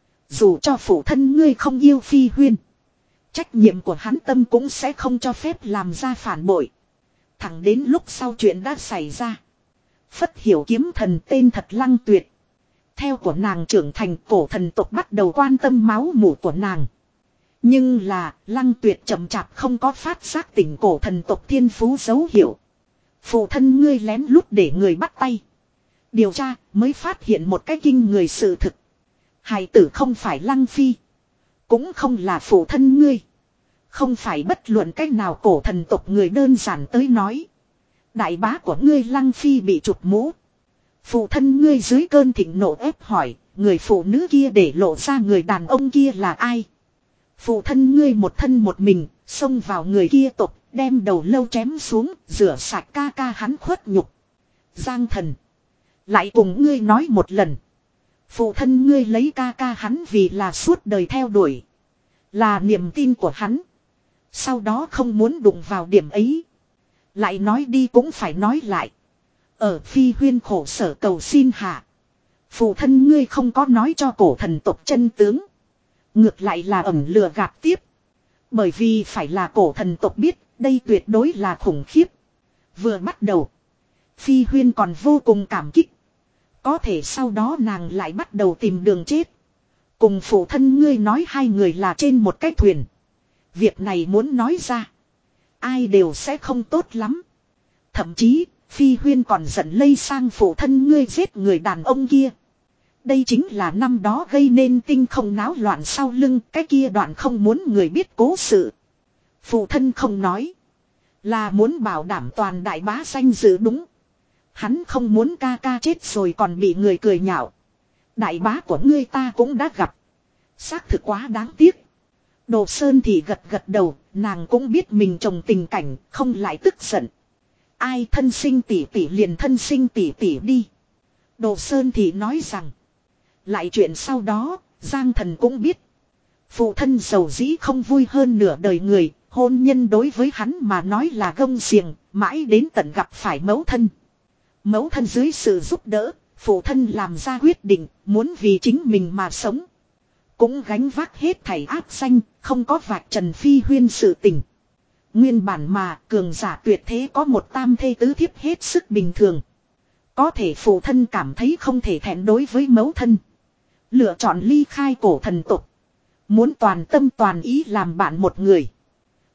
Dù cho phụ thân ngươi không yêu Phi Huyên, trách nhiệm của hắn tâm cũng sẽ không cho phép làm ra phản bội. Thẳng đến lúc sau chuyện đã xảy ra. Phất Hiểu Kiếm Thần tên thật Lăng Tuyệt. Theo của nàng trưởng thành, cổ thần tộc bắt đầu quan tâm máu mủ của nàng. Nhưng là Lăng Tuyệt chậm chạp không có phát giác tỉnh cổ thần tộc thiên phú dấu hiệu. Phụ thân ngươi lén lút để người bắt tay. Điều tra mới phát hiện một cái kinh người sự thực. Hài tử không phải Lăng Phi. Cũng không là phụ thân ngươi. Không phải bất luận cách nào cổ thần tộc người đơn giản tới nói. Đại bá của ngươi Lăng Phi bị chụp mũ. Phụ thân ngươi dưới cơn thịnh nộ ép hỏi, người phụ nữ kia để lộ ra người đàn ông kia là ai? Phụ thân ngươi một thân một mình, xông vào người kia tộc, đem đầu lâu chém xuống, rửa sạch ca ca hắn khuất nhục. Giang Thần, lại cùng ngươi nói một lần. Phụ thân ngươi lấy ca ca hắn vì là suốt đời theo đuổi. Là niềm tin của hắn. Sau đó không muốn đụng vào điểm ấy. Lại nói đi cũng phải nói lại. Ở Phi Huyên khổ sở cầu xin hạ. Phụ thân ngươi không có nói cho cổ thần tộc chân tướng. Ngược lại là ẩn lừa gạt tiếp. Bởi vì phải là cổ thần tộc biết, đây tuyệt đối là khủng khiếp. Vừa bắt đầu, Phi Huyên còn vô cùng cảm kích. Có thể sau đó nàng lại bắt đầu tìm đường chết. Cùng phụ thân ngươi nói hai người là trên một cái thuyền. Việc này muốn nói ra, ai đều sẽ không tốt lắm. Thậm chí, Phi Huyên còn giận lây sang phụ thân ngươi giết người đàn ông kia. Đây chính là năm đó gây nên tinh không náo loạn sau lưng, cái kia đoạn không muốn người biết cố sự. Phụ thân không nói, là muốn bảo đảm toàn đại bá danh dự đúng. Hắn không muốn ca ca chết rồi còn bị người cười nhạo. Đại bá của ngươi ta cũng đã gặp. Xác thực quá đáng tiếc. Đồ Sơn thì gật gật đầu, nàng cũng biết mình trồng tình cảnh, không lại tức giận. Ai thân sinh tỷ tỷ liền thân sinh tỷ tỷ đi. Đồ Sơn thì nói rằng, lại chuyện sau đó, Giang Thần cũng biết. Phụ thân giàu dĩ không vui hơn nửa đời người, hôn nhân đối với hắn mà nói là gông xiềng, mãi đến tận gặp phải mẫu thân. Mẫu thân dưới sự giúp đỡ, phụ thân làm ra quyết định, muốn vì chính mình mà sống. Cũng gánh vác hết thảy áp danh, không có vạch trần Phi Huyên sự tình. Nguyên bản mà cường giả tuyệt thế có một tam thê tứ thiếp hết sức bình thường. Có thể phụ thân cảm thấy không thể thẹn đối với mẫu thân. Lựa chọn ly khai cổ thần tục. Muốn toàn tâm toàn ý làm bạn một người.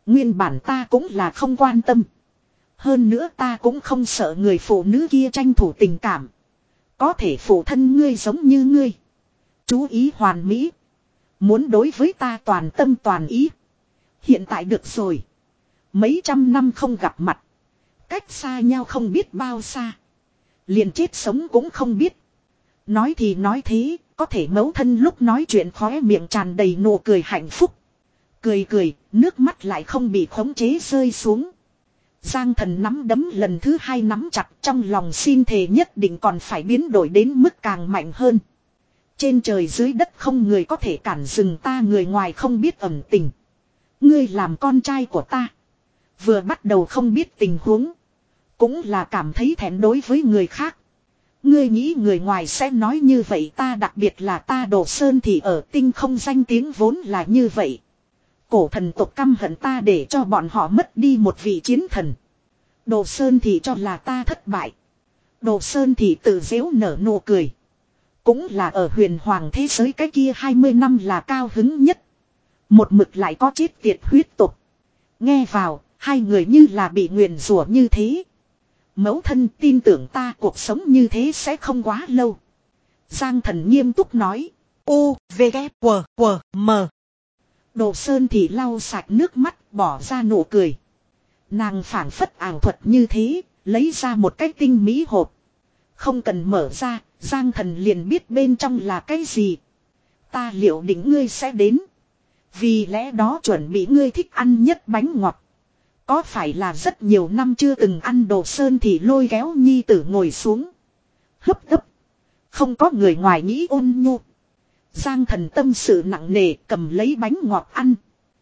Nguyên bản ta cũng là không quan tâm. Hơn nữa ta cũng không sợ người phụ nữ kia tranh thủ tình cảm. Có thể phụ thân ngươi giống như ngươi. Chú ý hoàn mỹ. Muốn đối với ta toàn tâm toàn ý. Hiện tại được rồi. Mấy trăm năm không gặp mặt. Cách xa nhau không biết bao xa. Liền chết sống cũng không biết. Nói thì nói thế. Có thể mẫu thân lúc nói chuyện khóe miệng tràn đầy nụ cười hạnh phúc. Cười cười, nước mắt lại không bị khống chế rơi xuống. Giang Thần nắm đấm lần thứ hai nắm chặt, trong lòng xin thề nhất định còn phải biến đổi đến mức càng mạnh hơn. Trên trời dưới đất không người có thể cản dừng ta, người ngoài không biết ẩn tình. Ngươi làm con trai của ta. Vừa bắt đầu không biết tình huống. Cũng là cảm thấy thẹn đối với người khác. Ngươi nghĩ người ngoài sẽ nói như vậy, ta đặc biệt là ta Đồ Sơn thì ở tinh không danh tiếng vốn là như vậy. Cổ thần tộc căm hận ta để cho bọn họ mất đi một vị chiến thần. Đồ Sơn thì cho là ta thất bại. Đồ Sơn thì tự giễu nở nụ cười. Cũng là ở huyền hoàng thế giới cái kia hai mươi năm là cao hứng nhất. Một mực lại có chết tiệt huyết tục. Nghe vào, hai người như là bị nguyền rủa như thế. Mẫu thân tin tưởng ta, cuộc sống như thế sẽ không quá lâu. Giang Thần nghiêm túc nói. U, V, K, W, W, M. Đồ Sơn thì lau sạch nước mắt, bỏ ra nụ cười. Nàng phảng phất ảo thuật như thế, lấy ra một cái tinh mỹ hộp. Không cần mở ra, Giang Thần liền biết bên trong là cái gì. Ta liệu định ngươi sẽ đến. Vì lẽ đó chuẩn bị ngươi thích ăn nhất bánh ngọt. Có phải là rất nhiều năm chưa từng ăn. Đồ Sơn thì lôi kéo nhi tử ngồi xuống. Hấp tấp. Không có người ngoài nghĩ ôn nhu. Giang Thần tâm sự nặng nề, cầm lấy bánh ngọt ăn.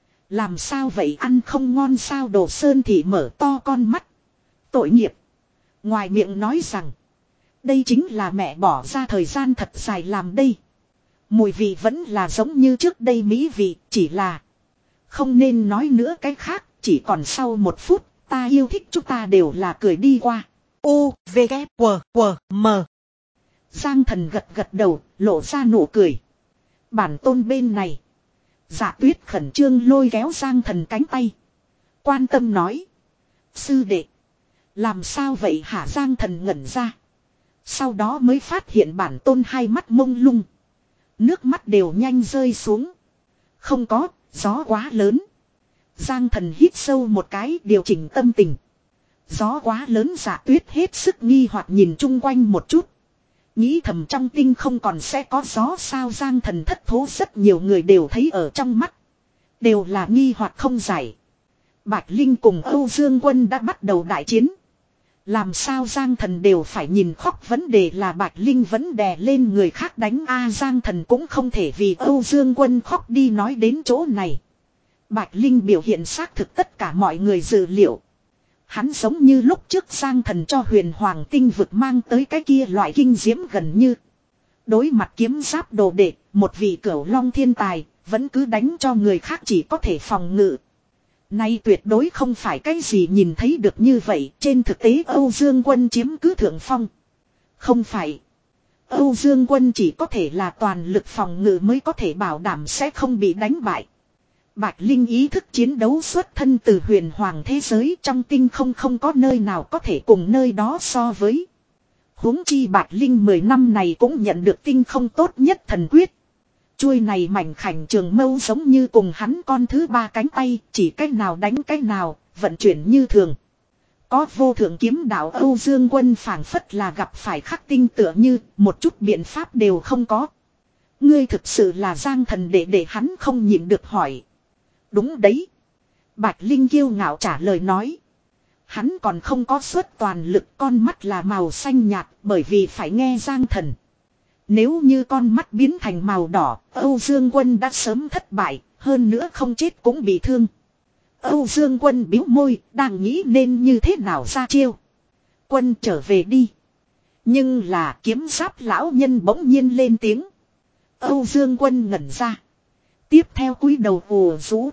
Làm sao vậy, ăn không ngon sao? Đồ Sơn thì mở to con mắt. Tội nghiệp. Ngoài miệng nói rằng. Đây chính là mẹ bỏ ra thời gian thật dài làm đây. Mùi vị vẫn là giống như trước đây mỹ vị, chỉ là. Không nên nói nữa cái khác, chỉ còn sau một phút, ta yêu thích chúng ta đều là cười đi qua. U, V, K, W, W, M. Giang Thần gật gật đầu, lộ ra nụ cười. Bản tôn bên này. Dạ Tuyết khẩn trương lôi kéo Giang Thần cánh tay. Quan tâm nói. Sư đệ. Làm sao vậy hả? Giang Thần ngẩn ra. Sau đó mới phát hiện bản tôn hai mắt mông lung. Nước mắt đều nhanh rơi xuống. Không có, gió quá lớn. Giang Thần hít sâu một cái, điều chỉnh tâm tình. Gió quá lớn. Dạ Tuyết hết sức nghi hoặc nhìn chung quanh một chút. Nghĩ thầm trong tinh không còn sẽ có gió sao? Giang Thần thất thố, rất nhiều người đều thấy ở trong mắt. Đều là nghi hoặc không giải. Bạch Linh cùng Âu Dương Quân đã bắt đầu đại chiến. Làm sao Giang Thần đều phải nhìn khóc, vấn đề là Bạch Linh vẫn đè lên người khác đánh a. Giang Thần cũng không thể vì Âu Dương Quân khóc đi nói đến chỗ này. Bạch Linh biểu hiện xác thực tất cả mọi người dự liệu. Hắn giống như lúc trước Giang Thần cho huyền hoàng tinh vực mang tới cái kia loại kinh diễm gần như. Đối mặt kiếm giáp đồ đệ, một vị cửu long thiên tài, vẫn cứ đánh cho người khác chỉ có thể phòng ngự. Nay tuyệt đối không phải cái gì nhìn thấy được như vậy, trên thực tế Âu Dương Quân chiếm cứ thượng phong. Không phải. Âu Dương Quân chỉ có thể là toàn lực phòng ngự mới có thể bảo đảm sẽ không bị đánh bại. Bạch Linh ý thức chiến đấu xuất thân từ huyền hoàng thế giới, trong tinh không không có nơi nào có thể cùng nơi đó so với. Huống chi Bạch Linh mười năm này cũng nhận được tinh không tốt nhất thần quyết. Chuôi này mảnh khảnh trường mâu giống như cùng hắn con thứ ba cánh tay, chỉ cách nào đánh cách nào, vận chuyển như thường. Có vô thượng kiếm đạo Âu Dương Quân phảng phất là gặp phải khắc tinh tựa như, một chút biện pháp đều không có. Ngươi thực sự là Giang Thần để để hắn không nhịn được hỏi. Đúng đấy. Bạch Linh kiêu ngạo trả lời nói. Hắn còn không có suất toàn lực, con mắt là màu xanh nhạt bởi vì phải nghe Giang Thần. Nếu như con mắt biến thành màu đỏ, Âu Dương Quân đã sớm thất bại, hơn nữa không chết cũng bị thương. Âu Dương Quân bĩu môi, đang nghĩ nên như thế nào ra chiêu. Quân trở về đi. Nhưng là kiếm giáp lão nhân bỗng nhiên lên tiếng. Âu Dương Quân ngẩn ra. Tiếp theo cúi đầu ù rũ.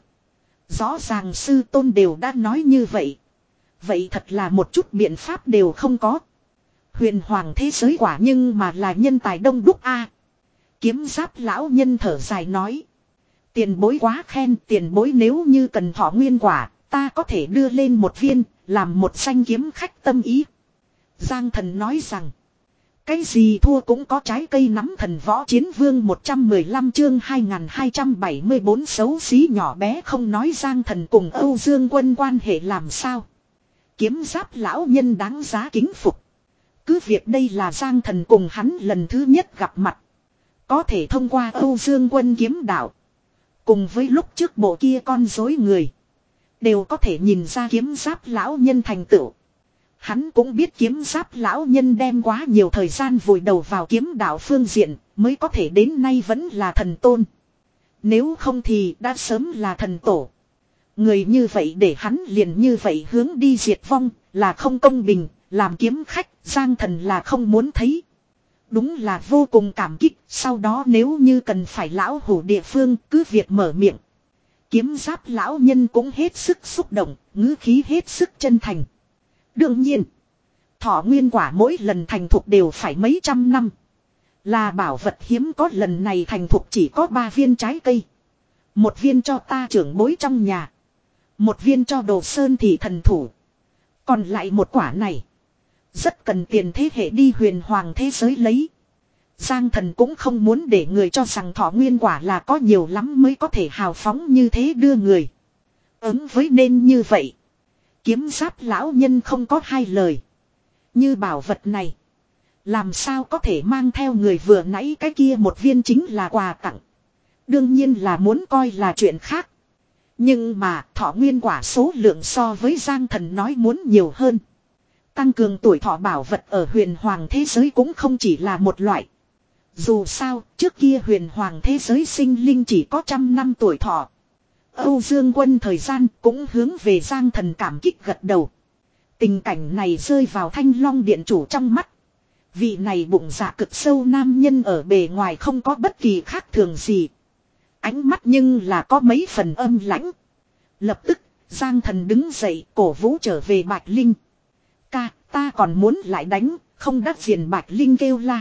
Rõ ràng sư tôn đều đã nói như vậy. Vậy thật là một chút biện pháp đều không có. Huyền hoàng thế giới quả nhưng mà là nhân tài đông đúc a. Kiếm giáp lão nhân thở dài nói. Tiền bối quá khen, tiền bối nếu như cần thọ nguyên quả, ta có thể đưa lên một viên, làm một danh kiếm khách tâm ý. Giang Thần nói rằng. Cái gì thua cũng có trái cây nắm thần võ chiến vương một trăm mười lăm chương hai nghìn hai trăm bảy mươi bốn xấu xí nhỏ bé không nói Giang Thần cùng Âu Dương Quân quan hệ làm sao. Kiếm giáp lão nhân đáng giá kính phục. Cứ việc đây là Giang Thần cùng hắn lần thứ nhất gặp mặt. Có thể thông qua Âu Dương Quân kiếm đạo. Cùng với lúc trước bộ kia con rối người. Đều có thể nhìn ra kiếm giáp lão nhân thành tựu. Hắn cũng biết kiếm giáp lão nhân đem quá nhiều thời gian vùi đầu vào kiếm đạo phương diện mới có thể đến nay vẫn là thần tôn. Nếu không thì đã sớm là thần tổ. Người như vậy để hắn liền như vậy hướng đi diệt vong là không công bình, làm kiếm khách Giang Thần là không muốn thấy. Đúng là vô cùng cảm kích, sau đó nếu như cần phải lão hủ địa phương cứ việc mở miệng. Kiếm giáp lão nhân cũng hết sức xúc động, ngữ khí hết sức chân thành. Đương nhiên, thọ nguyên quả mỗi lần thành thục đều phải mấy trăm năm. Là bảo vật hiếm có lần này thành thục chỉ có ba viên trái cây. Một viên cho ta trưởng bối trong nhà. Một viên cho Đồ Sơn thị thần thủ. Còn lại một quả này. Rất cần tiền thế hệ đi huyền hoàng thế giới lấy. Giang Thần cũng không muốn để người cho rằng thọ nguyên quả là có nhiều lắm mới có thể hào phóng như thế đưa người. Ứng với nên như vậy. Kiếm giáp lão nhân không có hai lời. Như bảo vật này. Làm sao có thể mang theo người vừa nãy cái kia một viên chính là quà tặng. Đương nhiên là muốn coi là chuyện khác. Nhưng mà thọ nguyên quả số lượng so với Giang Thần nói muốn nhiều hơn. Tăng cường tuổi thọ bảo vật ở huyền hoàng thế giới cũng không chỉ là một loại. Dù sao trước kia huyền hoàng thế giới sinh linh chỉ có trăm năm tuổi thọ. Âu Dương Quân thời gian cũng hướng về Giang Thần cảm kích gật đầu. Tình cảnh này rơi vào Thanh Long Điện chủ trong mắt. Vị này bụng dạ cực sâu nam nhân ở bề ngoài không có bất kỳ khác thường gì. Ánh mắt nhưng là có mấy phần âm lãnh. Lập tức, Giang Thần đứng dậy cổ vũ trở về Bạch Linh. Ca, ta còn muốn lại đánh, không đắc diện Bạch Linh kêu la.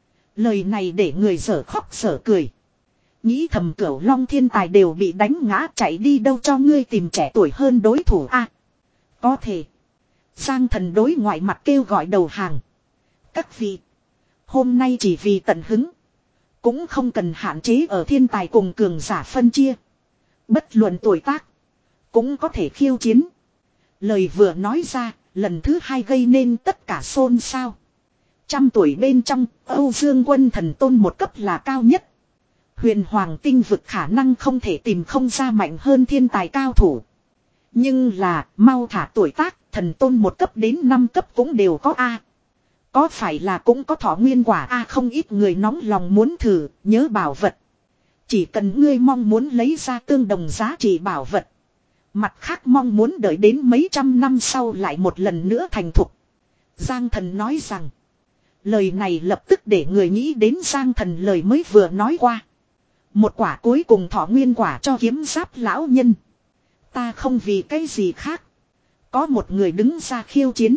Lời này để người dở khóc dở cười. Nghĩ thầm Cửu Long thiên tài đều bị đánh ngã chạy đi đâu cho ngươi tìm trẻ tuổi hơn đối thủ a. À, có thể. Giang Thần đối ngoại mặt kêu gọi đầu hàng. Các vị. Hôm nay chỉ vì tận hứng. Cũng không cần hạn chế ở thiên tài cùng cường giả phân chia. Bất luận tuổi tác. Cũng có thể khiêu chiến. Lời vừa nói ra. Lần thứ hai gây nên tất cả xôn xao. Trăm tuổi bên trong. Âu Dương Quân thần tôn một cấp là cao nhất. Huyền Hoàng tinh vực khả năng không thể tìm không ra mạnh hơn thiên tài cao thủ. Nhưng là mau thả tuổi tác. Thần tôn một cấp đến năm cấp cũng đều có A. Có phải là cũng có thọ nguyên quả A, không ít người nóng lòng muốn thử, nhớ bảo vật. Chỉ cần ngươi mong muốn lấy ra tương đồng giá trị bảo vật. Mặt khác mong muốn đợi đến mấy trăm năm sau lại một lần nữa thành thục. Giang Thần nói rằng. Lời này lập tức để người nghĩ đến Giang Thần lời mới vừa nói qua. Một quả cuối cùng thọ nguyên quả cho kiếm giáp lão nhân. Ta không vì cái gì khác. Có một người đứng ra khiêu chiến.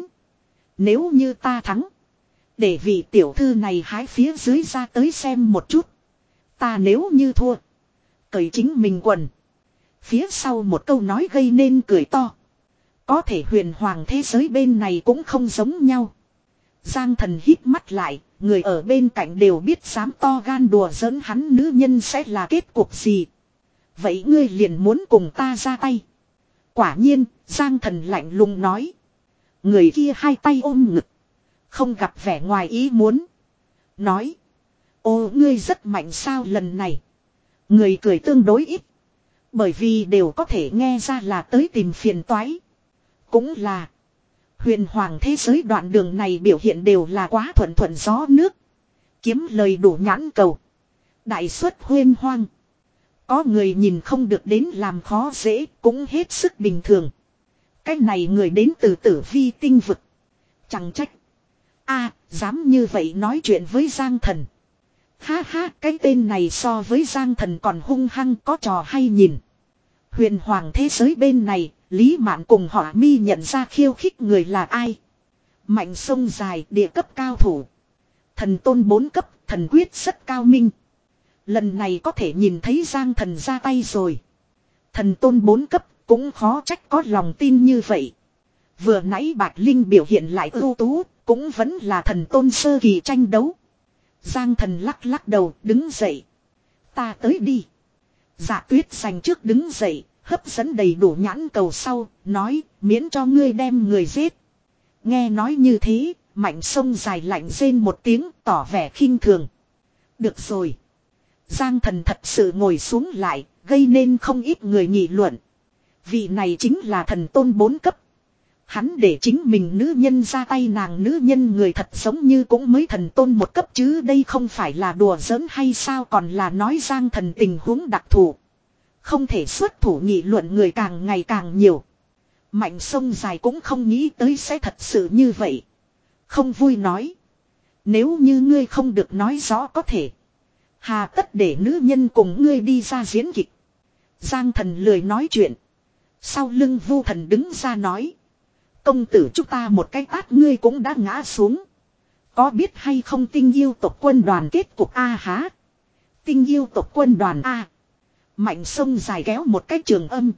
Nếu như ta thắng. Để vị tiểu thư này hái phía dưới ra tới xem một chút. Ta nếu như thua. Cởi chính mình quần. Phía sau một câu nói gây nên cười to. Có thể huyền hoàng thế giới bên này cũng không giống nhau. Giang Thần hít mắt lại. Người ở bên cạnh đều biết dám to gan đùa giỡn hắn nữ nhân sẽ là kết cục gì. Vậy ngươi liền muốn cùng ta ra tay. Quả nhiên, Giang Thần lạnh lùng nói. Người kia hai tay ôm ngực. Không gặp vẻ ngoài ý muốn. Nói. Ô ngươi rất mạnh sao lần này. Người cười tương đối ít. Bởi vì đều có thể nghe ra là tới tìm phiền toái. Cũng là. Huyền hoàng thế giới đoạn đường này biểu hiện đều là quá thuận thuận gió nước. Kiếm lời đủ nhãn cầu. Đại suất huyên hoang. Có người nhìn không được đến làm khó dễ cũng hết sức bình thường. Cái này người đến từ Tử Vi tinh vực. Chẳng trách. A, dám như vậy nói chuyện với Giang Thần. Ha ha, cái tên này so với Giang Thần còn hung hăng có trò hay nhìn. Huyền hoàng thế giới bên này, Lý Mạn cùng họ Mi nhận ra khiêu khích người là ai. Mạnh sông dài, địa cấp cao thủ. Thần tôn bốn cấp, thần quyết rất cao minh. Lần này có thể nhìn thấy Giang Thần ra tay rồi. Thần tôn bốn cấp, cũng khó trách có lòng tin như vậy. Vừa nãy Bạch Linh biểu hiện lại ưu tú, cũng vẫn là thần tôn sơ kỳ tranh đấu. Giang Thần lắc lắc đầu, đứng dậy. Ta tới đi. Dạ Tuyết giành trước đứng dậy, hấp dẫn đầy đủ nhãn cầu sau, nói, miễn cho ngươi đem người giết. Nghe nói như thế, Mạnh Sông dài lạnh rên một tiếng, tỏ vẻ khinh thường. Được rồi. Giang Thần thật sự ngồi xuống lại, gây nên không ít người nghị luận. Vị này chính là thần tôn bốn cấp. Hắn để chính mình nữ nhân ra tay, nàng nữ nhân người thật giống như cũng mới thần tôn một cấp chứ, đây không phải là đùa giỡn hay sao, còn là nói Giang Thần tình huống đặc thù. Không thể xuất thủ, nghị luận người càng ngày càng nhiều. Mạnh Sông dài cũng không nghĩ tới sẽ thật sự như vậy. Không vui nói. Nếu như ngươi không được nói rõ có thể. Hà tất để nữ nhân cùng ngươi đi ra diễn kịch. Giang Thần lười nói chuyện. Sau lưng Vu Thần đứng ra nói. Công tử chúng ta một cái tát ngươi cũng đã ngã xuống. Có biết hay không tinh yêu tộc quân đoàn kết cục A há. Tinh yêu tộc quân đoàn A. Mạnh Sông dài kéo một cái trường âm.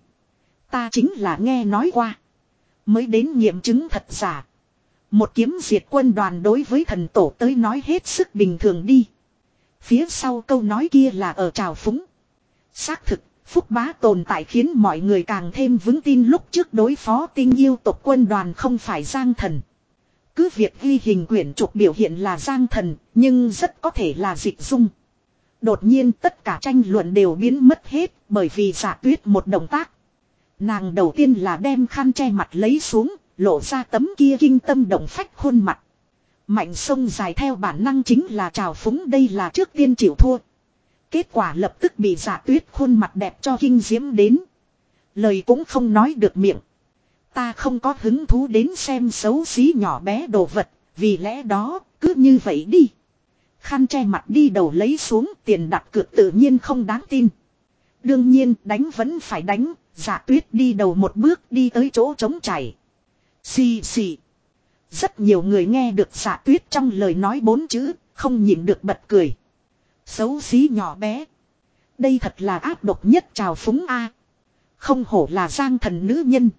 Ta chính là nghe nói qua. Mới đến nghiệm chứng thật giả. Một kiếm diệt quân đoàn đối với thần tổ tới nói hết sức bình thường đi. Phía sau câu nói kia là ở trào phúng. Xác thực, Phúc Bá tồn tại khiến mọi người càng thêm vững tin lúc trước đối phó tinh yêu tộc quân đoàn không phải Giang Thần. Cứ việc ghi hình quyển trục biểu hiện là Giang Thần, nhưng rất có thể là Dịch Dung. Đột nhiên tất cả tranh luận đều biến mất hết bởi vì Dạ Tuyết một động tác. Nàng đầu tiên là đem khăn che mặt lấy xuống, lộ ra tấm kia kinh tâm động phách khuôn mặt. Mạnh Sông dài theo bản năng chính là trào phúng, đây là trước tiên chịu thua. Kết quả lập tức bị Dạ Tuyết khuôn mặt đẹp cho kinh diễm đến. Lời cũng không nói được miệng. Ta không có hứng thú đến xem xấu xí nhỏ bé đồ vật, vì lẽ đó, cứ như vậy đi. Khăn che mặt đi đầu lấy xuống, tiền đặt cược tự nhiên không đáng tin. Đương nhiên đánh vẫn phải đánh. Dạ Tuyết đi đầu một bước đi tới chỗ trống chảy. Xì xì. Rất nhiều người nghe được Dạ Tuyết trong lời nói bốn chữ, không nhịn được bật cười. Xấu xí nhỏ bé. Đây thật là ác độc nhất trào phúng a. Không hổ là Giang Thần nữ nhân.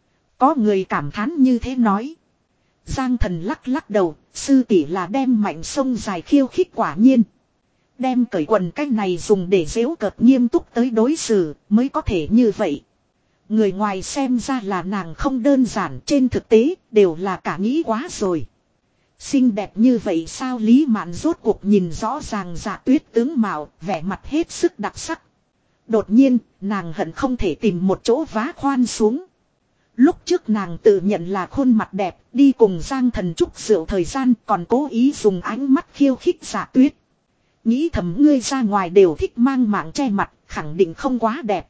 Có người cảm thán như thế nói. Giang Thần lắc lắc đầu, sư tỷ là đem Mạnh Sông dài khiêu khích quả nhiên. Đem cởi quần cách này dùng để giễu cợt nghiêm túc tới đối xử mới có thể như vậy. Người ngoài xem ra là nàng không đơn giản, trên thực tế đều là cả nghĩ quá rồi. Xinh đẹp như vậy sao? Lý Mạn rốt cuộc nhìn rõ ràng Dạ Tuyết tướng mạo, vẻ mặt hết sức đặc sắc. Đột nhiên, nàng hận không thể tìm một chỗ vá khoan xuống. Lúc trước nàng tự nhận là khuôn mặt đẹp, đi cùng Giang Thần chúc rượu thời gian còn cố ý dùng ánh mắt khiêu khích Dạ Tuyết. Nghĩ thầm ngươi ra ngoài đều thích mang mạng che mặt, khẳng định không quá đẹp.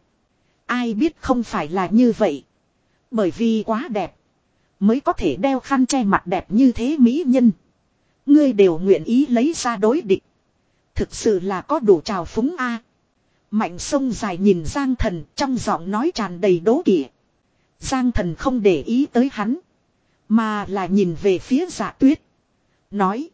Ai biết không phải là như vậy. Bởi vì quá đẹp mới có thể đeo khăn che mặt đẹp như thế mỹ nhân. Ngươi đều nguyện ý lấy ra đối địch. Thực sự là có đủ trào phúng a. Mạnh Sông dài nhìn Giang Thần, trong giọng nói tràn đầy đố kỵ. Giang Thần không để ý tới hắn, mà là nhìn về phía Dạ Tuyết. Nói.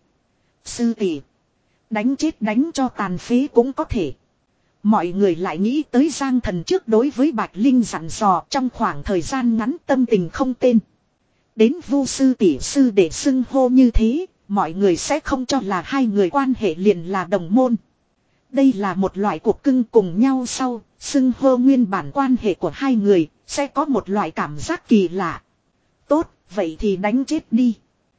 Sư tỷ, đánh chết đánh cho tàn phế cũng có thể. Mọi người lại nghĩ tới Giang Thần trước đối với Bạch Linh dặn dò, trong khoảng thời gian ngắn tâm tình không tên. Đến Vu sư tỷ sư để xưng hô như thế, mọi người sẽ không cho là hai người quan hệ liền là đồng môn. Đây là một loại cuộc cưng cùng nhau sau, xưng hô nguyên bản quan hệ của hai người, sẽ có một loại cảm giác kỳ lạ. Tốt, vậy thì đánh chết đi.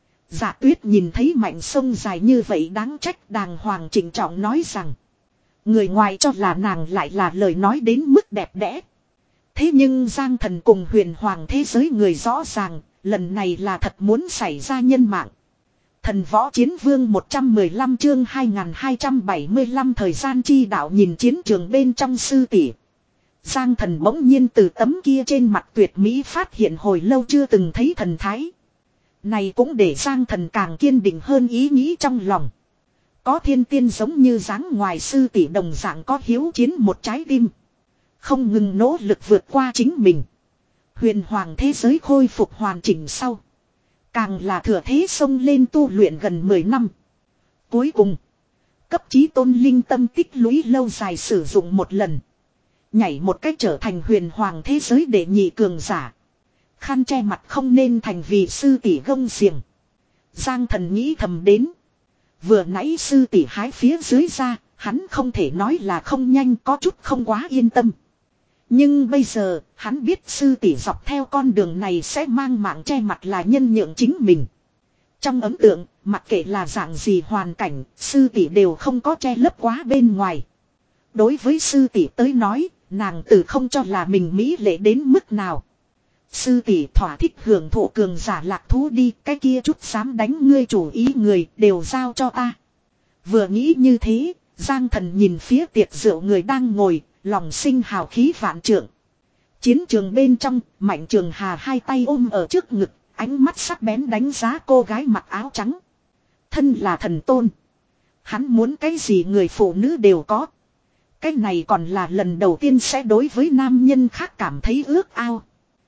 Dạ Tuyết nhìn thấy Mạnh Sông dài như vậy đáng trách, đàng hoàng trịnh trọng nói rằng. Người ngoài cho là nàng lại là lời nói đến mức đẹp đẽ. Thế nhưng Giang Thần cùng Huyền Hoàng thế giới người rõ ràng, lần này là thật muốn xảy ra nhân mạng. Thần Võ Chiến Vương một trăm mười lăm chương hai nghìn hai trăm bảy mươi lăm thời gian chi đạo nhìn chiến trường bên trong sư tỷ. Giang Thần bỗng nhiên từ tấm kia trên mặt tuyệt mỹ phát hiện hồi lâu chưa từng thấy thần thái. Này cũng để Giang Thần càng kiên định hơn ý nghĩ trong lòng. Có thiên tiên giống như dáng ngoài sư tỷ đồng dạng có hiếu chiến một trái tim. Không ngừng nỗ lực vượt qua chính mình. Huyền Hoàng thế giới khôi phục hoàn chỉnh sau. Càng là thừa thế xông lên tu luyện gần mười năm. Cuối cùng, cấp chí tôn linh tâm tích lũy lâu dài sử dụng một lần. Nhảy một cách trở thành huyền hoàng thế giới đệ nhị cường giả. Khăn che mặt không nên thành vì sư tỷ gông xiềng. Giang Thần nghĩ thầm đến. Vừa nãy sư tỷ hái phía dưới ra, hắn không thể nói là không nhanh, có chút không quá yên tâm. Nhưng bây giờ, hắn biết sư tỷ dọc theo con đường này sẽ mang mạng che mặt là nhân nhượng chính mình. Trong ấn tượng, mặc kệ là dạng gì hoàn cảnh, sư tỷ đều không có che lấp quá bên ngoài. Đối với sư tỷ tới nói, nàng từ không cho là mình mỹ lệ đến mức nào. Sư tỷ thỏa thích hưởng thụ cường giả lạc thú đi, cái kia chút dám đánh ngươi chủ ý người đều giao cho ta. Vừa nghĩ như thế, Giang Thần nhìn phía tiệc rượu người đang ngồi, lòng sinh hào khí vạn trượng. Chiến trường bên trong, Mạnh Trường Hà hai tay ôm ở trước ngực, ánh mắt sắc bén đánh giá cô gái mặc áo trắng. Thân là thần tôn. Hắn muốn cái gì người phụ nữ đều có. Cái này còn là lần đầu tiên sẽ đối với nam nhân khác cảm thấy ước ao.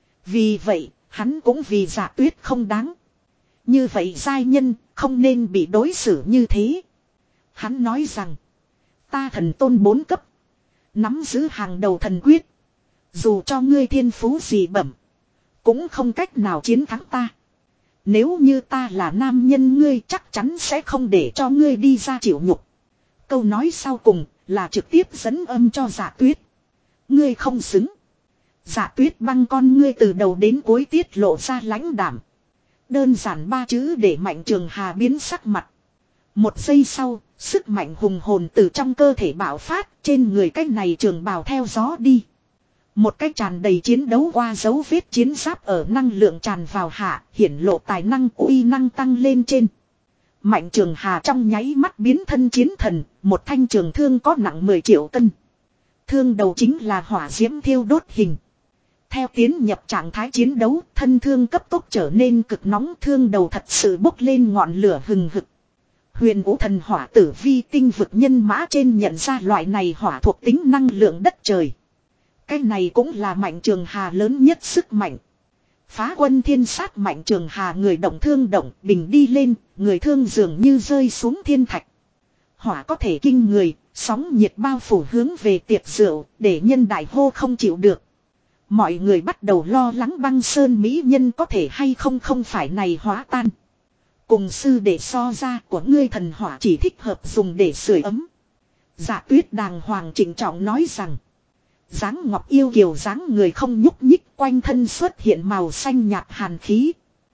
Vì vậy, hắn cũng vì Dạ Tuyết không đáng. Như vậy giai nhân, không nên bị đối xử như thế. Hắn nói rằng, ta thần tôn bốn cấp. Nắm giữ hàng đầu thần quyết. Dù cho ngươi thiên phú gì bẩm, cũng không cách nào chiến thắng ta. Nếu như ta là nam nhân ngươi chắc chắn sẽ không để cho ngươi đi ra chịu nhục. Câu nói sau cùng là trực tiếp dẫn âm cho Dạ Tuyết. Ngươi không xứng. Dạ Tuyết băng con ngươi từ đầu đến cuối tiết lộ ra lãnh đảm. Đơn giản ba chữ để Mạnh Trường Hà biến sắc mặt. Một giây sau, sức mạnh hùng hồn từ trong cơ thể bạo phát, trên người cái này trường bào theo gió đi. Một cái tràn đầy chiến đấu qua dấu vết chiến giáp ở năng lượng tràn vào hạ, hiển lộ tài năng uy năng tăng lên trên. Mạnh Trường Hà trong nháy mắt biến thân chiến thần, một thanh trường thương có nặng mười triệu cân. Thương đầu chính là hỏa diễm thiêu đốt hình. Theo tiến nhập trạng thái chiến đấu, thân thương cấp tốc trở nên cực nóng, thương đầu thật sự bốc lên ngọn lửa hừng hực. Huyền Vũ Thần Hỏa Tử Vi tinh vực nhân mã trên nhận ra loại này hỏa thuộc tính năng lượng đất trời. Cái này cũng là Mạnh Trường Hà lớn nhất sức mạnh. Phá quân thiên sát Mạnh Trường Hà người động thương động, bình đi lên, người thương dường như rơi xuống thiên thạch. Hỏa có thể kinh người, sóng nhiệt bao phủ hướng về tiệc rượu, để nhân đại hô không chịu được. Mọi người bắt đầu lo lắng băng sơn mỹ nhân có thể hay không không phải này hóa tan. Cùng sư để so ra của ngươi thần hỏa chỉ thích hợp dùng để sưởi ấm. Dạ Tuyết đàng hoàng trịnh trọng nói rằng. Dáng ngọc yêu kiều dáng người không nhúc nhích, quanh thân xuất hiện màu xanh nhạt hàn khí.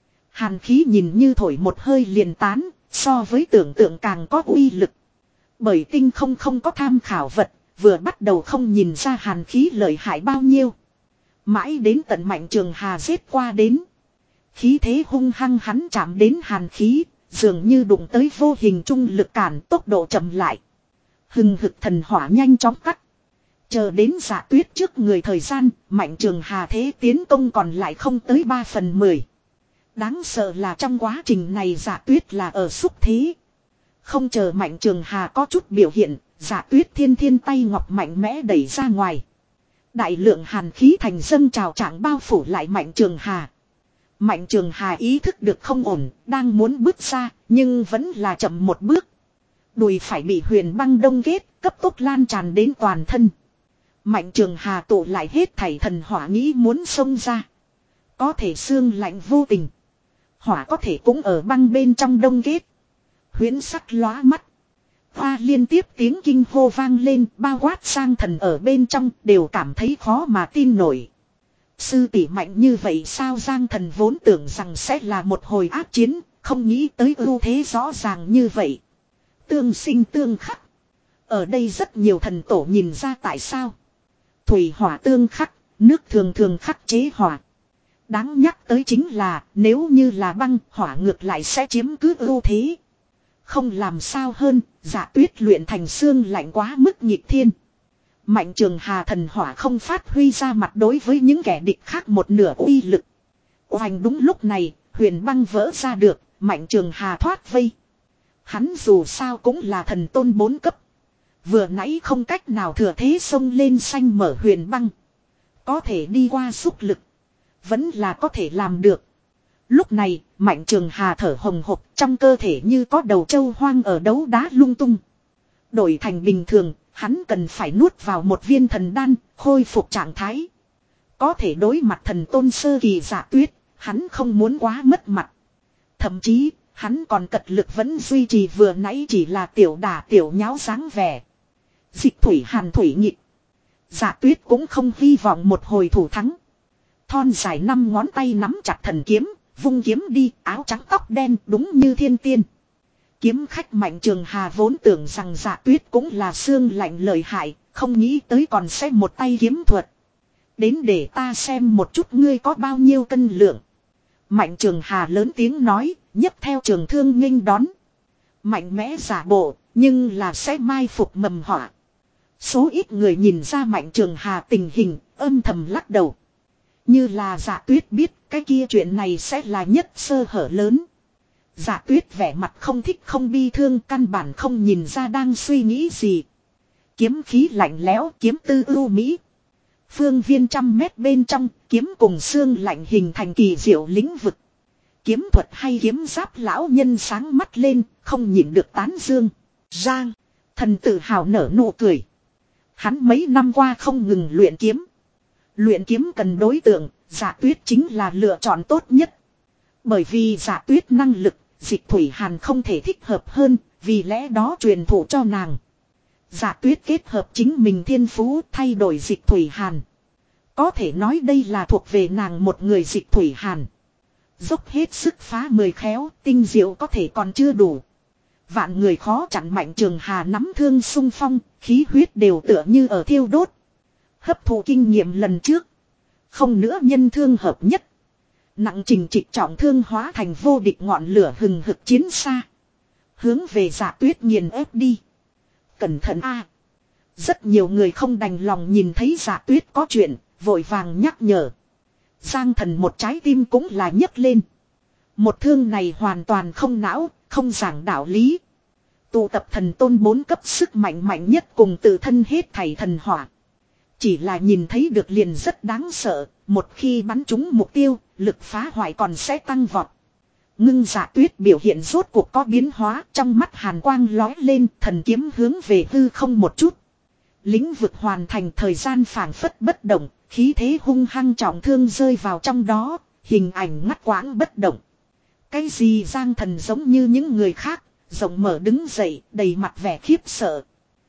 Hàn khí nhìn như thổi một hơi liền tán, so với tưởng tượng càng có uy lực. Bởi tinh không không có tham khảo vật, vừa bắt đầu không nhìn ra hàn khí lợi hại bao nhiêu. Mãi đến tận Mạnh Trường Hà giết qua đến. Khí thế hung hăng hắn chạm đến hàn khí, dường như đụng tới vô hình trung lực cản, tốc độ chậm lại. Hừng hực thần hỏa nhanh chóng tắt. Chờ đến Dạ Tuyết trước người thời gian, Mạnh Trường Hà thế tiến công còn lại không tới ba phần mười. Đáng sợ là trong quá trình này Dạ Tuyết là ở xúc thế. Không chờ Mạnh Trường Hà có chút biểu hiện, Dạ Tuyết thiên thiên tay ngọc mạnh mẽ đẩy ra ngoài. Đại lượng hàn khí thành dâng trào trạng bao phủ lại Mạnh Trường Hà. Mạnh Trường Hà ý thức được không ổn, đang muốn bước ra, nhưng vẫn là chậm một bước. Đùi phải bị huyền băng đông kết, cấp tốc lan tràn đến toàn thân. Mạnh Trường Hà tụ lại hết thảy thần hỏa nghĩ muốn xông ra. Có thể xương lạnh vô tình. Hỏa có thể cũng ở băng bên trong đông kết. Huyễn sắc lóa mắt. Hoa liên tiếp tiếng kinh hô vang lên, bao quát sang thần ở bên trong đều cảm thấy khó mà tin nổi. Sư tỷ mạnh như vậy sao? Giang Thần vốn tưởng rằng sẽ là một hồi ác chiến, không nghĩ tới ưu thế rõ ràng như vậy. Tương sinh tương khắc. Ở đây rất nhiều thần tổ nhìn ra tại sao. Thủy hỏa tương khắc, nước thường thường khắc chế hỏa. Đáng nhắc tới chính là nếu như là băng, hỏa ngược lại sẽ chiếm cứ ưu thế. Không làm sao hơn, Dạ Tuyết luyện thành xương lạnh quá mức nghịch thiên. Mạnh Trường Hà thần hỏa không phát huy ra mặt đối với những kẻ địch khác một nửa uy lực. Oanh đúng lúc này, huyền băng vỡ ra được, Mạnh Trường Hà thoát vây. Hắn dù sao cũng là thần tôn bốn cấp. Vừa nãy không cách nào thừa thế xông lên xanh mở huyền băng. Có thể đi qua xúc lực. Vẫn là có thể làm được. Lúc này, Mạnh Trường Hà thở hồng hộc trong cơ thể như có đầu trâu hoang ở đấu đá lung tung. Đổi thành bình thường, hắn cần phải nuốt vào một viên thần đan, khôi phục trạng thái. Có thể đối mặt thần tôn sơ kỳ Dạ Tuyết, hắn không muốn quá mất mặt. Thậm chí, hắn còn cật lực vẫn duy trì vừa nãy chỉ là tiểu đà tiểu nháo dáng vẻ. Dịch thủy hàn thủy nhịp. Dạ Tuyết cũng không hy vọng một hồi thủ thắng. Thon dài năm ngón tay nắm chặt thần kiếm, vung kiếm đi, áo trắng tóc đen đúng như thiên tiên. Kiếm khách Mạnh Trường Hà vốn tưởng rằng Dạ Tuyết cũng là xương lạnh lợi hại, không nghĩ tới còn sẽ một tay kiếm thuật. Đến để ta xem một chút ngươi có bao nhiêu cân lượng. Mạnh Trường Hà lớn tiếng nói, nhấc theo trường thương nghênh đón. Mạnh mẽ giả bộ, nhưng là sẽ mai phục mầm họa. Số ít người nhìn ra Mạnh Trường Hà tình hình, âm thầm lắc đầu. Như là Dạ Tuyết biết, cái kia chuyện này sẽ là nhất sơ hở lớn. Dạ Tuyết vẻ mặt không thích không bi thương, căn bản không nhìn ra đang suy nghĩ gì. Kiếm khí lạnh lẽo, kiếm tư ưu mỹ. Phương viên trăm mét bên trong, kiếm cùng xương lạnh hình thành kỳ diệu lĩnh vực. Kiếm thuật hay kiếm giáp lão nhân sáng mắt lên, không nhịn được tán dương. Giang, thần tự hào nở nụ cười. Hắn mấy năm qua không ngừng luyện kiếm. Luyện kiếm cần đối tượng, Dạ Tuyết chính là lựa chọn tốt nhất. Bởi vì Dạ Tuyết năng lực, Dịch Thủy Hàn không thể thích hợp hơn, vì lẽ đó truyền thụ cho nàng. Dạ Tuyết kết hợp chính mình thiên phú thay đổi Dịch Thủy Hàn. Có thể nói đây là thuộc về nàng một người Dịch Thủy Hàn. Dốc hết sức phá mười khéo, tinh diệu có thể còn chưa đủ. Vạn người khó chặn Mạnh Trường Hà nắm thương xung phong, khí huyết đều tựa như ở thiêu đốt. Hấp thụ kinh nghiệm lần trước. Không nữa nhân thương hợp nhất. Nặng trình trịch trọng thương hóa thành vô địch ngọn lửa hừng hực chiến xa. Hướng về Dạ Tuyết nghiền ép đi. Cẩn thận a! Rất nhiều người không đành lòng nhìn thấy Dạ Tuyết có chuyện, vội vàng nhắc nhở. Giang Thần một trái tim cũng là nhấc lên. Một thương này hoàn toàn không não, không giảng đạo lý. Tụ tập thần tôn bốn cấp sức mạnh mạnh nhất cùng tự thân hết thảy thần hỏa. Chỉ là nhìn thấy được liền rất đáng sợ, một khi bắn trúng mục tiêu, lực phá hoại còn sẽ tăng vọt. Ngưng Dạ Tuyết biểu hiện rốt cuộc có biến hóa, trong mắt hàn quang lói lên, thần kiếm hướng về hư không một chút. Lĩnh vực hoàn thành, thời gian phảng phất bất động, khí thế hung hăng trọng thương rơi vào trong đó, hình ảnh ngắt quãng bất động. Cái gì Giang Thần giống như những người khác, rộng mở đứng dậy, đầy mặt vẻ khiếp sợ.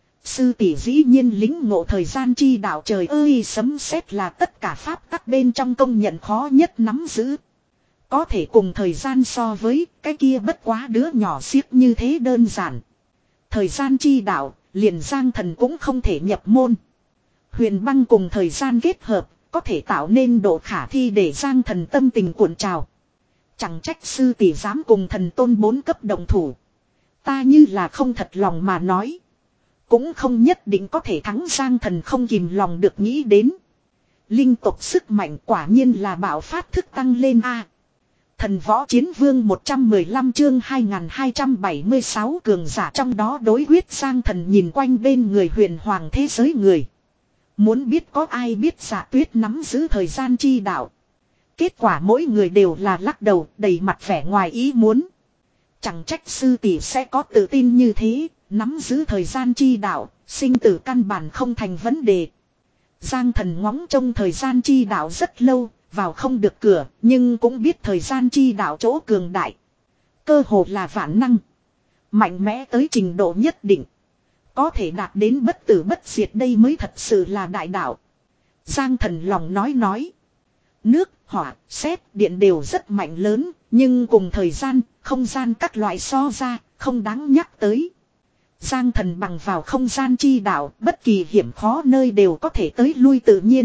Sư tỷ dĩ nhiên lính ngộ thời gian chi đạo, trời ơi, sấm sét là tất cả pháp tắc bên trong công nhận khó nhất nắm giữ. Có thể cùng thời gian so với, cái kia bất quá đứa nhỏ xiếc như thế đơn giản. Thời gian chi đạo, liền Giang Thần cũng không thể nhập môn. Huyền băng cùng thời gian kết hợp, có thể tạo nên độ khả thi để Giang Thần tâm tình cuộn trào. Chẳng trách sư tỷ dám cùng thần tôn bốn cấp đồng thủ. Ta như là không thật lòng mà nói. Cũng không nhất định có thể thắng. Giang Thần không kìm lòng được nghĩ đến. Linh tộc sức mạnh quả nhiên là bạo phát thức tăng lên a. Thần võ chiến vương một trăm mười lăm chương hai nghìn hai trăm bảy mươi sáu cường giả trong đó đối quyết. Giang Thần nhìn quanh bên người huyền hoàng thế giới người. Muốn biết có ai biết Dạ Tuyết nắm giữ thời gian chi đạo. Kết quả mỗi người đều là lắc đầu, đầy mặt vẻ ngoài ý muốn. Chẳng trách sư tỷ sẽ có tự tin như thế, nắm giữ thời gian chi đạo, sinh tử căn bản không thành vấn đề. Giang Thần ngóng trông thời gian chi đạo rất lâu, vào không được cửa, nhưng cũng biết thời gian chi đạo chỗ cường đại. Cơ hồ là vạn năng. Mạnh mẽ tới trình độ nhất định. Có thể đạt đến bất tử bất diệt, đây mới thật sự là đại đạo. Giang Thần lòng nói nói. Nước, hỏa, sét, điện đều rất mạnh lớn, nhưng cùng thời gian, không gian các loại so ra, không đáng nhắc tới. Giang Thần bằng vào không gian chi đạo, bất kỳ hiểm khó nơi đều có thể tới lui tự nhiên.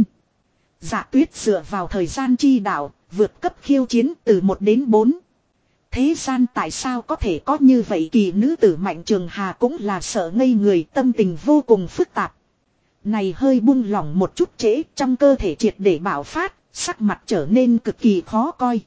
Dạ Tuyết dựa vào thời gian chi đạo, vượt cấp khiêu chiến từ một đến bốn. Thế gian tại sao có thể có như vậy? Kỳ nữ tử Mạnh Trường Hà cũng là sợ ngây người, tâm tình vô cùng phức tạp. Này hơi buông lỏng một chút trễ, trong cơ thể triệt để bạo phát, sắc mặt trở nên cực kỳ khó coi.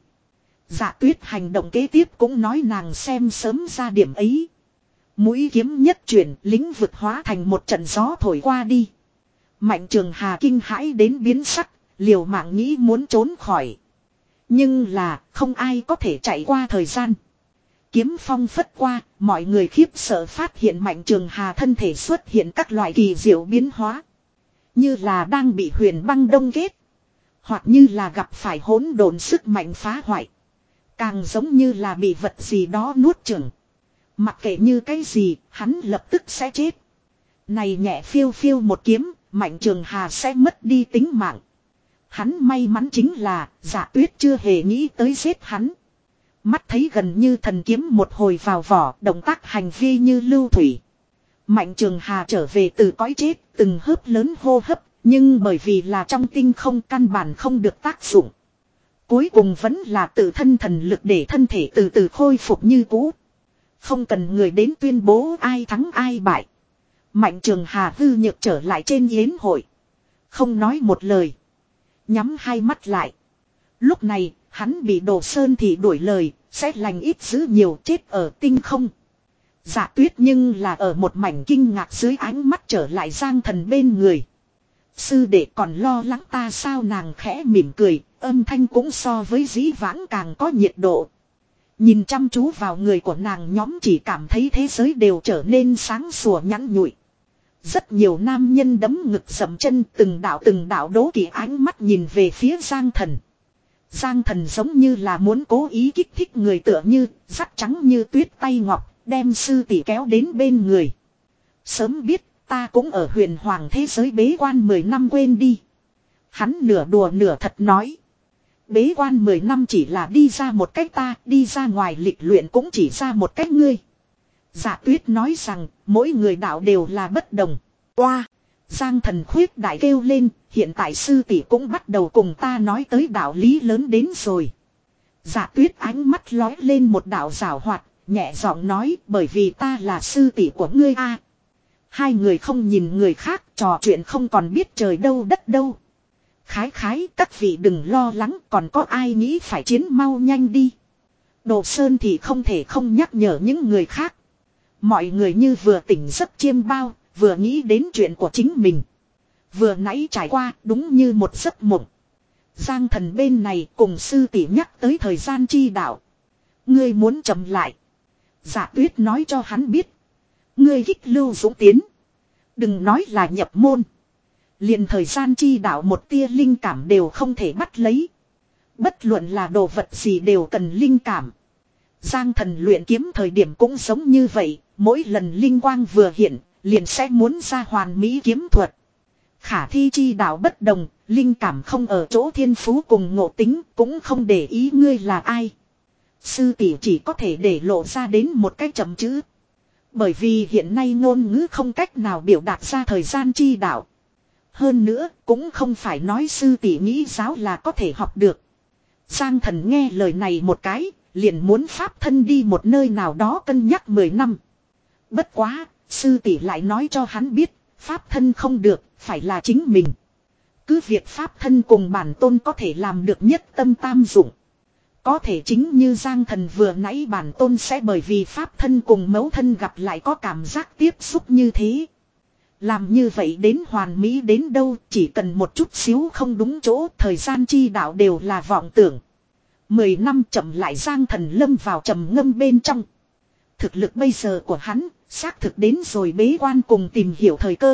Dạ Tuyết hành động kế tiếp cũng nói nàng xem sớm ra điểm ấy. Mũi kiếm nhất chuyển, lĩnh vực hóa thành một trận gió thổi qua đi. Mạnh Trường Hà kinh hãi đến biến sắc, liều mạng nghĩ muốn trốn khỏi. Nhưng là không ai có thể chạy qua thời gian. Kiếm phong phất qua, mọi người khiếp sợ phát hiện Mạnh Trường Hà thân thể xuất hiện các loại kỳ diệu biến hóa. Như là đang bị huyền băng đông kết. Hoặc như là gặp phải hỗn độn sức mạnh phá hoại. Càng giống như là bị vật gì đó nuốt chửng. Mặc kệ như cái gì, hắn lập tức sẽ chết. Này nhẹ phiêu phiêu một kiếm, Mạnh Trường Hà sẽ mất đi tính mạng. Hắn may mắn chính là, Dạ Tuyết chưa hề nghĩ tới giết hắn. Mắt thấy gần như thần kiếm một hồi vào vỏ, động tác hành vi như lưu thủy. Mạnh Trường Hà trở về từ cõi chết, từng hớp lớn hô hấp, nhưng bởi vì là trong tinh không căn bản không được tác dụng. Cuối cùng vẫn là tự thân thần lực để thân thể từ từ khôi phục như cũ. Không cần người đến tuyên bố ai thắng ai bại. Mạnh Trường Hà hư nhược trở lại trên yến hội. Không nói một lời. Nhắm hai mắt lại. Lúc này, hắn bị Đồ Sơn thì đuổi lời, sẽ lành ít dữ nhiều chết ở tinh không. Dạ Tuyết nhưng là ở một mảnh kinh ngạc dưới ánh mắt trở lại Giang Thần bên người. Sư đệ còn lo lắng ta sao, nàng khẽ mỉm cười, âm thanh cũng so với dĩ vãng càng có nhiệt độ. Nhìn chăm chú vào người của nàng, nhóm chỉ cảm thấy thế giới đều trở nên sáng sủa nhẵn nhụi. Rất nhiều nam nhân đấm ngực dậm chân, từng đạo từng đạo đố kỵ ánh mắt nhìn về phía Giang Thần. Giang Thần giống như là muốn cố ý kích thích người, tựa như dắt trắng như tuyết tay ngọc, đem sư tỷ kéo đến bên người. Sớm biết ta cũng ở huyền hoàng thế giới bế quan mười năm, quên đi. Hắn nửa đùa nửa thật nói. Bế quan mười năm chỉ là đi ra một cách ta, đi ra ngoài lịch luyện cũng chỉ ra một cách ngươi. Dạ Tuyết nói rằng mỗi người đạo đều là bất đồng. Oa! Giang Thần khuyết đại kêu lên, hiện tại sư tỷ cũng bắt đầu cùng ta nói tới đạo lý lớn đến rồi. Dạ Tuyết ánh mắt lói lên một đạo giảo hoạt, nhẹ giọng nói, bởi vì ta là sư tỷ của ngươi a. Hai người không nhìn người khác, trò chuyện không còn biết trời đâu đất đâu. Khái khái, các vị đừng lo lắng, còn có ai nghĩ phải chiến, mau nhanh đi. Đồ Sơn thì không thể không nhắc nhở những người khác. Mọi người như vừa tỉnh giấc chiêm bao, vừa nghĩ đến chuyện của chính mình. Vừa nãy trải qua đúng như một giấc mộng. Giang Thần bên này cùng sư tỷ nhắc tới thời gian chi đạo. Ngươi muốn chậm lại. Dạ Tuyết nói cho hắn biết. Ngươi hích lưu dũng tiến. Đừng nói là nhập môn. Liền thời gian chi đạo một tia linh cảm đều không thể bắt lấy. Bất luận là đồ vật gì đều cần linh cảm. Giang Thần luyện kiếm thời điểm cũng giống như vậy. Mỗi lần linh quang vừa hiện, liền sẽ muốn ra hoàn mỹ kiếm thuật. Khả thi chi đạo bất đồng, linh cảm không ở chỗ thiên phú cùng ngộ tính, cũng không để ý ngươi là ai. Sư tỷ chỉ có thể để lộ ra đến một cách chậm chữ. Bởi vì hiện nay ngôn ngữ không cách nào biểu đạt ra thời gian chi đạo. Hơn nữa, cũng không phải nói sư tỷ nghĩ giáo là có thể học được. Giang Thần nghe lời này một cái, liền muốn pháp thân đi một nơi nào đó cân nhắc mười năm. Bất quá, sư tỷ lại nói cho hắn biết, pháp thân không được, phải là chính mình. Cứ việc pháp thân cùng bản tôn có thể làm được nhất tâm tam dụng. Có thể chính như Giang Thần vừa nãy, bản tôn sẽ bởi vì pháp thân cùng mẫu thân gặp lại có cảm giác tiếp xúc như thế. Làm như vậy đến hoàn mỹ đến đâu, chỉ cần một chút xíu không đúng chỗ, thời gian chi đạo đều là vọng tưởng. Mười năm chậm lại, Giang Thần lâm vào trầm ngâm bên trong. Thực lực bây giờ của hắn, xác thực đến rồi bế quan cùng tìm hiểu thời cơ.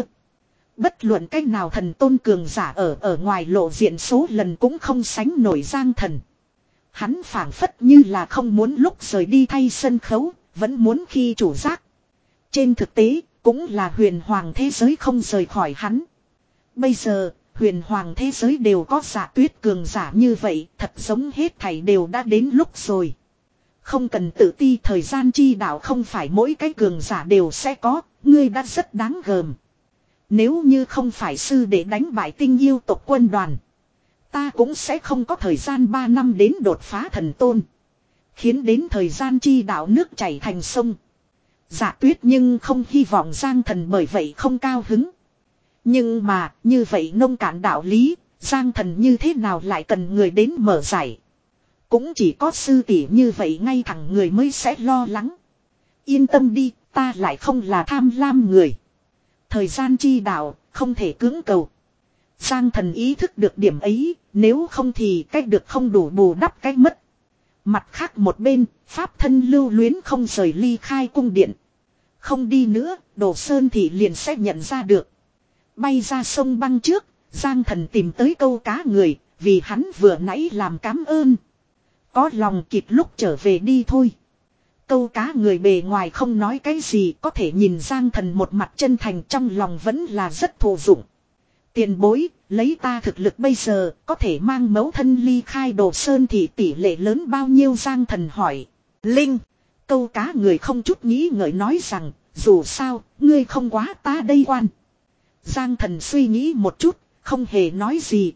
Bất luận cách nào thần tôn cường giả ở ở ngoài lộ diện số lần cũng không sánh nổi Giang Thần. Hắn phảng phất như là không muốn lúc rời đi thay sân khấu, vẫn muốn khi chủ giác. Trên thực tế, cũng là huyền hoàng thế giới không rời khỏi hắn. Bây giờ, huyền hoàng thế giới đều có Dạ Tuyết cường giả như vậy, thật giống hết thảy đều đã đến lúc rồi. Không cần tự ti, thời gian chi đạo không phải mỗi cái cường giả đều sẽ có, ngươi đã rất đáng gờm. Nếu như không phải sư để đánh bại tinh yêu tộc quân đoàn, ta cũng sẽ không có thời gian ba năm đến đột phá thần tôn. Khiến đến thời gian chi đạo nước chảy thành sông. Dạ Tuyết nhưng không hy vọng Giang Thần bởi vậy không cao hứng. Nhưng mà, như vậy nông cạn đạo lý, Giang Thần như thế nào lại cần người đến mở giải. Cũng chỉ có sư tỷ như vậy ngay thẳng người mới sẽ lo lắng. Yên tâm đi, ta lại không là tham lam người. Thời gian chi đạo, không thể cưỡng cầu. Giang Thần ý thức được điểm ấy, nếu không thì cách được không đủ bù đắp cách mất. Mặt khác một bên, pháp thân lưu luyến không rời ly khai cung điện. Không đi nữa, Đồ Sơn Thị liền sẽ nhận ra được. Bay ra sông băng trước, Giang Thần tìm tới câu cá người, vì hắn vừa nãy làm cám ơn. Có lòng kịp lúc trở về đi thôi. Câu cá người bề ngoài không nói cái gì, có thể nhìn Giang Thần một mặt chân thành, trong lòng vẫn là rất thụ dụng. Tiền bối, lấy ta thực lực bây giờ, có thể mang mẫu thân ly khai Đồ Sơn Thị tỷ lệ lớn bao nhiêu? Giang Thần hỏi. Linh, câu cá người không chút nghĩ ngợi nói rằng, dù sao, ngươi không quá ta đây quan. Giang Thần suy nghĩ một chút, không hề nói gì.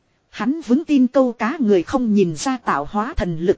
Hắn vững tin câu cá người không nhìn ra tạo hóa thần lực.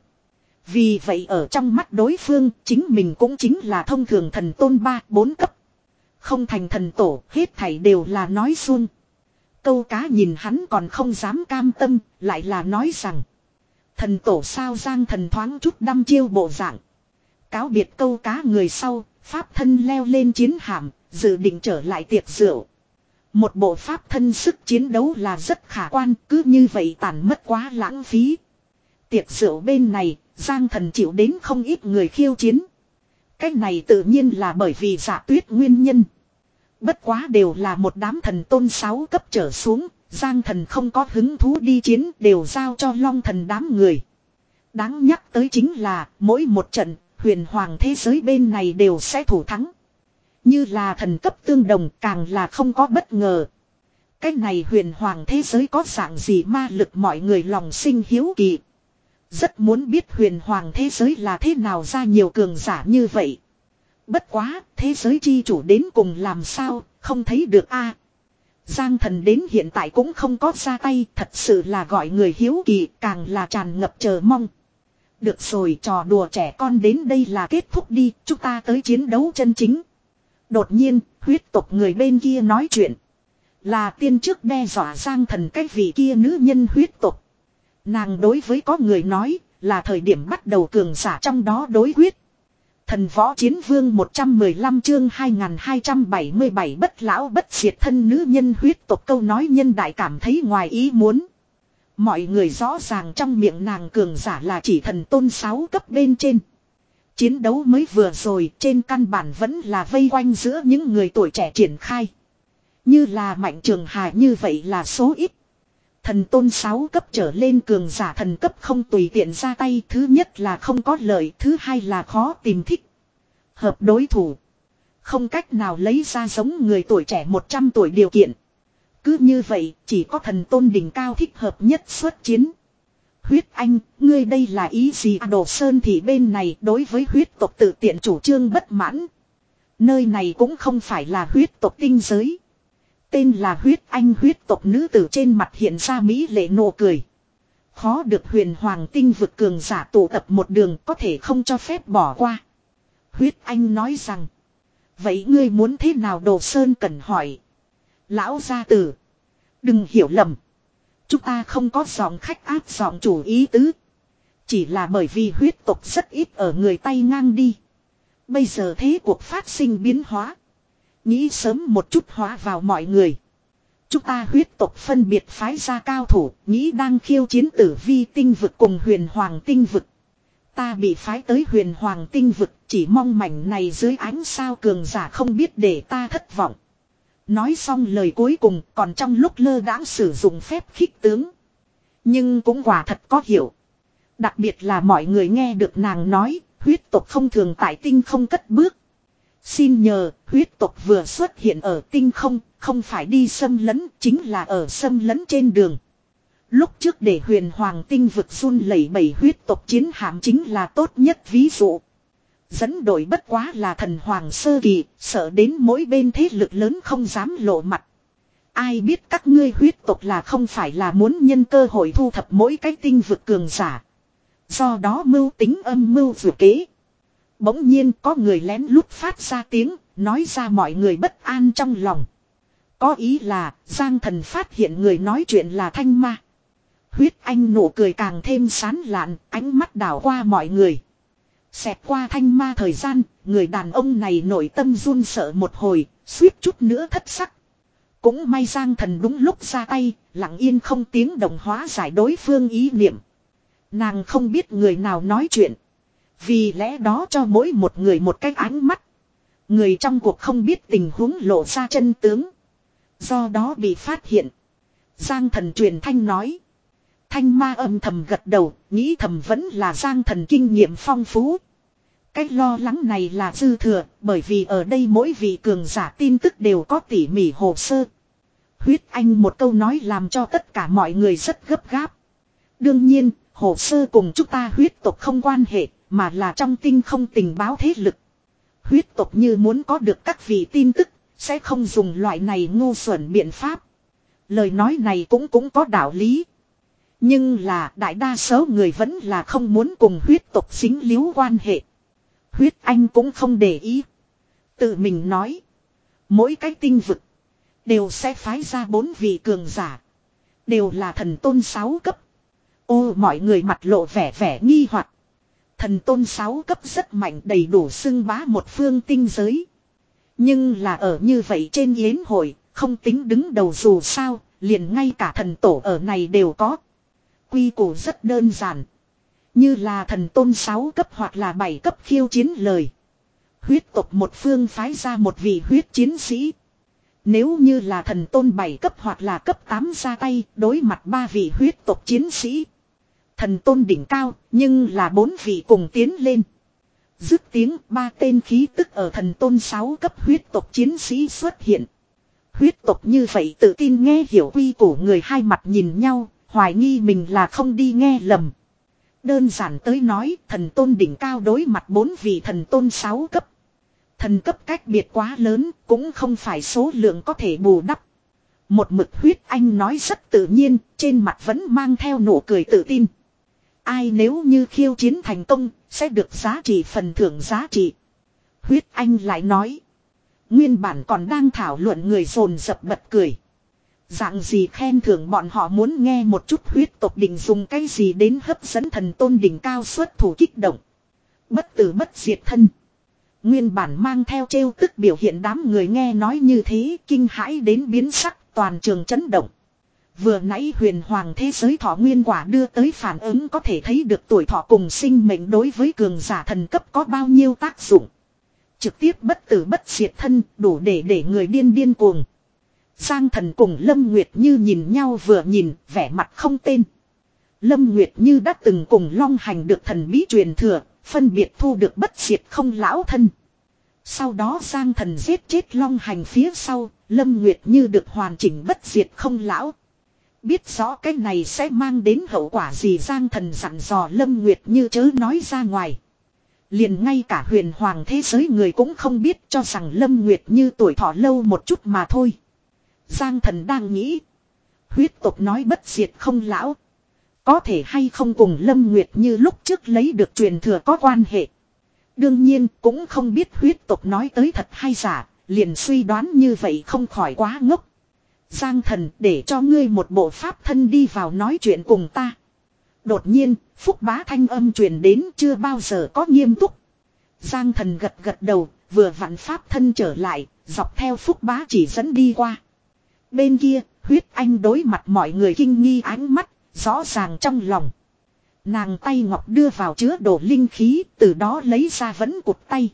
Vì vậy ở trong mắt đối phương, chính mình cũng chính là thông thường thần tôn ba bốn cấp. Không thành thần tổ, hết thảy đều là nói suông. Câu cá nhìn hắn còn không dám cam tâm, lại là nói rằng. Thần tổ sao? Giang Thần thoáng chút đăm chiêu bộ dạng. Cáo biệt câu cá người sau, pháp thân leo lên chiến hạm, dự định trở lại tiệc rượu. Một bộ pháp thân sức chiến đấu là rất khả quan, cứ như vậy tàn mất quá lãng phí. Tiệc rượu bên này, Giang Thần chịu đến không ít người khiêu chiến. Cái này tự nhiên là bởi vì Dạ Tuyết nguyên nhân. Bất quá đều là một đám thần tôn sáu cấp trở xuống, Giang Thần không có hứng thú đi chiến, đều giao cho Long Thần đám người. Đáng nhắc tới chính là, mỗi một trận, huyền hoàng thế giới bên này đều sẽ thủ thắng. Như là thần cấp tương đồng, càng là không có bất ngờ. Cái này huyền hoàng thế giới có dạng gì ma lực, mọi người lòng sinh hiếu kỳ. Rất muốn biết huyền hoàng thế giới là thế nào ra nhiều cường giả như vậy. Bất quá, thế giới chi chủ đến cùng làm sao, không thấy được a. Giang Thần đến hiện tại cũng không có ra tay, thật sự là gọi người hiếu kỳ, càng là tràn ngập chờ mong. Được rồi, trò đùa trẻ con đến đây là kết thúc đi, chúng ta tới chiến đấu chân chính. Đột nhiên, huyết tộc người bên kia nói chuyện. Là tiên trước đe dọa Giang Thần cái vị kia nữ nhân huyết tộc. Nàng đối với có người nói, là thời điểm bắt đầu cường giả trong đó đối quyết. Thần võ chiến vương một trăm mười lăm chương hai nghìn hai trăm bảy mươi bảy bất lão bất diệt thân nữ nhân huyết tộc, câu nói nhân đại cảm thấy ngoài ý muốn. Mọi người rõ ràng trong miệng nàng cường giả là chỉ thần tôn sáu cấp bên trên. Chiến đấu mới vừa rồi trên căn bản vẫn là vây quanh giữa những người tuổi trẻ triển khai. Như là Mạnh Trường Hà như vậy là số ít. Thần tôn sáu cấp trở lên cường giả thần cấp không tùy tiện ra tay, thứ nhất là không có lợi, thứ hai là khó tìm thích hợp đối thủ. Không cách nào lấy ra giống người tuổi trẻ một trăm tuổi điều kiện. Cứ như vậy, chỉ có thần tôn đỉnh cao thích hợp nhất xuất chiến. Huyết Anh, ngươi đây là ý gì? À, Đồ Sơn Thị bên này đối với huyết tộc tự tiện chủ trương bất mãn. Nơi này cũng không phải là huyết tộc tinh giới. Tên là Huyết Anh huyết tộc nữ tử trên mặt hiện ra mỹ lệ nụ cười. Khó được huyền hoàng tinh vực cường giả tụ tập một đường, có thể không cho phép bỏ qua. Huyết Anh nói rằng. Vậy ngươi muốn thế nào? Đồ Sơn cần hỏi. Lão gia tử, đừng hiểu lầm. Chúng ta không có giọng khách áp giọng chủ ý tứ. Chỉ là bởi vì huyết tộc rất ít ở người tay ngang đi. Bây giờ thế cuộc phát sinh biến hóa. Nghĩ sớm một chút hóa vào mọi người. Chúng ta huyết tộc phân biệt phái ra cao thủ, nghĩ đang khiêu chiến tử vi tinh vực cùng huyền hoàng tinh vực. Ta bị phái tới huyền hoàng tinh vực, chỉ mong mảnh này dưới ánh sao cường giả không biết để ta thất vọng. Nói xong lời cuối cùng, còn trong lúc lơ đãng sử dụng phép khích tướng. Nhưng cũng quả thật có hiểu. Đặc biệt là mọi người nghe được nàng nói, huyết tộc không thường tại tinh không cất bước. Xin nhờ, huyết tộc vừa xuất hiện ở tinh không, không phải đi xâm lấn, chính là ở xâm lấn trên đường. Lúc trước để huyền hoàng tinh vực run lẩy bẩy huyết tộc chiến hạm chính là tốt nhất ví dụ. Dẫn đội bất quá là thần hoàng sơ kỳ, sợ đến mỗi bên thế lực lớn không dám lộ mặt. Ai biết các ngươi huyết tộc là không phải là muốn nhân cơ hội thu thập mỗi cái tinh vực cường giả. Do đó mưu tính âm mưu vừa kế. Bỗng nhiên có người lén lút phát ra tiếng, nói ra mọi người bất an trong lòng. Có ý là, Giang Thần phát hiện người nói chuyện là Thanh Ma. Huyết Anh nụ cười càng thêm sán lạn, ánh mắt đảo qua mọi người. Xẹt qua Thanh Ma thời gian, người đàn ông này nội tâm run sợ một hồi, suýt chút nữa thất sắc. Cũng may Giang Thần đúng lúc ra tay, lặng yên không tiếng động hóa giải đối phương ý niệm. Nàng không biết người nào nói chuyện. Vì lẽ đó cho mỗi một người một cái ánh mắt. Người trong cuộc không biết tình huống lộ ra chân tướng. Do đó bị phát hiện. Giang Thần truyền thanh nói. Thanh ma âm thầm gật đầu, nghĩ thầm vẫn là Giang Thần kinh nghiệm phong phú. Cái lo lắng này là dư thừa, bởi vì ở đây mỗi vị cường giả tin tức đều có tỉ mỉ hồ sơ. Huyết Anh một câu nói làm cho tất cả mọi người rất gấp gáp. Đương nhiên, hồ sơ cùng chúng ta huyết tộc không quan hệ, mà là trong tinh không tình báo thế lực. Huyết tộc như muốn có được các vị tin tức, sẽ không dùng loại này ngu xuẩn biện pháp. Lời nói này cũng cũng có đạo lý. Nhưng là đại đa số người vẫn là không muốn cùng huyết tộc dính líu quan hệ. Huyết Anh cũng không để ý. Tự mình nói. Mỗi cái tinh vực. Đều sẽ phái ra bốn vị cường giả. Đều là thần tôn sáu cấp. Ô mọi người mặt lộ vẻ vẻ nghi hoặc. Thần tôn sáu cấp rất mạnh đầy đủ xưng bá một phương tinh giới. Nhưng là ở như vậy trên yến hội. Không tính đứng đầu dù sao. Liền ngay cả thần tổ ở này đều có. Quy củ rất đơn giản. Như là thần tôn sáu cấp hoặc là bảy cấp khiêu chiến lời. Huyết tộc một phương phái ra một vị huyết chiến sĩ. Nếu như là thần tôn bảy cấp hoặc là cấp tám ra tay đối mặt ba vị huyết tộc chiến sĩ. Thần tôn đỉnh cao nhưng là bốn vị cùng tiến lên. Dứt tiếng ba tên khí tức ở thần tôn sáu cấp huyết tộc chiến sĩ xuất hiện. Huyết tộc như vậy tự tin nghe hiểu quy củ người hai mặt nhìn nhau, hoài nghi mình là không đi nghe lầm. Đơn giản tới nói thần tôn đỉnh cao đối mặt bốn vị thần tôn sáu cấp. Thần cấp cách biệt quá lớn cũng không phải số lượng có thể bù đắp. Một mực huyết anh nói rất tự nhiên, trên mặt vẫn mang theo nụ cười tự tin. Ai nếu như khiêu chiến thành công, sẽ được giá trị phần thưởng giá trị. Huyết anh lại nói. Nguyên bản còn đang thảo luận người dồn dập bật cười. Dạng gì khen thưởng bọn họ muốn nghe một chút huyết tộc định dùng cái gì đến hấp dẫn thần tôn đỉnh cao xuất thủ kích động. Bất tử bất diệt thân. Nguyên bản mang theo trêu tức biểu hiện đám người nghe nói như thế kinh hãi đến biến sắc toàn trường chấn động. Vừa nãy huyền hoàng thế giới thọ nguyên quả đưa tới phản ứng có thể thấy được tuổi thọ cùng sinh mệnh đối với cường giả thần cấp có bao nhiêu tác dụng. Trực tiếp bất tử bất diệt thân đủ để để người điên điên cuồng. Giang Thần cùng Lâm Nguyệt Như nhìn nhau vừa nhìn vẻ mặt không tên. Lâm Nguyệt Như đã từng cùng Long Hành được thần bí truyền thừa, phân biệt thu được bất diệt không lão thân. Sau đó Giang Thần giết chết Long Hành phía sau, Lâm Nguyệt Như được hoàn chỉnh bất diệt không lão. Biết rõ cái này sẽ mang đến hậu quả gì Giang Thần dặn dò Lâm Nguyệt Như chớ nói ra ngoài. Liền ngay cả huyền hoàng thế giới người cũng không biết cho rằng Lâm Nguyệt Như tuổi thọ lâu một chút mà thôi. Giang Thần đang nghĩ. Huyết tộc nói bất diệt không lão. Có thể hay không cùng Lâm Nguyệt Như lúc trước lấy được truyền thừa có quan hệ. Đương nhiên cũng không biết huyết tộc nói tới thật hay giả. Liền suy đoán như vậy không khỏi quá ngốc. Giang Thần để cho ngươi một bộ pháp thân đi vào nói chuyện cùng ta. Đột nhiên Phúc Bá thanh âm truyền đến chưa bao giờ có nghiêm túc. Giang Thần gật gật đầu vừa vặn pháp thân trở lại. Dọc theo Phúc Bá chỉ dẫn đi qua. Bên kia, huyết anh đối mặt mọi người kinh nghi ánh mắt, rõ ràng trong lòng. Nàng tay ngọc đưa vào chứa đồ linh khí, từ đó lấy ra vẫn cụt tay.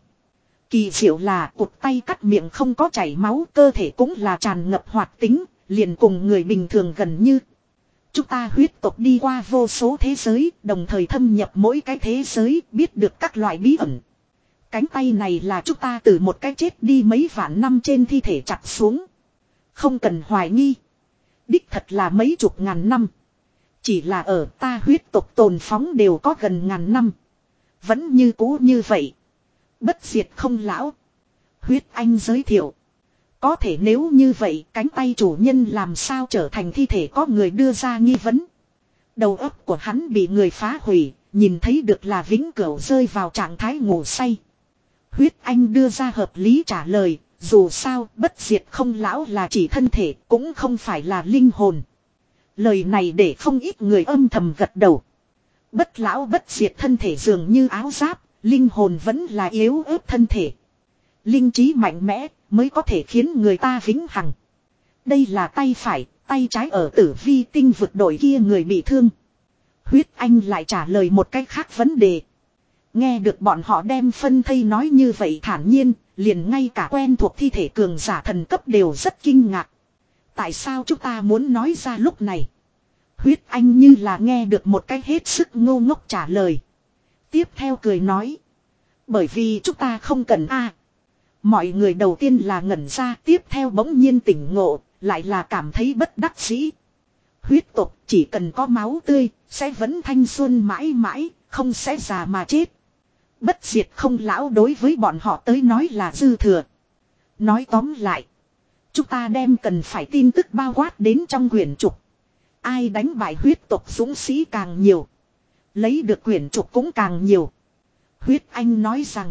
Kỳ diệu là cụt tay cắt miệng không có chảy máu, cơ thể cũng là tràn ngập hoạt tính, liền cùng người bình thường gần như. Chúng ta huyết tộc đi qua vô số thế giới, đồng thời thâm nhập mỗi cái thế giới, biết được các loại bí ẩn. Cánh tay này là chúng ta từ một cái chết đi mấy vạn năm trên thi thể chặt xuống. Không cần hoài nghi. Đích thật là mấy chục ngàn năm. Chỉ là ở ta huyết tộc tồn phóng đều có gần ngàn năm. Vẫn như cũ như vậy. Bất diệt không lão. Huyết anh giới thiệu. Có thể nếu như vậy cánh tay chủ nhân làm sao trở thành thi thể có người đưa ra nghi vấn. Đầu óc của hắn bị người phá hủy. Nhìn thấy được là vĩnh cửu rơi vào trạng thái ngủ say. Huyết anh đưa ra hợp lý trả lời. Dù sao bất diệt không lão là chỉ thân thể cũng không phải là linh hồn. Lời này để không ít người âm thầm gật đầu. Bất lão bất diệt thân thể dường như áo giáp, linh hồn vẫn là yếu ớt thân thể. Linh trí mạnh mẽ mới có thể khiến người ta vĩnh hằng. Đây là tay phải, tay trái ở tử vi tinh vực đội kia người bị thương. Huyết Anh lại trả lời một cách khác vấn đề. Nghe được bọn họ đem phân thây nói như vậy thản nhiên, liền ngay cả quen thuộc thi thể cường giả thần cấp đều rất kinh ngạc. Tại sao chúng ta muốn nói ra lúc này? Huyết Anh như là nghe được một cách hết sức ngô ngốc trả lời. Tiếp theo cười nói. Bởi vì chúng ta không cần a. Mọi người đầu tiên là ngẩn ra, tiếp theo bỗng nhiên tỉnh ngộ, lại là cảm thấy bất đắc dĩ. Huyết tộc chỉ cần có máu tươi, sẽ vẫn thanh xuân mãi mãi, không sẽ già mà chết. Bất diệt không lão đối với bọn họ tới nói là dư thừa. Nói tóm lại, chúng ta đem cần phải tin tức bao quát đến trong quyển trục. Ai đánh bại huyết tộc dũng sĩ càng nhiều, lấy được quyển trục cũng càng nhiều. Huyết Anh nói rằng,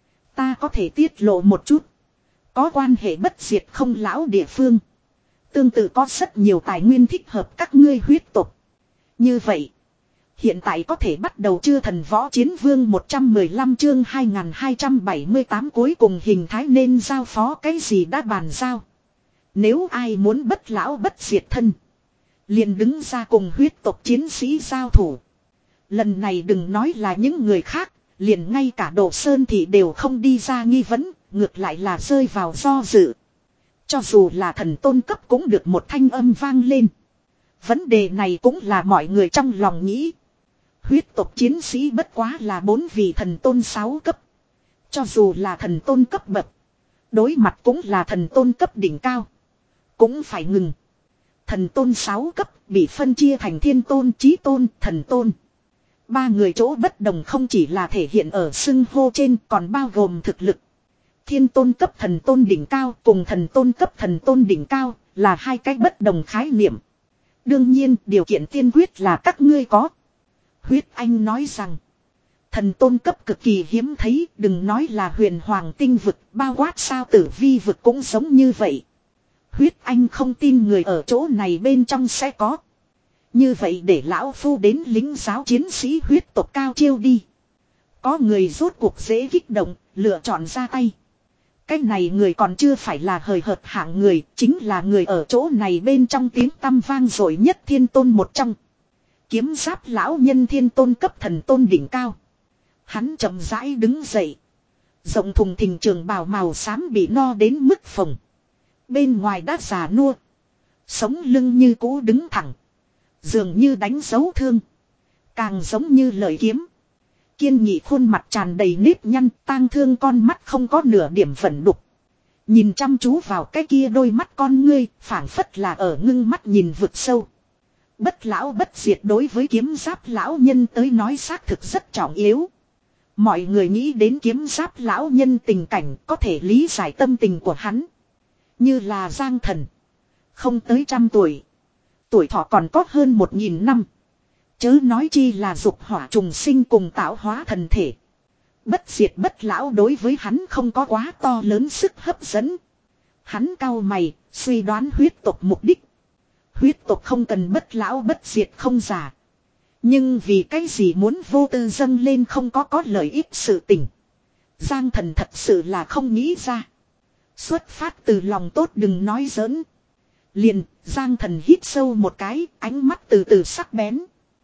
ta có thể tiết lộ một chút. Có quan hệ bất diệt không lão địa phương. Tương tự có rất nhiều tài nguyên thích hợp các ngươi huyết tộc. Như vậy, hiện tại có thể bắt đầu chưa thần võ chiến vương một trăm mười lăm chương hai nghìn hai trăm bảy mươi tám cuối cùng hình thái nên giao phó cái gì đã bàn giao. Nếu ai muốn bất lão bất diệt thân, liền đứng ra cùng huyết tộc chiến sĩ giao thủ. Lần này đừng nói là những người khác, liền ngay cả Đồ Sơn thì đều không đi ra nghi vấn, ngược lại là rơi vào do dự. Cho dù là thần tôn cấp cũng được một thanh âm vang lên. Vấn đề này cũng là mọi người trong lòng nghĩ. Huyết tộc chiến sĩ bất quá là bốn vị thần tôn sáu cấp. Cho dù là thần tôn cấp bậc, đối mặt cũng là thần tôn cấp đỉnh cao, cũng phải ngừng. Thần tôn sáu cấp bị phân chia thành thiên tôn, chí tôn, thần tôn. Ba người chỗ bất đồng không chỉ là thể hiện ở xưng hô trên, còn bao gồm thực lực. Thiên tôn cấp thần tôn đỉnh cao cùng thần tôn cấp thần tôn đỉnh cao là hai cái bất đồng khái niệm. Đương nhiên điều kiện tiên quyết là các ngươi có. Huyết Anh nói rằng, thần tôn cấp cực kỳ hiếm thấy, đừng nói là huyền hoàng tinh vực, bao quát sao tử vi vực cũng giống như vậy. Huyết Anh không tin người ở chỗ này bên trong sẽ có. Như vậy để lão phu đến lính giáo chiến sĩ huyết tộc cao chiêu đi. Có người rốt cuộc dễ kích động, lựa chọn ra tay. Cái này người còn chưa phải là hời hợt hạng người, chính là người ở chỗ này bên trong tiếng tăm vang dội nhất thiên tôn một trong. Kiếm giáp lão nhân thiên tôn cấp thần tôn đỉnh cao. Hắn chậm rãi đứng dậy. Rộng thùng thình trường bào màu xám bị no đến mức phồng. Bên ngoài đã già nua. Sống lưng như cũ đứng thẳng. Dường như đánh dấu thương. Càng giống như lời kiếm. Kiên nghị khuôn mặt tràn đầy nếp nhăn, tang thương con mắt không có nửa điểm vẩn đục. Nhìn chăm chú vào cái kia đôi mắt con ngươi, phảng phất là ở ngưng mắt nhìn vực sâu. Bất lão bất diệt đối với kiếm giáp lão nhân tới nói xác thực rất trọng yếu. Mọi người nghĩ đến kiếm giáp lão nhân tình cảnh có thể lý giải tâm tình của hắn. Như là Giang Thần. Không tới trăm tuổi. Tuổi thọ còn có hơn một nghìn năm. Chớ nói chi là dục hỏa trùng sinh cùng tạo hóa thần thể. Bất diệt bất lão đối với hắn không có quá to lớn sức hấp dẫn. Hắn cau mày, suy đoán huyết tộc mục đích. Huyết tộc không cần bất lão bất diệt không giả. Nhưng vì cái gì muốn vô tư dâng lên không có có lợi ích sự tình. Giang Thần thật sự là không nghĩ ra. Xuất phát từ lòng tốt đừng nói giỡn. Liền, Giang Thần hít sâu một cái, ánh mắt từ từ sắc bén.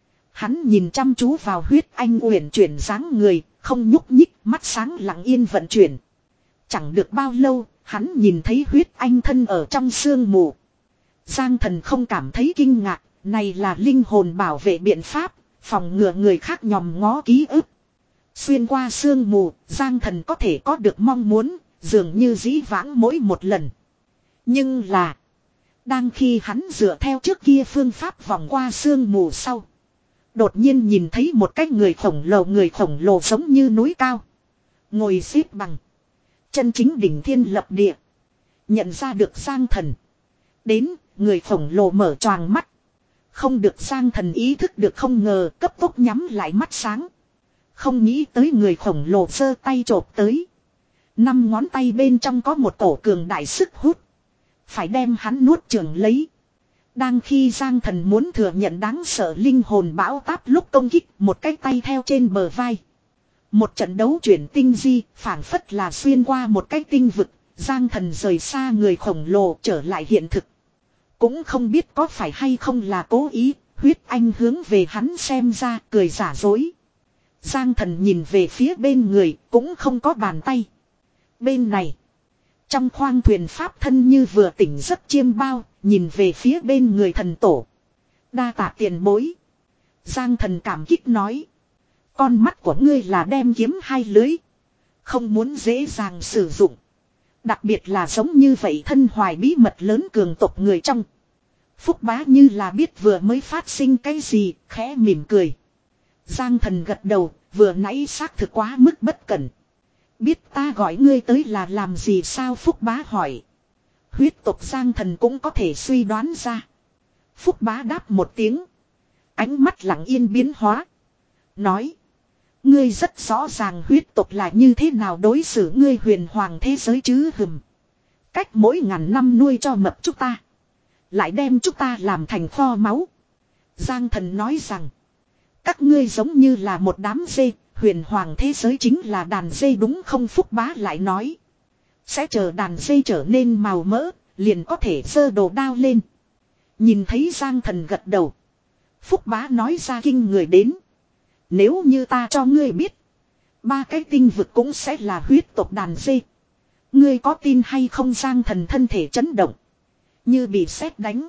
Hắn nhìn chăm chú vào huyết anh uyển chuyển dáng người, không nhúc nhích, mắt sáng lặng yên vận chuyển. Chẳng được bao lâu, hắn nhìn thấy huyết anh thân ở trong sương mù. Giang Thần không cảm thấy kinh ngạc, này là linh hồn bảo vệ biện pháp, phòng ngừa người khác nhòm ngó ký ức. Xuyên qua sương mù, Giang Thần có thể có được mong muốn, dường như dĩ vãng mỗi một lần. Nhưng là, đang khi hắn dựa theo trước kia phương pháp vòng qua sương mù sau, đột nhiên nhìn thấy một cái người khổng lồ người khổng lồ giống như núi cao. Ngồi xếp bằng. Chân chính đỉnh thiên lập địa. Nhận ra được Giang Thần. Đến, người khổng lồ mở choàng mắt. Không được Giang Thần ý thức được không ngờ cấp tốc nhắm lại mắt sáng. Không nghĩ tới người khổng lồ giơ tay chộp tới. Năm ngón tay bên trong có một cổ cường đại sức hút. Phải đem hắn nuốt chửng lấy. Đang khi Giang Thần muốn thừa nhận đáng sợ linh hồn bão táp lúc công kích, một cái tay theo trên bờ vai. Một trận đấu chuyển tinh di, phảng phất là xuyên qua một cái tinh vực, Giang Thần rời xa người khổng lồ trở lại hiện thực. Cũng không biết có phải hay không là cố ý, Huyết Anh hướng về hắn xem ra cười giả dối. Giang Thần nhìn về phía bên người cũng không có bàn tay. Bên này. Trong khoang thuyền pháp thân như vừa tỉnh giấc chiêm bao. Nhìn về phía bên người thần tổ. Đa tạ tiền bối. Giang Thần cảm kích nói. Con mắt của ngươi là đem kiếm hai lưới. Không muốn dễ dàng sử dụng. Đặc biệt là giống như vậy thân hoài bí mật lớn cường tộc người trong. Phúc Bá như là biết vừa mới phát sinh cái gì, khẽ mỉm cười. Giang Thần gật đầu, vừa nãy xác thực quá mức bất cẩn. Biết ta gọi ngươi tới là làm gì sao Phúc Bá hỏi. Huyết tộc Giang Thần cũng có thể suy đoán ra. Phúc Bá đáp một tiếng. Ánh mắt lặng yên biến hóa. Nói. Ngươi rất rõ ràng huyết tộc là như thế nào đối xử ngươi huyền hoàng thế giới chứ hừm. Cách mỗi ngàn năm nuôi cho mập chúng ta. Lại đem chúng ta làm thành kho máu. Giang Thần nói rằng. Các ngươi giống như là một đám dê. Huyền hoàng thế giới chính là đàn dê đúng không Phúc Bá lại nói. Sẽ chờ đàn dê trở nên màu mỡ. Liền có thể giơ đồ đao lên. Nhìn thấy Giang Thần gật đầu. Phúc Bá nói ra kinh người đến. Nếu như ta cho ngươi biết. Ba cái tinh vực cũng sẽ là huyết tộc đàn dê. Ngươi có tin hay không Giang Thần thân thể chấn động. Như bị sét đánh.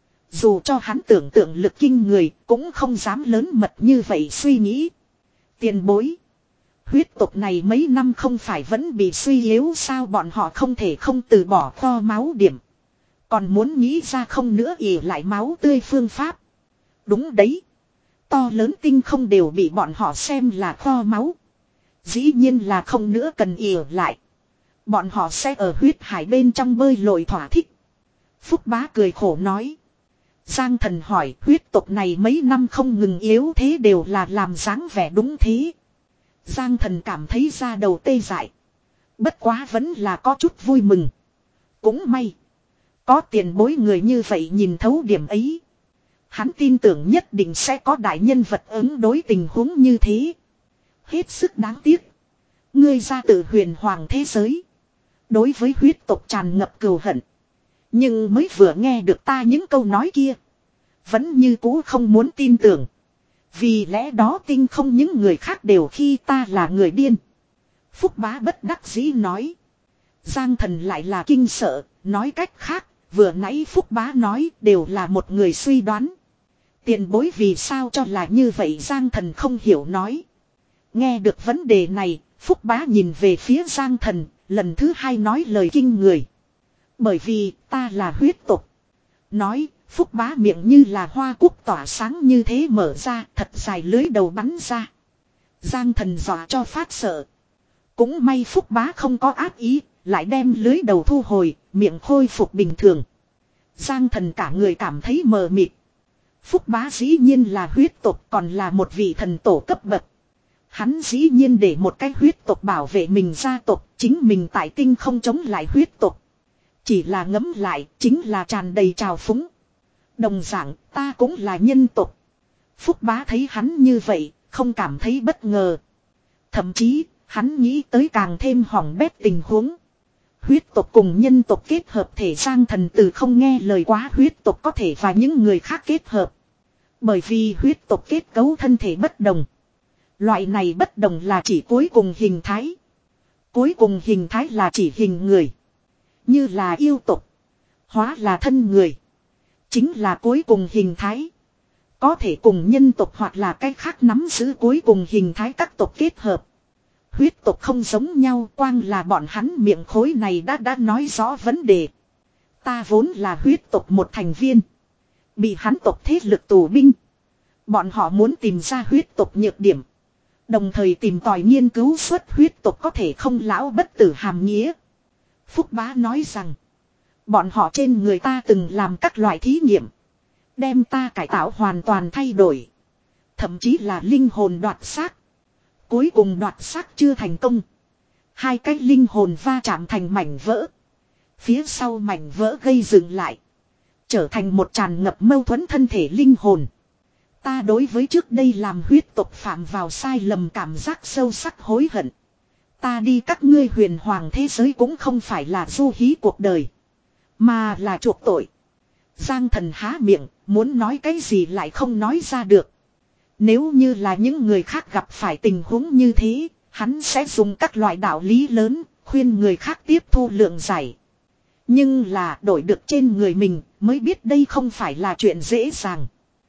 Dù cho hắn tưởng tượng lực kinh người. Cũng không dám lớn mật như vậy suy nghĩ. Tiền bối. Huyết tộc này mấy năm không phải vẫn bị suy yếu sao bọn họ không thể không từ bỏ kho máu điểm. Còn muốn nghĩ ra không nữa ỉ lại máu tươi phương pháp. Đúng đấy. To lớn tinh không đều bị bọn họ xem là kho máu. Dĩ nhiên là không nữa cần ỉ lại. Bọn họ sẽ ở huyết hải bên trong bơi lội thỏa thích. Phúc Bá cười khổ nói. Giang Thần hỏi huyết tộc này mấy năm không ngừng yếu thế đều là làm dáng vẻ đúng thế. Giang Thần cảm thấy da đầu tê dại. Bất quá vẫn là có chút vui mừng. Cũng may. Có tiền bối người như vậy nhìn thấu điểm ấy. Hắn tin tưởng nhất định sẽ có đại nhân vật ứng đối tình huống như thế. Hết sức đáng tiếc. Ngươi ra từ huyền hoàng thế giới. Đối với huyết tộc tràn ngập cừu hận. Nhưng mới vừa nghe được ta những câu nói kia. Vẫn như cũ không muốn tin tưởng. Vì lẽ đó tinh không những người khác đều khi ta là người điên. Phúc Bá bất đắc dĩ nói. Giang Thần lại là kinh sợ. Nói cách khác. Vừa nãy Phúc Bá nói đều là một người suy đoán. Tiền bối vì sao cho là như vậy Giang Thần không hiểu nói. Nghe được vấn đề này, Phúc Bá nhìn về phía Giang Thần, lần thứ hai nói lời kinh người. Bởi vì ta là huyết tộc. Nói, Phúc Bá miệng như là hoa cúc tỏa sáng như thế mở ra, thật dài lưới đầu bắn ra. Giang Thần dọa cho phát sợ. Cũng may Phúc Bá không có ác ý, lại đem lưới đầu thu hồi, miệng khôi phục bình thường. Giang Thần cả người cảm thấy mờ mịt. Phúc Bá dĩ nhiên là huyết tộc còn là một vị thần tổ cấp bậc. Hắn dĩ nhiên để một cái huyết tộc bảo vệ mình gia tộc, chính mình tại tinh không chống lại huyết tộc. Chỉ là ngấm lại, chính là tràn đầy trào phúng. Đồng dạng, ta cũng là nhân tộc. Phúc Bá thấy hắn như vậy, không cảm thấy bất ngờ. Thậm chí, hắn nghĩ tới càng thêm hỏng bét tình huống. Huyết tộc cùng nhân tộc kết hợp thể Giang Thần từ không nghe lời quá huyết tộc có thể và những người khác kết hợp. Bởi vì huyết tộc kết cấu thân thể bất đồng. Loại này bất đồng là chỉ cuối cùng hình thái. Cuối cùng hình thái là chỉ hình người. Như là yêu tộc. Hóa là thân người. Chính là cuối cùng hình thái. Có thể cùng nhân tộc hoặc là cách khác nắm giữ cuối cùng hình thái các tộc kết hợp. Huyết tộc không giống nhau, quang là bọn hắn miệng khối này đã đã nói rõ vấn đề. Ta vốn là huyết tộc một thành viên. Bị hắn tộc thế lực tù binh. Bọn họ muốn tìm ra huyết tộc nhược điểm. Đồng thời tìm tòi nghiên cứu xuất huyết tộc có thể không lão bất tử hàm nghĩa. Phúc Bá nói rằng. Bọn họ trên người ta từng làm các loại thí nghiệm. Đem ta cải tạo hoàn toàn thay đổi. Thậm chí là linh hồn đoạt xác. Cuối cùng đoạt xác chưa thành công. Hai cái linh hồn va chạm thành mảnh vỡ. Phía sau mảnh vỡ gây dựng lại. Trở thành một tràn ngập mâu thuẫn thân thể linh hồn. Ta đối với trước đây làm huyết tộc phạm vào sai lầm cảm giác sâu sắc hối hận. Ta đi các ngươi huyền hoàng thế giới cũng không phải là du hí cuộc đời. Mà là chuộc tội. Giang Thần há miệng, muốn nói cái gì lại không nói ra được. Nếu như là những người khác gặp phải tình huống như thế, hắn sẽ dùng các loại đạo lý lớn, khuyên người khác tiếp thu lượng giải. Nhưng là đổi được trên người mình, mới biết đây không phải là chuyện dễ dàng.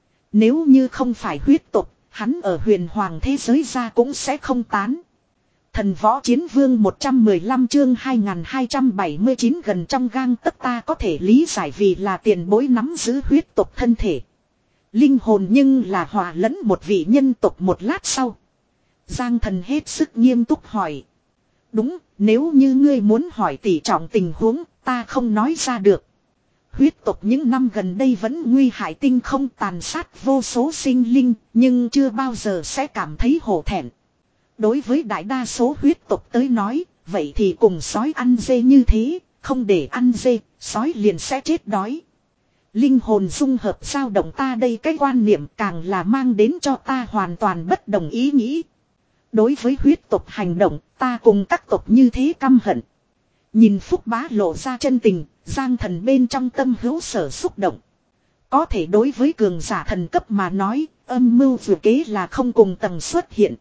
Nếu như không phải huyết tục, hắn ở huyền hoàng thế giới ra cũng sẽ không tán. Thần võ chiến vương một trăm mười lăm chương hai nghìn hai trăm bảy mươi chín gần trong gang tấc ta có thể lý giải vì là tiền bối nắm giữ huyết tục thân thể. Linh hồn nhưng là hòa lẫn một vị nhân tục một lát sau. Giang Thần hết sức nghiêm túc hỏi. Đúng, nếu như ngươi muốn hỏi tỉ trọng tình huống, ta không nói ra được. Huyết tục những năm gần đây vẫn nguy hại tinh không tàn sát vô số sinh linh, nhưng chưa bao giờ sẽ cảm thấy hổ thẹn. Đối với đại đa số huyết tục tới nói, vậy thì cùng sói ăn dê như thế, không để ăn dê, sói liền sẽ chết đói. Linh hồn dung hợp dao động ta đây cái quan niệm càng là mang đến cho ta hoàn toàn bất đồng ý nghĩ. Đối với huyết tục hành động, ta cùng các tục như thế căm hận. Nhìn Phúc Bá lộ ra chân tình, Giang Thần bên trong tâm hữu sở xúc động. Có thể đối với cường giả thần cấp mà nói, âm mưu vừa kế là không cùng tầng xuất hiện.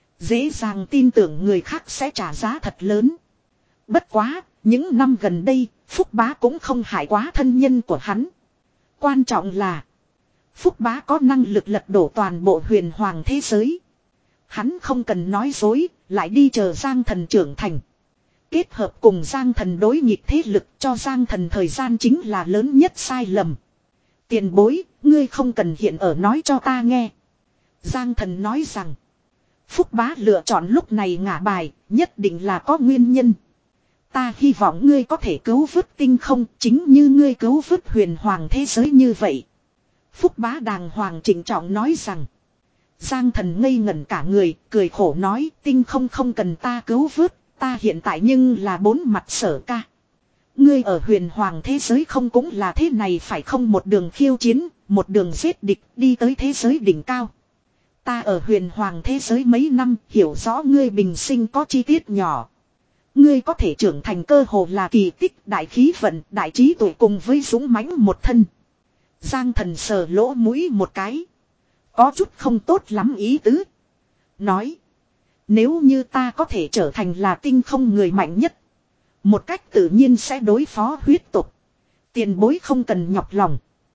Dễ dàng tin tưởng người khác sẽ trả giá thật lớn. Bất quá, những năm gần đây, Phúc Bá cũng không hại quá thân nhân của hắn. Quan trọng là, Phúc Bá có năng lực lật đổ toàn bộ huyền hoàng thế giới. Hắn không cần nói dối, lại đi chờ Giang Thần trưởng thành. Kết hợp cùng Giang Thần đối nghịch thế lực cho Giang Thần thời gian chính là lớn nhất sai lầm. Tiền bối, ngươi không cần hiện ở nói cho ta nghe. Giang Thần nói rằng, Phúc Bá lựa chọn lúc này ngả bài, nhất định là có nguyên nhân. Ta hy vọng ngươi có thể cứu vớt tinh không, chính như ngươi cứu vớt huyền hoàng thế giới như vậy. Phúc Bá đàng hoàng trịnh trọng nói rằng, Giang Thần ngây ngẩn cả người, cười khổ nói, tinh không không cần ta cứu vớt, ta hiện tại nhưng là bốn mặt sở ca. Ngươi ở huyền hoàng thế giới không cũng là thế này phải không, một đường khiêu chiến, một đường giết địch, đi tới thế giới đỉnh cao. Ta ở huyền hoàng thế giới mấy năm, hiểu rõ ngươi bình sinh có chi tiết nhỏ. Ngươi có thể trưởng thành cơ hồ là kỳ tích, đại khí vận, đại trí tuệ cùng với dũng mãnh một thân. Giang Thần sờ lỗ mũi một cái. Có chút không tốt lắm ý tứ. Nói, nếu như ta có thể trở thành là tinh không người mạnh nhất, một cách tự nhiên sẽ đối phó huyết tục. Tiền bối không cần nhọc lòng.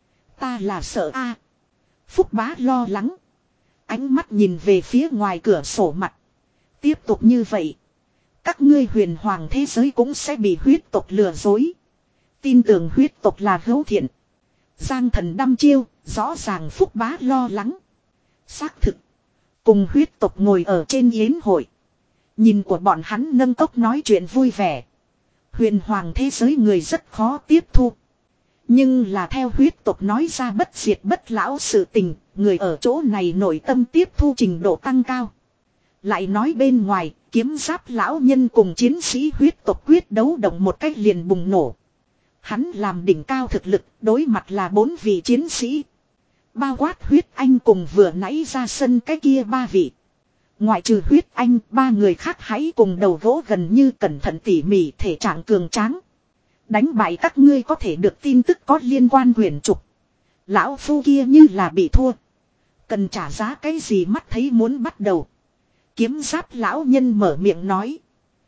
Ta là sợ a. Phúc Bá lo lắng. Ánh mắt nhìn về phía ngoài cửa sổ mặt. Tiếp tục như vậy, các ngươi huyền hoàng thế giới cũng sẽ bị huyết tục lừa dối. Tin tưởng huyết tục là hữu thiện. Giang Thần đăm chiêu, rõ ràng Phúc Bá lo lắng. Xác thực, cùng huyết tục ngồi ở trên yến hội, nhìn của bọn hắn nâng cốc nói chuyện vui vẻ. Huyền hoàng thế giới người rất khó tiếp thu. Nhưng là theo huyết tục nói ra bất diệt bất lão sự tình, người ở chỗ này nội tâm tiếp thu trình độ tăng cao. Lại nói bên ngoài, kiếm giáp lão nhân cùng chiến sĩ huyết tục quyết đấu động một cách liền bùng nổ. Hắn làm đỉnh cao thực lực, đối mặt là bốn vị chiến sĩ. Bao quát huyết anh cùng vừa nãy ra sân cái kia ba vị. Ngoại trừ huyết anh, ba người khác hãy cùng đầu gỗ gần như cẩn thận tỉ mỉ, thể trạng cường tráng. Đánh bại các ngươi có thể được tin tức có liên quan huyền trục. Lão phu kia như là bị thua. Cần trả giá cái gì mắt thấy muốn bắt đầu. Kiếm giáp lão nhân mở miệng nói.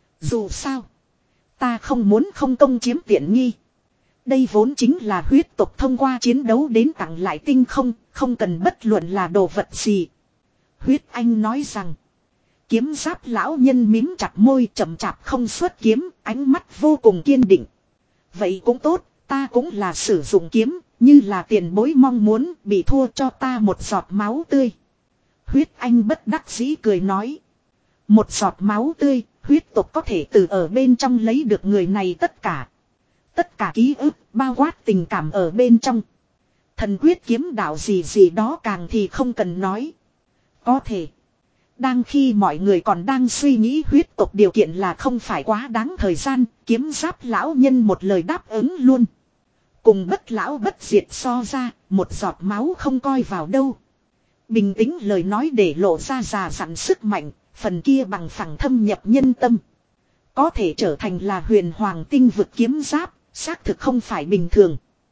Dù sao, ta không muốn không công chiếm tiện nghi. Đây vốn chính là huyết tục thông qua chiến đấu đến tặng lại tinh không, không cần bất luận là đồ vật gì. Huyết anh nói rằng. Kiếm giáp lão nhân mím chặt môi chậm chạp không xuất kiếm, ánh mắt vô cùng kiên định. Vậy cũng tốt, ta cũng là sử dụng kiếm, như là tiền bối mong muốn bị thua cho ta một giọt máu tươi. Huyết anh bất đắc dĩ cười nói. Một giọt máu tươi, huyết tục có thể từ ở bên trong lấy được người này tất cả. Tất cả ký ức, bao quát tình cảm ở bên trong. Thần quyết kiếm đạo gì gì đó càng thì không cần nói. Có thể. Đang khi mọi người còn đang suy nghĩ huyết tục điều kiện là không phải quá đáng thời gian, kiếm giáp lão nhân một lời đáp ứng luôn. Cùng bất lão bất diệt so ra, một giọt máu không coi vào đâu. Bình tĩnh lời nói để lộ ra già dặn sức mạnh, phần kia bằng phẳng thâm nhập nhân tâm. Có thể trở thành là huyền hoàng tinh vực kiếm giáp, xác thực không phải bình thường.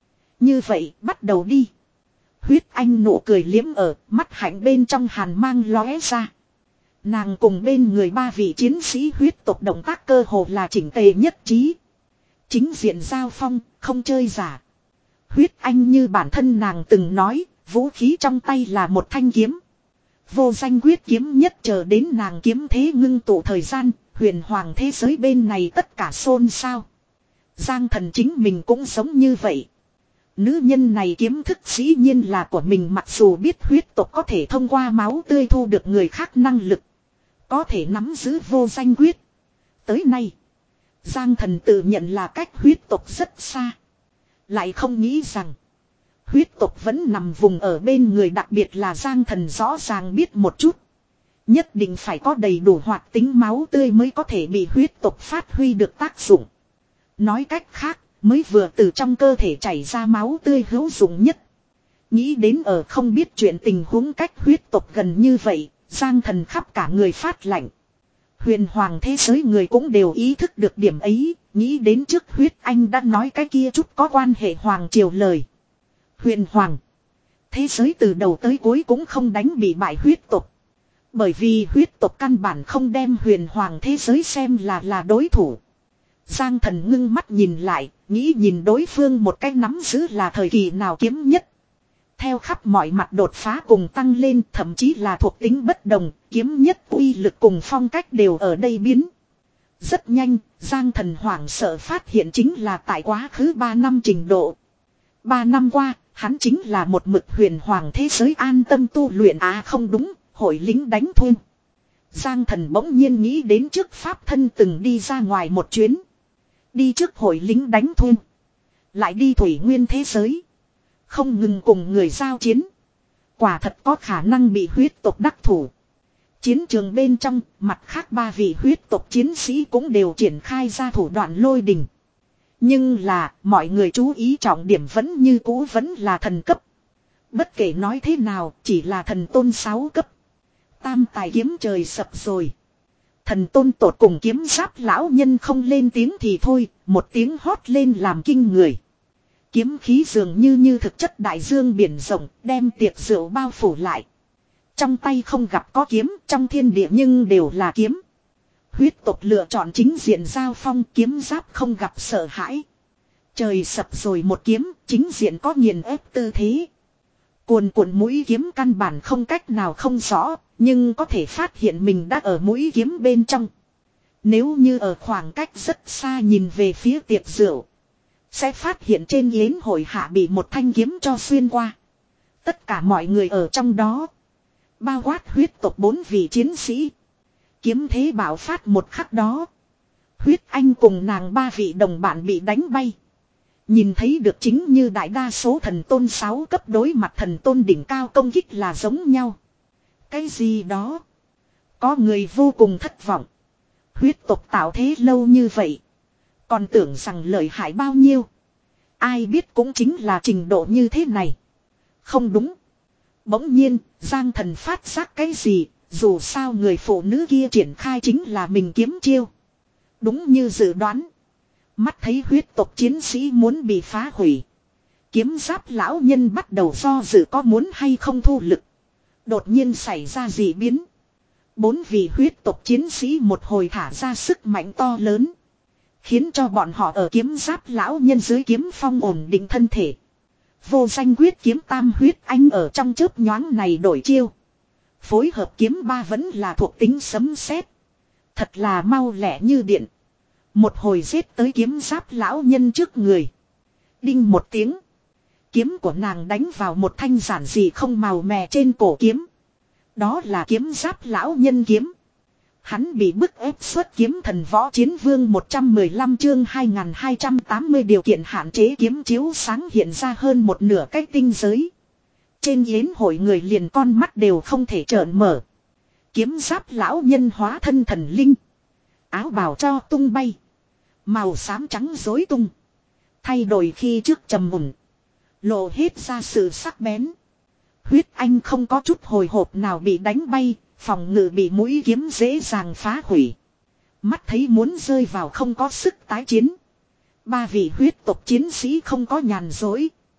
Như vậy, bắt đầu đi. Huyết Anh nụ cười liếm ở, mắt hạnh bên trong hàn mang lóe ra. Nàng cùng bên người ba vị chiến sĩ huyết tộc động tác cơ hồ là chỉnh tề nhất trí. Chính diện giao phong, không chơi giả. Huyết Anh như bản thân nàng từng nói, vũ khí trong tay là một thanh kiếm. Vô danh quyết kiếm nhất chờ đến nàng kiếm thế ngưng tụ thời gian, huyền hoàng thế giới bên này tất cả xôn xao. Giang Thần chính mình cũng giống như vậy. Nữ nhân này kiếm thức dĩ nhiên là của mình, mặc dù biết huyết tộc có thể thông qua máu tươi thu được người khác năng lực. Có thể nắm giữ vô danh quyết. Tới nay, Giang Thần tự nhận là cách huyết tộc rất xa. Lại không nghĩ rằng, huyết tộc vẫn nằm vùng ở bên người, đặc biệt là Giang Thần rõ ràng biết một chút. Nhất định phải có đầy đủ hoạt tính máu tươi mới có thể bị huyết tộc phát huy được tác dụng. Nói cách khác, mới vừa từ trong cơ thể chảy ra máu tươi hữu dụng nhất. Nghĩ đến ở không biết chuyện tình huống cách huyết tộc gần như vậy, Giang Thần khắp cả người phát lạnh. Huyền hoàng thế giới người cũng đều ý thức được điểm ấy, nghĩ đến trước huyết anh đã nói cái kia chút có quan hệ hoàng triều lời. Huyền hoàng thế giới từ đầu tới cuối cũng không đánh bị bại huyết tộc. Bởi vì huyết tộc căn bản không đem huyền hoàng thế giới xem là là đối thủ. Giang Thần ngưng mắt nhìn lại, nghĩ nhìn đối phương một cái nắm giữ là thời kỳ nào kiếm nhất. Theo khắp mọi mặt đột phá cùng tăng lên, thậm chí là thuộc tính bất đồng, kiếm nhất uy lực cùng phong cách đều ở đây biến. Rất nhanh, Giang Thần hoảng sợ phát hiện chính là tại quá khứ ba năm trình độ. ba năm qua, hắn chính là một mực huyền hoàng thế giới an tâm tu luyện. À không đúng, hội lính đánh thuê. Giang Thần bỗng nhiên nghĩ đến trước pháp thân từng đi ra ngoài một chuyến. Đi trước hội lính đánh thuê. Lại đi thủy nguyên thế giới. Không ngừng cùng người giao chiến. Quả thật có khả năng bị huyết tộc đắc thủ. Chiến trường bên trong, mặt khác ba vị huyết tộc chiến sĩ cũng đều triển khai ra thủ đoạn lôi đình. Nhưng là, mọi người chú ý trọng điểm vẫn như cũ vẫn là thần cấp. Bất kể nói thế nào, chỉ là thần tôn sáu cấp. Tam tài kiếm trời sập rồi. Thần tôn tột cùng kiếm giáp lão nhân không lên tiếng thì thôi, một tiếng hót lên làm kinh người. Kiếm khí dường như như thực chất đại dương biển rộng, đem tiệc rượu bao phủ lại. Trong tay không gặp có kiếm, trong thiên địa nhưng đều là kiếm. Huyết tộc lựa chọn chính diện giao phong, kiếm giáp không gặp sợ hãi. Trời sập rồi một kiếm, chính diện có nghiền ép tư thế. Cuồn cuộn mũi kiếm căn bản không cách nào không rõ, nhưng có thể phát hiện mình đã ở mũi kiếm bên trong. Nếu như ở khoảng cách rất xa nhìn về phía tiệc rượu, sẽ phát hiện trên yến hội hạ bị một thanh kiếm cho xuyên qua. Tất cả mọi người ở trong đó, bao quát huyết tộc bốn vị chiến sĩ. Kiếm thế bạo phát một khắc đó, huyết anh cùng nàng ba vị đồng bạn bị đánh bay. Nhìn thấy được chính như đại đa số thần tôn sáu cấp đối mặt thần tôn đỉnh cao công kích là giống nhau. Cái gì đó? Có người vô cùng thất vọng. Huyết tộc tạo thế lâu như vậy, còn tưởng rằng lợi hại bao nhiêu. Ai biết cũng chính là trình độ như thế này. Không đúng. Bỗng nhiên, Giang Thần phát giác cái gì, dù sao người phụ nữ kia triển khai chính là mình kiếm chiêu. Đúng như dự đoán. Mắt thấy huyết tộc chiến sĩ muốn bị phá hủy. Kiếm giáp lão nhân bắt đầu do dự có muốn hay không thu lực. Đột nhiên xảy ra dị biến. Bốn vị huyết tộc chiến sĩ một hồi thả ra sức mạnh to lớn. Khiến cho bọn họ ở kiếm giáp lão nhân dưới kiếm phong ổn định thân thể. Vô danh quyết kiếm tam huyết anh ở trong chớp nhoáng này đổi chiêu. Phối hợp kiếm ba vẫn là thuộc tính sấm sét. Thật là mau lẹ như điện. Một hồi giết tới kiếm giáp lão nhân trước người. Đinh một tiếng. Kiếm của nàng đánh vào một thanh giản dị không màu mè trên cổ kiếm. Đó là kiếm giáp lão nhân kiếm. Hắn bị bức ép xuất kiếm thần võ chiến vương một trăm mười lăm chương hai nghìn hai trăm tám mươi điều kiện hạn chế kiếm chiếu sáng hiện ra hơn một nửa cái tinh giới. Trên yến hội người liền con mắt đều không thể trợn mở. Kiếm giáp lão nhân hóa thân thần linh. Áo bào cho tung bay. Màu xám trắng rối tung. Thay đổi khi trước trầm mùn. Lộ hết ra sự sắc bén. Huyết anh không có chút hồi hộp nào bị đánh bay. Phòng ngự bị mũi kiếm dễ dàng phá hủy. Mắt thấy muốn rơi vào không có sức tái chiến. Ba vị huyết tộc chiến sĩ không có nhàn dối.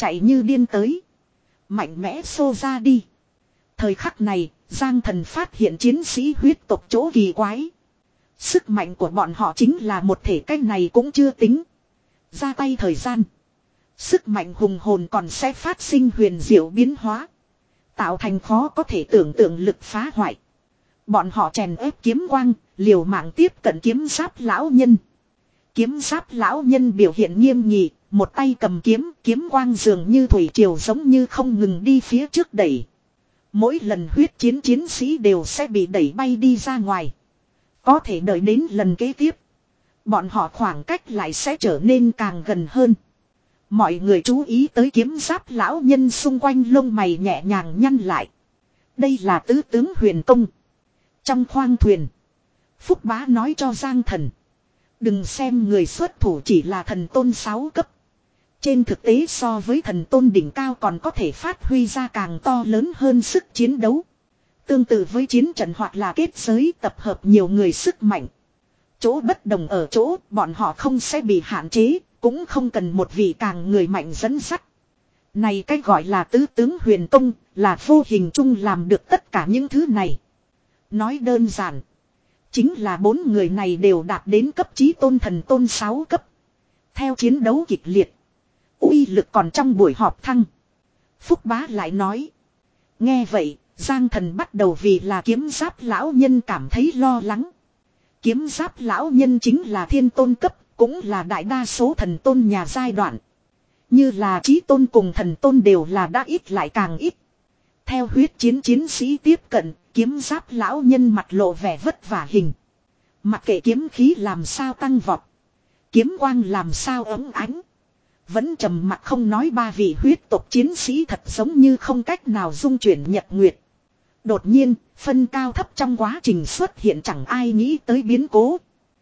Chạy như điên tới. Mạnh mẽ xô ra đi. Thời khắc này, Giang Thần phát hiện chiến sĩ huyết tộc chỗ kỳ quái. Sức mạnh của bọn họ chính là một thể, cái này cũng chưa tính. Ra tay thời gian. Sức mạnh hùng hồn còn sẽ phát sinh huyền diệu biến hóa. Tạo thành khó có thể tưởng tượng lực phá hoại. Bọn họ chèn ép kiếm quang, liều mạng tiếp cận kiếm giáp lão nhân. Kiếm giáp lão nhân biểu hiện nghiêm nghị, một tay cầm kiếm, kiếm quang dường như thủy triều giống như không ngừng đi phía trước đẩy. Mỗi lần huyết chiến chiến sĩ đều sẽ bị đẩy bay đi ra ngoài. Có thể đợi đến lần kế tiếp. Bọn họ khoảng cách lại sẽ trở nên càng gần hơn. Mọi người chú ý tới kiếm giáp lão nhân xung quanh lông mày nhẹ nhàng nhăn lại. Đây là tứ tướng huyền công. Trong khoang thuyền, Phúc Bá nói cho Giang Thần. Đừng xem người xuất thủ chỉ là thần tôn sáu cấp. Trên thực tế so với thần tôn đỉnh cao còn có thể phát huy ra càng to lớn hơn sức chiến đấu. Tương tự với chiến trận hoặc là kết giới tập hợp nhiều người sức mạnh. Chỗ bất đồng ở chỗ bọn họ không sẽ bị hạn chế, cũng không cần một vị càng người mạnh dẫn dắt. Này cái gọi là tứ tướng huyền công, là vô hình chung làm được tất cả những thứ này. Nói đơn giản, chính là bốn người này đều đạt đến cấp chí tôn thần tôn sáu cấp. Theo chiến đấu kịch liệt, uy lực còn trong buổi họp thăng. Phúc Bá lại nói. Nghe vậy, Giang Thần bắt đầu vì là kiếm giáp lão nhân cảm thấy lo lắng. Kiếm giáp lão nhân chính là thiên tôn cấp, cũng là đại đa số thần tôn nhà giai đoạn. Như là chí tôn cùng thần tôn đều là đã ít lại càng ít. Theo huyết chiến chiến sĩ tiếp cận, kiếm giáp lão nhân mặt lộ vẻ vất vả hình. Mặc kệ kiếm khí làm sao tăng vọt, kiếm quang làm sao ấm ánh, vẫn trầm mặc không nói. Ba vị huyết tộc chiến sĩ thật giống như không cách nào dung chuyển nhật nguyệt. Đột nhiên, phân cao thấp trong quá trình xuất hiện chẳng ai nghĩ tới biến cố.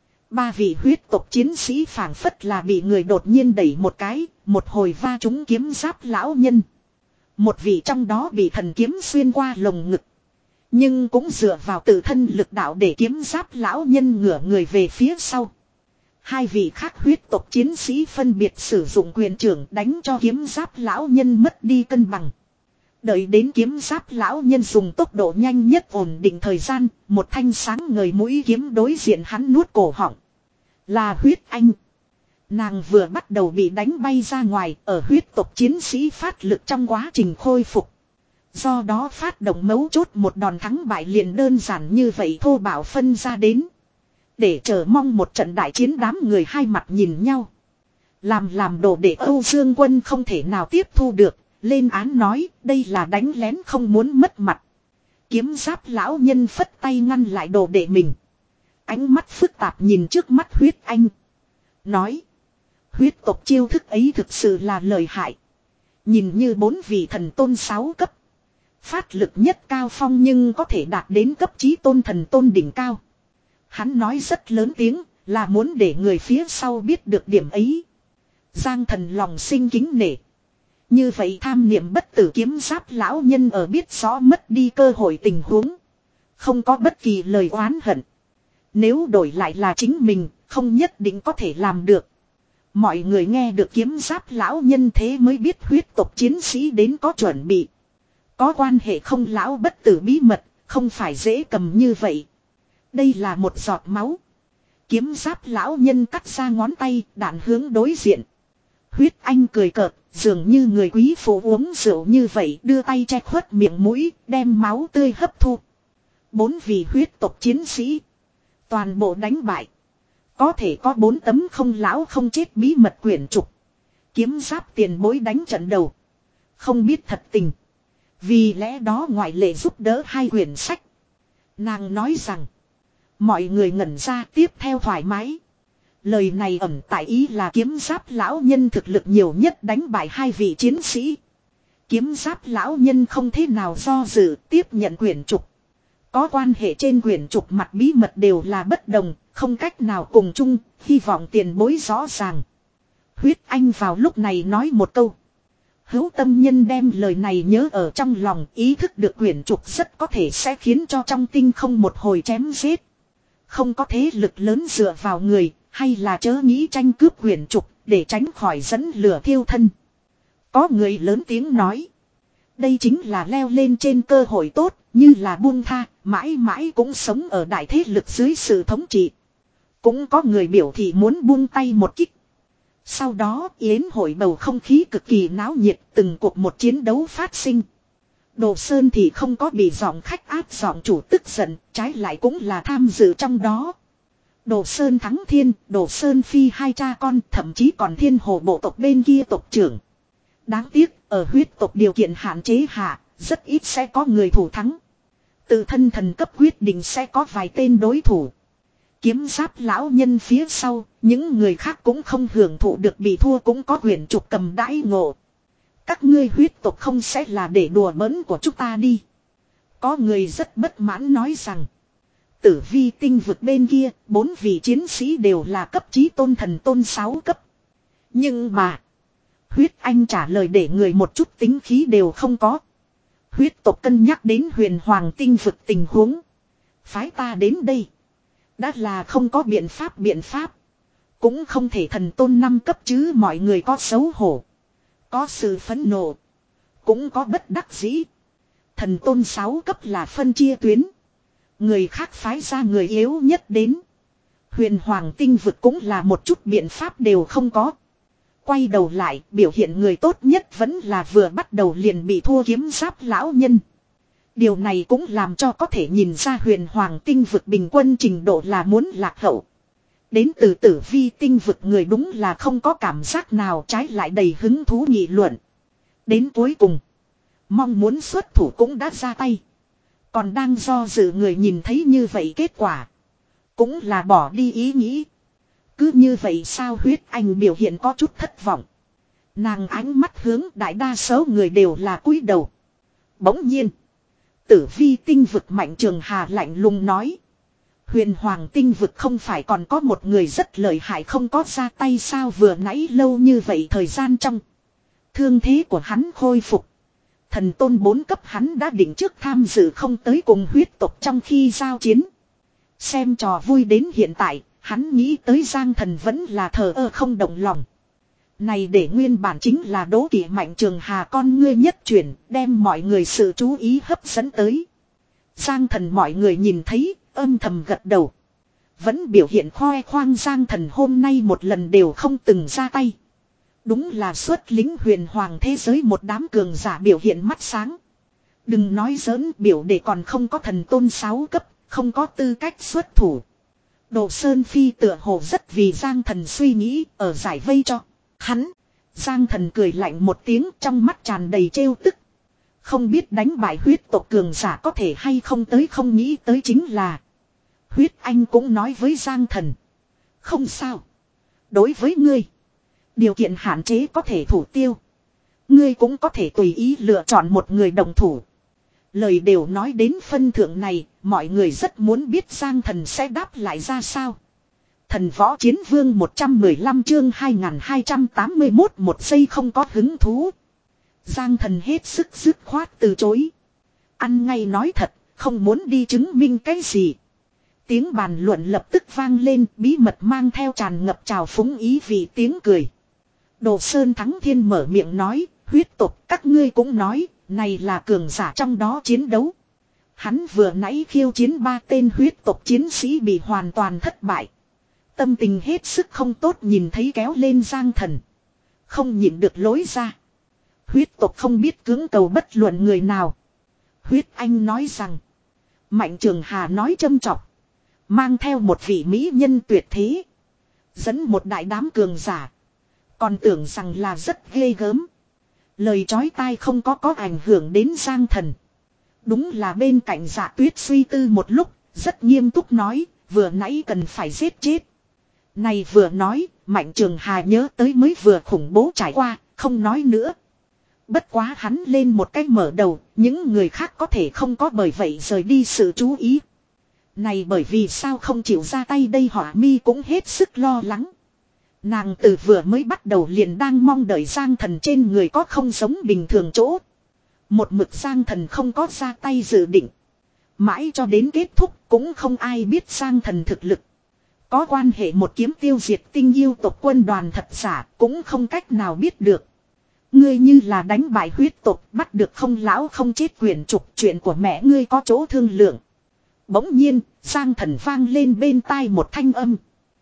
Ba vị huyết tộc chiến sĩ phảng phất là bị người đột nhiên đẩy một cái, một hồi va trúng kiếm giáp lão nhân. Một vị trong đó bị thần kiếm xuyên qua lồng ngực. Nhưng cũng dựa vào tự thân lực đạo để kiếm giáp lão nhân ngửa người về phía sau. Hai vị khác huyết tộc chiến sĩ phân biệt sử dụng quyền trưởng đánh cho kiếm giáp lão nhân mất đi cân bằng. Đợi đến kiếm giáp lão nhân dùng tốc độ nhanh nhất ổn định thời gian, một thanh sáng ngời mũi kiếm đối diện hắn nuốt cổ họng. Là huyết anh. Nàng vừa bắt đầu bị đánh bay ra ngoài, ở huyết tộc chiến sĩ phát lực trong quá trình khôi phục. Do đó phát động mấu chốt một đòn thắng bại liền đơn giản như vậy thô bạo phân ra đến. Để chờ mong một trận đại chiến, đám người hai mặt nhìn nhau. Làm làm đồ để Âu Dương Quân không thể nào tiếp thu được. Lên án nói đây là đánh lén không muốn mất mặt. Kiếm giáp lão nhân phất tay ngăn lại đồ đệ mình. Ánh mắt phức tạp nhìn trước mắt huyết anh. Nói. Huyết tộc chiêu thức ấy thực sự là lợi hại. Nhìn như bốn vị thần tôn sáu cấp. Phát lực nhất cao phong nhưng có thể đạt đến cấp chí tôn thần tôn đỉnh cao. Hắn nói rất lớn tiếng là muốn để người phía sau biết được điểm ấy. Giang Thần lòng sinh kính nể. Như vậy tham niệm bất tử kiếm giáp lão nhân ở biết rõ mất đi cơ hội tình huống. Không có bất kỳ lời oán hận. Nếu đổi lại là chính mình, không nhất định có thể làm được. Mọi người nghe được kiếm giáp lão nhân thế mới biết huyết tộc chiến sĩ đến có chuẩn bị. Có quan hệ không lão bất tử bí mật, không phải dễ cầm như vậy. Đây là một giọt máu. Kiếm giáp lão nhân cắt ra ngón tay, đạn hướng đối diện. Huyết anh cười cợt, dường như người quý phụ uống rượu như vậy, đưa tay che khuất miệng mũi, đem máu tươi hấp thu. Bốn vị huyết tộc chiến sĩ, toàn bộ đánh bại. Có thể có bốn tấm không lão không chết bí mật quyển trục. Kiếm giáp tiền bối đánh trận đầu. Không biết thật tình. Vì lẽ đó ngoại lệ giúp đỡ hai quyển sách. Nàng nói rằng. Mọi người ngẩn ra tiếp theo thoải mái. Lời này ẩn tại ý là kiếm giáp lão nhân thực lực nhiều nhất đánh bại hai vị chiến sĩ. Kiếm giáp lão nhân không thế nào do dự tiếp nhận quyển trục. Có quan hệ trên quyển trục mặt bí mật đều là bất đồng, không cách nào cùng chung, hy vọng tiền bối rõ ràng. Huyết anh vào lúc này nói một câu. Hữu tâm nhân đem lời này nhớ ở trong lòng, ý thức được quyển trục rất có thể sẽ khiến cho trong tinh không một hồi chém giết. Không có thế lực lớn dựa vào người, hay là chớ nghĩ tranh cướp quyển trục, để tránh khỏi dẫn lửa thiêu thân. Có người lớn tiếng nói. Đây chính là leo lên trên cơ hội tốt, như là buông tha, mãi mãi cũng sống ở đại thế lực dưới sự thống trị. Cũng có người biểu thị muốn buông tay một kích. Sau đó yến hội bầu không khí cực kỳ náo nhiệt, từng cuộc một chiến đấu phát sinh. Đồ Sơn thì không có bị giọng khách áp giọng chủ tức giận, trái lại cũng là tham dự trong đó. Đồ Sơn thắng thiên, Đồ Sơn phi hai cha con, thậm chí còn thiên hồ bộ tộc bên kia tộc trưởng. Đáng tiếc, ở huyết tộc điều kiện hạn chế hạ, rất ít sẽ có người thủ thắng. Tự thân thần cấp quyết định sẽ có vài tên đối thủ. Kiếm giáp lão nhân phía sau, những người khác cũng không hưởng thụ được, bị thua cũng có quyền trục cầm đãi ngộ. Các ngươi huyết tộc không sẽ là để đùa bỡn của chúng ta đi. Có người rất bất mãn nói rằng. Tử vi tinh vực bên kia, bốn vị chiến sĩ đều là cấp chí tôn thần tôn sáu cấp. Nhưng mà, huyết anh trả lời để người một chút tính khí đều không có. Huyết tộc cân nhắc đến huyền hoàng tinh vực tình huống. Phái ta đến đây. Đã là không có biện pháp biện pháp. Cũng không thể thần tôn năm cấp chứ, mọi người có xấu hổ. Có sự phẫn nộ. Cũng có bất đắc dĩ. Thần tôn sáu cấp là phân chia tuyến. Người khác phái ra người yếu nhất đến. Huyền hoàng tinh vực cũng là một chút biện pháp đều không có. Quay đầu lại, biểu hiện người tốt nhất vẫn là vừa bắt đầu liền bị thua kiếm giáp lão nhân. Điều này cũng làm cho có thể nhìn ra huyền hoàng tinh vực bình quân trình độ là muốn lạc hậu. Đến từ tử vi tinh vực người đúng là không có cảm giác nào, trái lại đầy hứng thú nghị luận. Đến cuối cùng, mong muốn xuất thủ cũng đã ra tay. Còn đang do dự người nhìn thấy như vậy kết quả, cũng là bỏ đi ý nghĩ. Cứ như vậy sao, huyết anh biểu hiện có chút thất vọng. Nàng ánh mắt hướng đại đa số người đều là cúi đầu. Bỗng nhiên, tử vi tinh vực Mạnh Trường Hà lạnh lùng nói. Huyền hoàng tinh vực không phải còn có một người rất lợi hại không có ra tay sao, vừa nãy lâu như vậy thời gian trong. Thương thế của hắn khôi phục. Thần tôn bốn cấp hắn đã định trước tham dự không tới cùng huyết tộc trong khi giao chiến. Xem trò vui đến hiện tại, hắn nghĩ tới Giang Thần vẫn là thờ ơ không động lòng. Này để nguyên bản chính là đố kỵ Mạnh Trường Hà con ngươi nhất chuyển, đem mọi người sự chú ý hấp dẫn tới. Giang Thần mọi người nhìn thấy, âm thầm gật đầu. Vẫn biểu hiện khoe khoang Giang Thần hôm nay một lần đều không từng ra tay. Đúng là xuất lính huyền hoàng thế giới một đám cường giả biểu hiện mắt sáng. Đừng nói giỡn, biểu để còn không có thần tôn sáu cấp, không có tư cách xuất thủ. Đồ Sơn Phi tựa hồ rất vì Giang Thần suy nghĩ, ở giải vây cho hắn. Giang Thần cười lạnh một tiếng, trong mắt tràn đầy trêu tức. Không biết đánh bại huyết tộc cường giả có thể hay không tới, không nghĩ tới chính là huyết anh cũng nói với Giang Thần. Không sao. Đối với ngươi, điều kiện hạn chế có thể thủ tiêu. Ngươi cũng có thể tùy ý lựa chọn một người đồng thủ. Lời đều nói đến phân thượng này, mọi người rất muốn biết Giang Thần sẽ đáp lại ra sao. Thần võ chiến vương một trăm mười lăm chương hai nghìn hai trăm tám mươi mốt một giây không có hứng thú. Giang Thần hết sức dứt khoát từ chối. Ăn ngay nói thật, không muốn đi chứng minh cái gì. Tiếng bàn luận lập tức vang lên, bí mật mang theo tràn ngập trào phúng ý vì tiếng cười. Đồ Sơn Thắng Thiên mở miệng nói, huyết tộc các ngươi cũng nói, này là cường giả trong đó chiến đấu. Hắn vừa nãy khiêu chiến ba tên huyết tộc chiến sĩ bị hoàn toàn thất bại. Tâm tình hết sức không tốt, nhìn thấy kéo lên Giang Thần. Không nhịn được lối ra. Huyết tộc không biết cưỡng cầu bất luận người nào. Huyết Anh nói rằng. Mạnh Trường Hà nói châm chọc. Mang theo một vị mỹ nhân tuyệt thế. Dẫn một đại đám cường giả. Còn tưởng rằng là rất ghê gớm. Lời chói tai không có có ảnh hưởng đến Giang Thần. Đúng là bên cạnh Dạ Tuyết suy tư một lúc. Rất nghiêm túc nói. Vừa nãy cần phải giết chết. Này vừa nói. Mạnh Trường Hà nhớ tới mới vừa khủng bố trải qua. Không nói nữa. Bất quá hắn lên một cái mở đầu. Những người khác có thể không có bởi vậy rời đi sự chú ý. Này bởi vì sao không chịu ra tay đây, Hỏa Mi cũng hết sức lo lắng. Nàng từ vừa mới bắt đầu liền đang mong đợi Giang Thần trên người có không giống bình thường chỗ. Một mực Giang Thần không có ra tay dự định. Mãi cho đến kết thúc cũng không ai biết Giang Thần thực lực. Có quan hệ một kiếm tiêu diệt tinh yêu tộc quân đoàn thật giả cũng không cách nào biết được. Ngươi như là đánh bại huyết tộc, bắt được không lão không chết quyển trục, chuyện của mẹ ngươi có chỗ thương lượng. Bỗng nhiên, Giang Thần vang lên bên tai một thanh âm.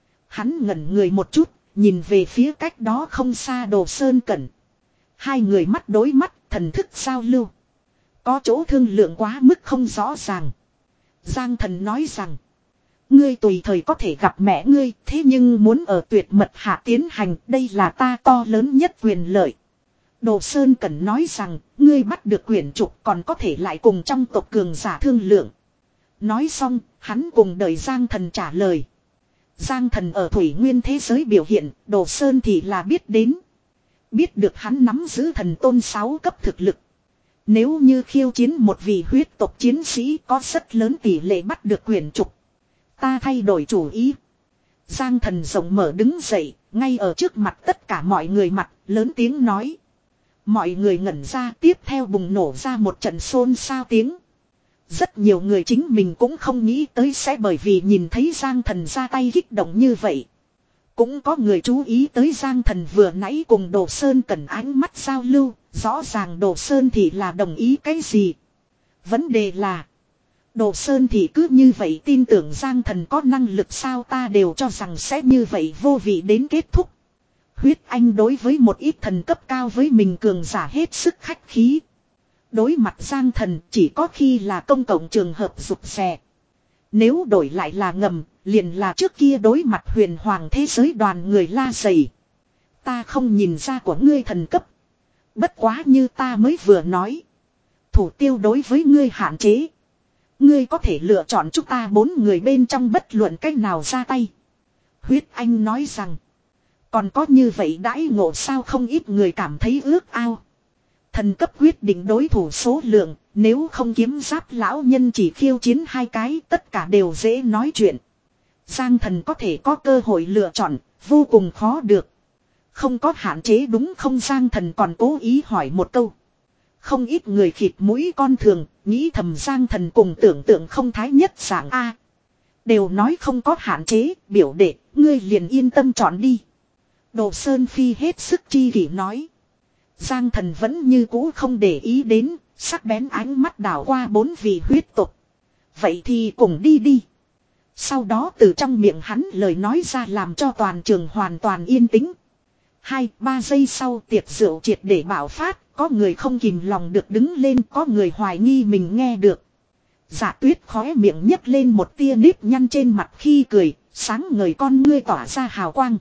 Hắn ngẩn người một chút, nhìn về phía cách đó không xa Đồ Sơn Cẩn. Hai người mắt đối mắt, thần thức giao lưu. Có chỗ thương lượng quá mức không rõ ràng. Giang Thần nói rằng, ngươi tùy thời có thể gặp mẹ ngươi, thế nhưng muốn ở tuyệt mật hạ tiến hành, đây là ta to lớn nhất quyền lợi. Đồ Sơn Cẩn nói rằng, ngươi bắt được quyển trục còn có thể lại cùng trong tộc cường giả thương lượng. Nói xong, hắn cùng đợi Giang Thần trả lời. Giang Thần ở thủy nguyên thế giới biểu hiện, Đồ Sơn thì là biết đến. Biết được hắn nắm giữ thần tôn sáu cấp thực lực. Nếu như khiêu chiến một vị huyết tộc chiến sĩ có rất lớn tỷ lệ bắt được quyển trục. Ta thay đổi chủ ý. Giang Thần rộng mở đứng dậy, ngay ở trước mặt tất cả mọi người mặt, lớn tiếng nói. Mọi người ngẩn ra, tiếp theo bùng nổ ra một trận xôn xao tiếng. Rất nhiều người chính mình cũng không nghĩ tới sẽ bởi vì nhìn thấy Giang Thần ra tay kích động như vậy. Cũng có người chú ý tới Giang Thần vừa nãy cùng Đồ Sơn Cẩn ánh mắt giao lưu, rõ ràng Đồ Sơn thì là đồng ý cái gì. Vấn đề là, Đồ Sơn thì cứ như vậy tin tưởng Giang Thần có năng lực sao, ta đều cho rằng sẽ như vậy vô vị đến kết thúc. Huyết Anh đối với một ít thần cấp cao với mình cường giả hết sức khách khí. Đối mặt Giang Thần chỉ có khi là công cộng trường hợp rụt rè. Nếu đổi lại là ngầm, liền là trước kia đối mặt huyền hoàng thế giới đoàn người la dày. Ta không nhìn ra của ngươi thần cấp. Bất quá như ta mới vừa nói. Thủ tiêu đối với ngươi hạn chế. Ngươi có thể lựa chọn chúng ta bốn người bên trong bất luận cách nào ra tay. Huyết Anh nói rằng. Còn có như vậy đãi ngộ sao, không ít người cảm thấy ước ao. Thần cấp quyết định đối thủ số lượng, nếu không kiếm giáp lão nhân chỉ khiêu chiến hai cái, tất cả đều dễ nói chuyện. Giang Thần có thể có cơ hội lựa chọn, vô cùng khó được. Không có hạn chế đúng không? Giang Thần còn cố ý hỏi một câu. Không ít người khịt mũi con thường, nghĩ thầm Giang Thần cùng tưởng tượng không thái nhất dạng A. Đều nói không có hạn chế, biểu đệ, ngươi liền yên tâm chọn đi. Đồ Sơn Phi hết sức chi kỷ nói. Giang Thần vẫn như cũ không để ý đến, sắc bén ánh mắt đảo qua bốn vị huyết tộc. Vậy thì cùng đi đi. Sau đó từ trong miệng hắn lời nói ra làm cho toàn trường hoàn toàn yên tĩnh. Hai, ba giây sau tiệc rượu triệt để bạo phát, có người không kìm lòng được đứng lên, có người hoài nghi mình nghe được. Dạ Tuyết khóe miệng nhấc lên một tia nếp nhăn trên mặt khi cười, sáng ngời con ngươi tỏa ra hào quang.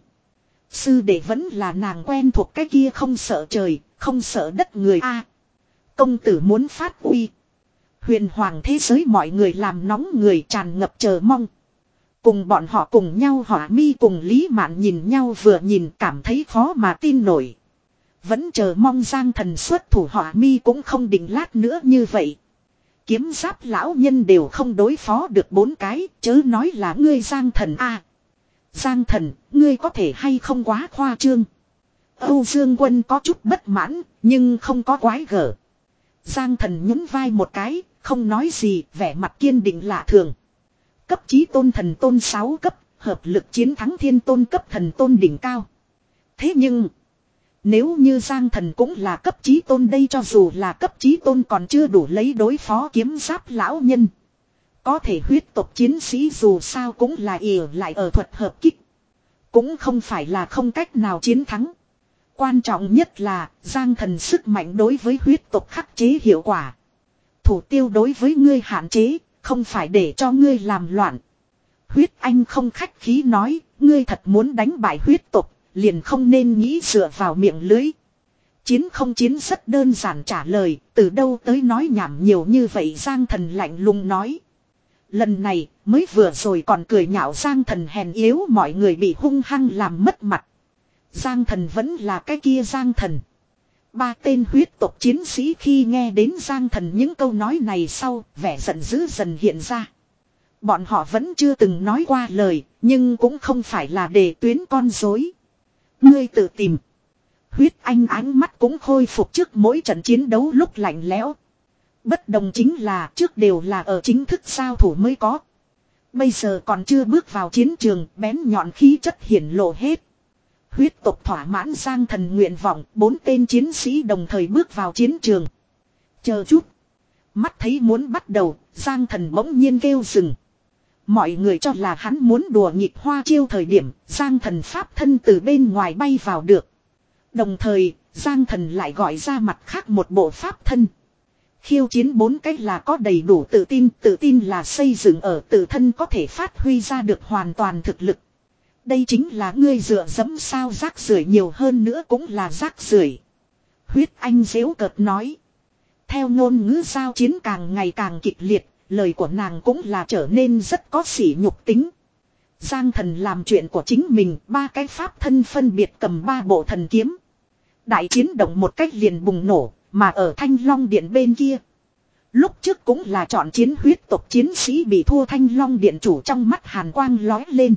Sư đệ vẫn là nàng quen thuộc cái kia không sợ trời, không sợ đất người a. Công tử muốn phát uy. Huyền hoàng thế giới mọi người làm nóng người tràn ngập chờ mong. Cùng bọn họ cùng nhau Hỏa Mi cùng Lý Mạn nhìn nhau vừa nhìn cảm thấy khó mà tin nổi. Vẫn chờ mong Giang Thần xuất thủ, Hỏa Mi cũng không định lát nữa như vậy. Kiếm giáp lão nhân đều không đối phó được bốn cái, chớ nói là ngươi Giang Thần a. Giang Thần, ngươi có thể hay không quá khoa trương. Âu Dương Quân có chút bất mãn, nhưng không có quái gở. Giang Thần nhún vai một cái, không nói gì, vẻ mặt kiên định lạ thường. Cấp chí tôn thần tôn sáu cấp, hợp lực chiến thắng thiên tôn cấp thần tôn đỉnh cao. Thế nhưng, nếu như Giang Thần cũng là cấp chí tôn đây, cho dù là cấp chí tôn còn chưa đủ lấy đối phó kiếm giáp lão nhân. Có thể huyết tộc chiến sĩ dù sao cũng là ỉa lại ở thuật hợp kích. Cũng không phải là không cách nào chiến thắng. Quan trọng nhất là Giang Thần sức mạnh đối với huyết tộc khắc chế hiệu quả. Thủ tiêu đối với ngươi hạn chế, không phải để cho ngươi làm loạn. Huyết Anh không khách khí nói, ngươi thật muốn đánh bại huyết tộc, liền không nên nghĩ dựa vào miệng lưới. Chiến không chiến rất đơn giản trả lời, từ đâu tới nói nhảm nhiều như vậy. Giang Thần lạnh lùng nói. Lần này mới vừa rồi còn cười nhạo Giang Thần hèn yếu, mọi người bị hung hăng làm mất mặt. Giang Thần vẫn là cái kia Giang Thần. Ba tên huyết tộc chiến sĩ khi nghe đến Giang Thần những câu nói này sau, vẻ giận dữ dần hiện ra. Bọn họ vẫn chưa từng nói qua lời, nhưng cũng không phải là để tuyến con dối. Ngươi tự tìm. Huyết Anh ánh mắt cũng khôi phục trước mỗi trận chiến đấu lúc lạnh lẽo. Bất đồng chính là trước đều là ở chính thức giao thủ mới có. Bây giờ còn chưa bước vào chiến trường, bén nhọn khí chất hiển lộ hết. Huyết tộc thỏa mãn Giang Thần nguyện vọng, bốn tên chiến sĩ đồng thời bước vào chiến trường. Chờ chút. Mắt thấy muốn bắt đầu, Giang Thần bỗng nhiên kêu dừng. Mọi người cho là hắn muốn đùa nghịch hoa chiêu thời điểm, Giang Thần pháp thân từ bên ngoài bay vào được. Đồng thời, Giang Thần lại gọi ra mặt khác một bộ pháp thân. Khiêu chiến bốn cách là có đầy đủ tự tin, tự tin là xây dựng ở tự thân có thể phát huy ra được hoàn toàn thực lực. Đây chính là ngươi dựa dẫm sao rác rưởi nhiều hơn nữa cũng là rác rưởi. Huyết Anh giễu cợt nói. Theo ngôn ngữ giao chiến càng ngày càng kịch liệt, lời của nàng cũng là trở nên rất có sỉ nhục tính. Giang Thần làm chuyện của chính mình, ba cái pháp thân phân biệt cầm ba bộ thần kiếm. Đại chiến động một cách liền bùng nổ, mà ở Thanh Long Điện bên kia. Lúc trước cũng là chọn chiến huyết tộc chiến sĩ bị thua Thanh Long Điện chủ trong mắt hàn quang lói lên.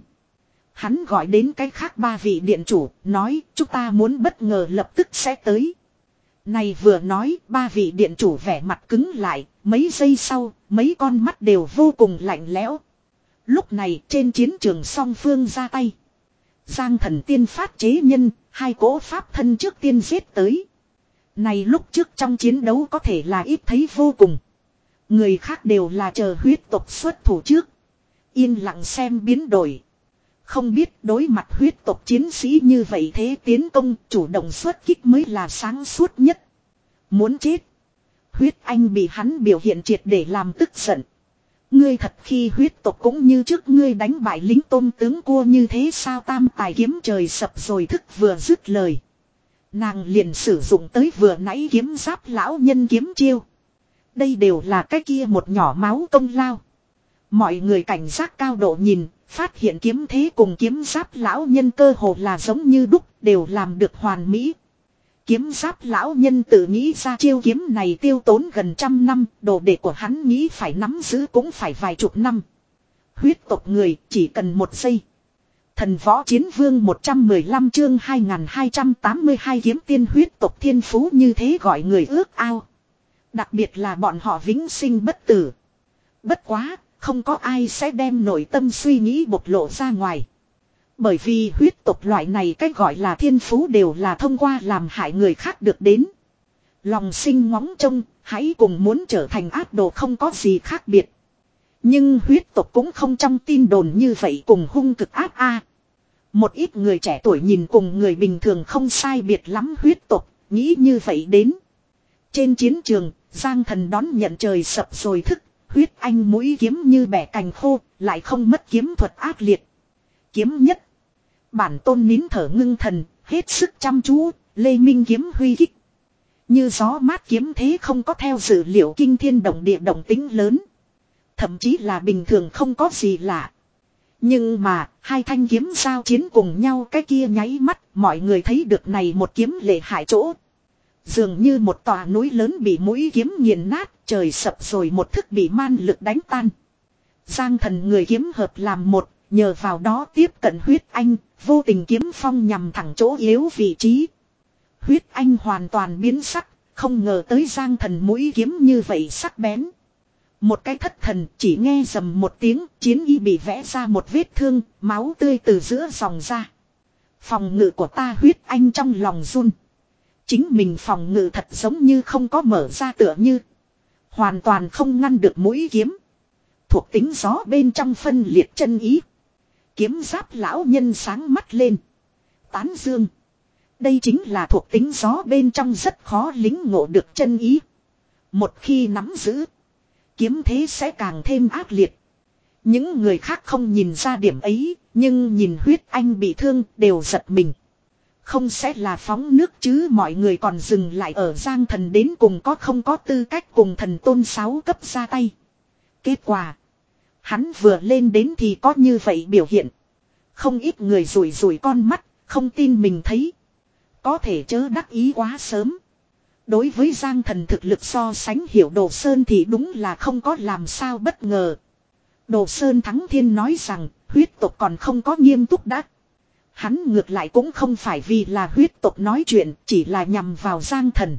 Hắn gọi đến cái khác ba vị điện chủ, nói chúng ta muốn bất ngờ lập tức sẽ tới. Này vừa nói, ba vị điện chủ vẻ mặt cứng lại, mấy giây sau, mấy con mắt đều vô cùng lạnh lẽo. Lúc này trên chiến trường song phương ra tay. Giang Thần tiên phát chế nhân, hai cỗ pháp thân trước tiên giết tới. Này lúc trước trong chiến đấu có thể là ít thấy vô cùng. Người khác đều là chờ huyết tộc xuất thủ trước. Yên lặng xem biến đổi. Không biết đối mặt huyết tộc chiến sĩ như vậy thế tiến công chủ động xuất kích mới là sáng suốt nhất. Muốn chết. Huyết Anh bị hắn biểu hiện triệt để làm tức giận. Ngươi thật khi huyết tộc cũng như trước ngươi đánh bại lính tôm tướng cua như thế sao tam tài kiếm trời sập rồi thức vừa dứt lời. Nàng liền sử dụng tới vừa nãy kiếm giáp lão nhân kiếm chiêu. Đây đều là cái kia một nhỏ máu công lao. Mọi người cảnh giác cao độ nhìn, phát hiện kiếm thế cùng kiếm giáp lão nhân cơ hồ là giống như đúc, đều làm được hoàn mỹ. Kiếm giáp lão nhân tự nghĩ ra chiêu kiếm này tiêu tốn gần trăm năm, đồ đệ của hắn nghĩ phải nắm giữ cũng phải vài chục năm. Huyết tộc người chỉ cần một giây. Thần võ chiến vương một trăm mười lăm chương hai nghìn hai trăm tám mươi hai kiếm tiên huyết tộc thiên phú như thế gọi người ước ao. Đặc biệt là bọn họ vĩnh sinh bất tử. Bất quá, không có ai sẽ đem nội tâm suy nghĩ bộc lộ ra ngoài. Bởi vì huyết tộc loại này cách gọi là thiên phú đều là thông qua làm hại người khác được đến. Lòng sinh ngóng trông, hãy cùng muốn trở thành ác đồ không có gì khác biệt. Nhưng huyết tộc cũng không trong tin đồn như vậy cùng hung cực ác a. Một ít người trẻ tuổi nhìn cùng người bình thường không sai biệt lắm huyết tộc, nghĩ như vậy đến. Trên chiến trường, Giang Thần đón nhận trời sập rồi thức, huyết anh mũi kiếm như bẻ cành khô, lại không mất kiếm thuật ác liệt. Kiếm nhất. Bản tôn nín thở ngưng thần, hết sức chăm chú, Lê Minh kiếm huy kích. Như gió mát kiếm thế không có theo dữ liệu kinh thiên động địa động tính lớn. Thậm chí là bình thường không có gì lạ. Nhưng mà, hai thanh kiếm giao chiến cùng nhau cái kia nháy mắt, mọi người thấy được này một kiếm lệ hại chỗ. Dường như một tòa núi lớn bị mũi kiếm nghiền nát, trời sập rồi một thức bị man lực đánh tan. Giang Thần người kiếm hợp làm một, nhờ vào đó tiếp cận huyết anh, vô tình kiếm phong nhằm thẳng chỗ yếu vị trí. Huyết anh hoàn toàn biến sắc, không ngờ tới Giang Thần mũi kiếm như vậy sắc bén. Một cái thất thần chỉ nghe rầm một tiếng, chiến y bị vẽ ra một vết thương, máu tươi từ giữa dòng ra. Phòng ngự của ta huyết anh trong lòng run. Chính mình phòng ngự thật giống như không có mở ra tựa như. Hoàn toàn không ngăn được mũi kiếm. Thuộc tính gió bên trong phân liệt chân ý. Kiếm giáp lão nhân sáng mắt lên. Tán dương. Đây chính là thuộc tính gió bên trong rất khó lính ngộ được chân ý. Một khi nắm giữ. Kiếm thế sẽ càng thêm ác liệt. Những người khác không nhìn ra điểm ấy. Nhưng nhìn huyết anh bị thương đều giật mình. Không sẽ là phóng nước chứ mọi người còn dừng lại ở Giang Thần đến cùng có không có tư cách cùng thần tôn sáu cấp ra tay. Kết quả. Hắn vừa lên đến thì có như vậy biểu hiện. Không ít người rủi rủi con mắt, không tin mình thấy. Có thể chớ đắc ý quá sớm. Đối với Giang Thần thực lực so sánh hiểu Đồ Sơn thì đúng là không có làm sao bất ngờ. Đồ Sơn Thắng Thiên nói rằng huyết tộc còn không có nghiêm túc đắc. Hắn ngược lại cũng không phải vì là huyết tộc nói chuyện, chỉ là nhằm vào Giang Thần.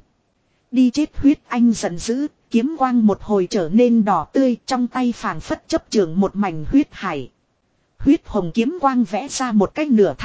Đi chết huyết anh giận dữ, kiếm quang một hồi trở nên đỏ tươi, trong tay phảng phất chấp trường một mảnh huyết hải. Huyết hồng kiếm quang vẽ ra một cái nửa tháng,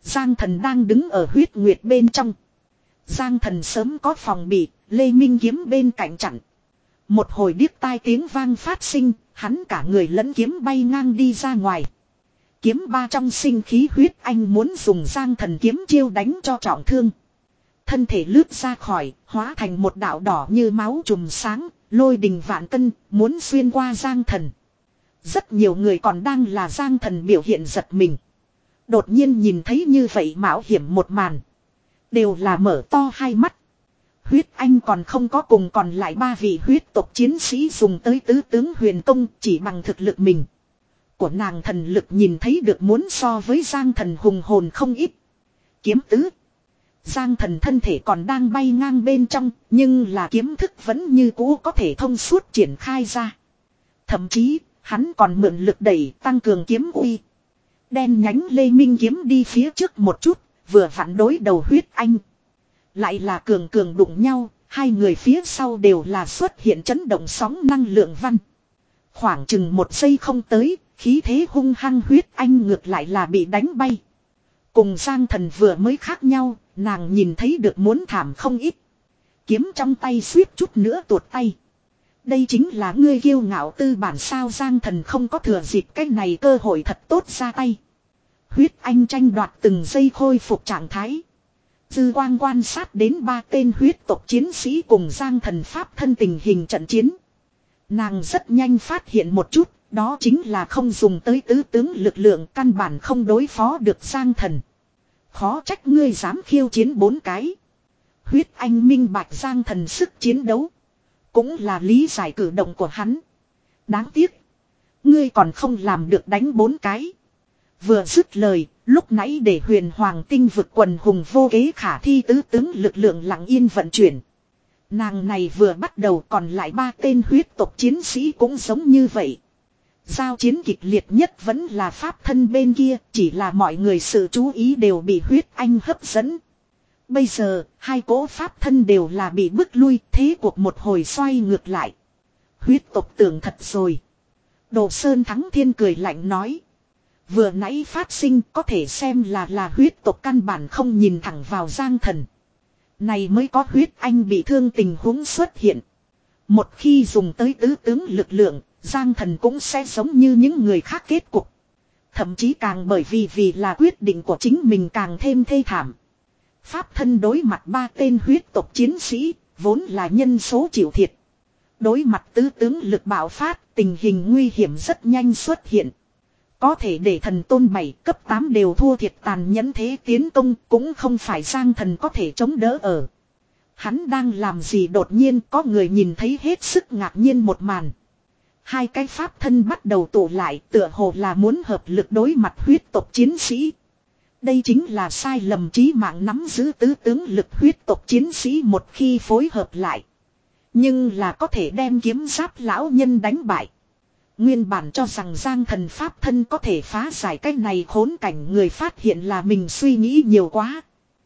Giang Thần đang đứng ở huyết nguyệt bên trong. Giang Thần sớm có phòng bị, Lê Minh kiếm bên cạnh chặn. Một hồi điếc tai tiếng vang phát sinh, hắn cả người lẫn kiếm bay ngang đi ra ngoài. Kiếm ba trong sinh khí huyết anh muốn dùng Giang Thần kiếm chiêu đánh cho trọng thương. Thân thể lướt ra khỏi, hóa thành một đạo đỏ như máu chùm sáng, lôi đình vạn cân, muốn xuyên qua Giang Thần. Rất nhiều người còn đang là Giang Thần biểu hiện giật mình. Đột nhiên nhìn thấy như vậy mạo hiểm một màn. Đều là mở to hai mắt. Huyết anh còn không có cùng còn lại ba vị huyết tộc chiến sĩ dùng tới tứ tướng huyền công chỉ bằng thực lực mình. Của nàng thần lực nhìn thấy được muốn so với Giang Thần hùng hồn không ít. Kiếm tứ. Giang Thần thân thể còn đang bay ngang bên trong, nhưng là kiếm thức vẫn như cũ có thể thông suốt triển khai ra. Thậm chí, hắn còn mượn lực đẩy tăng cường kiếm uy. Đen nhánh Lê Minh kiếm đi phía trước một chút, vừa vặn đối đầu huyết anh. Lại là cường cường đụng nhau, hai người phía sau đều là xuất hiện chấn động sóng năng lượng văn. Khoảng chừng một giây không tới, khí thế hung hăng huyết anh ngược lại là bị đánh bay. Cùng Giang Thần vừa mới khác nhau, nàng nhìn thấy được muốn thảm không ít. Kiếm trong tay suýt chút nữa tuột tay. Đây chính là ngươi kiêu ngạo tư bản sao. Giang Thần không có thừa dịp cái này cơ hội thật tốt ra tay. Huyết anh tranh đoạt từng giây khôi phục trạng thái. Dư quang quan sát đến ba tên huyết tộc chiến sĩ cùng Giang Thần pháp thân tình hình trận chiến. Nàng rất nhanh phát hiện một chút, đó chính là không dùng tới tứ tướng lực lượng căn bản không đối phó được Giang Thần. Khó trách ngươi dám khiêu chiến bốn cái. Huyết anh minh bạch Giang Thần sức chiến đấu. Cũng là lý giải cử động của hắn. Đáng tiếc. Ngươi còn không làm được đánh bốn cái. Vừa dứt lời, lúc nãy để huyền hoàng tinh vực quần hùng vô kế khả thi tứ tướng lực lượng lặng yên vận chuyển. Nàng này vừa bắt đầu còn lại ba tên huyết tộc chiến sĩ cũng giống như vậy. Giao chiến kịch liệt nhất vẫn là pháp thân bên kia, chỉ là mọi người sự chú ý đều bị huyết anh hấp dẫn. Bây giờ, hai cỗ pháp thân đều là bị bức lui, thế cuộc một hồi xoay ngược lại. Huyết tộc tưởng thật rồi. Đồ Sơn Thắng Thiên cười lạnh nói. Vừa nãy phát sinh có thể xem là là huyết tộc căn bản không nhìn thẳng vào Giang Thần. Này mới có huyết anh bị thương tình huống xuất hiện. Một khi dùng tới tứ tướng lực lượng, Giang Thần cũng sẽ giống như những người khác kết cục. Thậm chí càng bởi vì vì là quyết định của chính mình càng thêm thê thảm. Pháp thân đối mặt ba tên huyết tộc chiến sĩ, vốn là nhân số chịu thiệt. Đối mặt tứ tướng lực bạo phát, tình hình nguy hiểm rất nhanh xuất hiện. Có thể để thần tôn bảy cấp tám đều thua thiệt tàn nhẫn thế tiến công cũng không phải Giang Thần có thể chống đỡ ở. Hắn đang làm gì đột nhiên có người nhìn thấy hết sức ngạc nhiên một màn. Hai cái pháp thân bắt đầu tụ lại tựa hồ là muốn hợp lực đối mặt huyết tộc chiến sĩ. Đây chính là sai lầm chí mạng nắm giữ tứ tướng lực huyết tộc chiến sĩ một khi phối hợp lại. Nhưng là có thể đem kiếm giáp lão nhân đánh bại. Nguyên bản cho rằng Giang Thần pháp thân có thể phá giải cái này khốn cảnh, người phát hiện là mình suy nghĩ nhiều quá.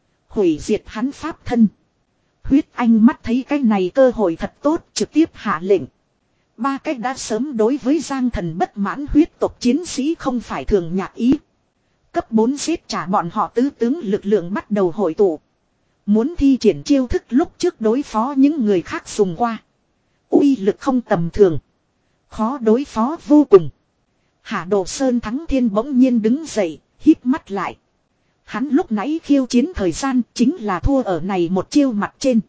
Hủy diệt hắn pháp thân. Huyết anh mắt thấy cái này cơ hội thật tốt trực tiếp hạ lệnh. Ba cái đã sớm đối với Giang Thần bất mãn huyết tộc chiến sĩ không phải thường nhạc ý. Cấp bốn giết trả bọn họ tứ tướng lực lượng bắt đầu hội tụ. Muốn thi triển chiêu thức lúc trước đối phó những người khác dùng qua. Uy lực không tầm thường. Khó đối phó vô cùng. Hạ Đồ Sơn Thắng Thiên bỗng nhiên đứng dậy, híp mắt lại. Hắn lúc nãy khiêu chiến thời gian chính là thua ở này một chiêu mặt trên.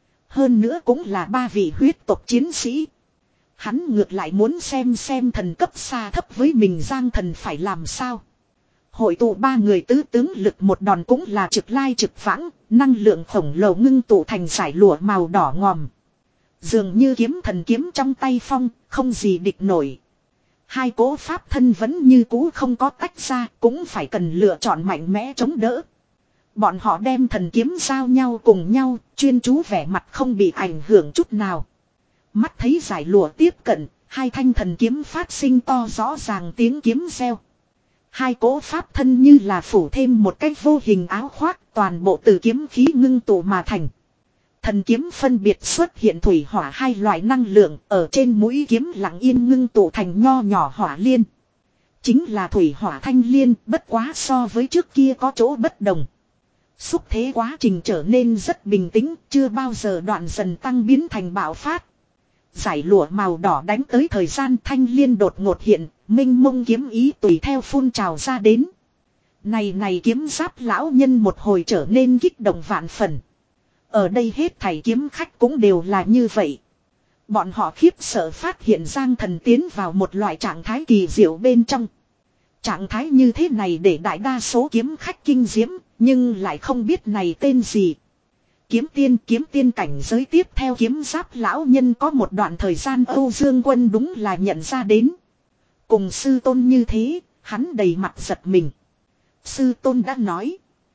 Hơn nữa cũng là ba vị huyết tộc chiến sĩ. Hắn ngược lại muốn xem xem thần cấp xa thấp với mình Giang Thần phải làm sao. Hội tụ ba người tứ tướng lực một đòn cũng là trực lai trực vãng, năng lượng khổng lồ ngưng tụ thành giải lụa màu đỏ ngòm. Dường như kiếm thần kiếm trong tay phong, không gì địch nổi. Hai cố pháp thân vẫn như cũ không có tách ra, cũng phải cần lựa chọn mạnh mẽ chống đỡ. Bọn họ đem thần kiếm giao nhau cùng nhau, chuyên chú vẻ mặt không bị ảnh hưởng chút nào. Mắt thấy giải lụa tiếp cận, hai thanh thần kiếm phát sinh to rõ ràng tiếng kiếm reo. Hai cỗ pháp thân như là phủ thêm một cái vô hình áo khoác, toàn bộ từ kiếm khí ngưng tụ mà thành. Thần kiếm phân biệt xuất hiện thủy hỏa hai loại năng lượng, ở trên mũi kiếm lặng yên ngưng tụ thành nho nhỏ hỏa liên. Chính là thủy hỏa thanh liên, bất quá so với trước kia có chỗ bất đồng. Xúc thế quá trình trở nên rất bình tĩnh, chưa bao giờ đoạn dần tăng biến thành bạo phát. Giải lụa màu đỏ đánh tới thời gian thanh liên đột ngột hiện, minh mông kiếm ý tùy theo phun trào ra đến. Này này kiếm giáp lão nhân một hồi trở nên kích động vạn phần. Ở đây hết thảy kiếm khách cũng đều là như vậy. Bọn họ khiếp sợ phát hiện Giang Thần tiến vào một loại trạng thái kỳ diệu bên trong. Trạng thái như thế này để đại đa số kiếm khách kinh diễm, nhưng lại không biết này tên gì. Kiếm tiên kiếm tiên cảnh giới tiếp theo kiếm giáp lão nhân có một đoạn thời gian Âu Dương Quân đúng là nhận ra đến. Cùng sư tôn như thế, hắn đầy mặt giật mình. Sư tôn đã nói.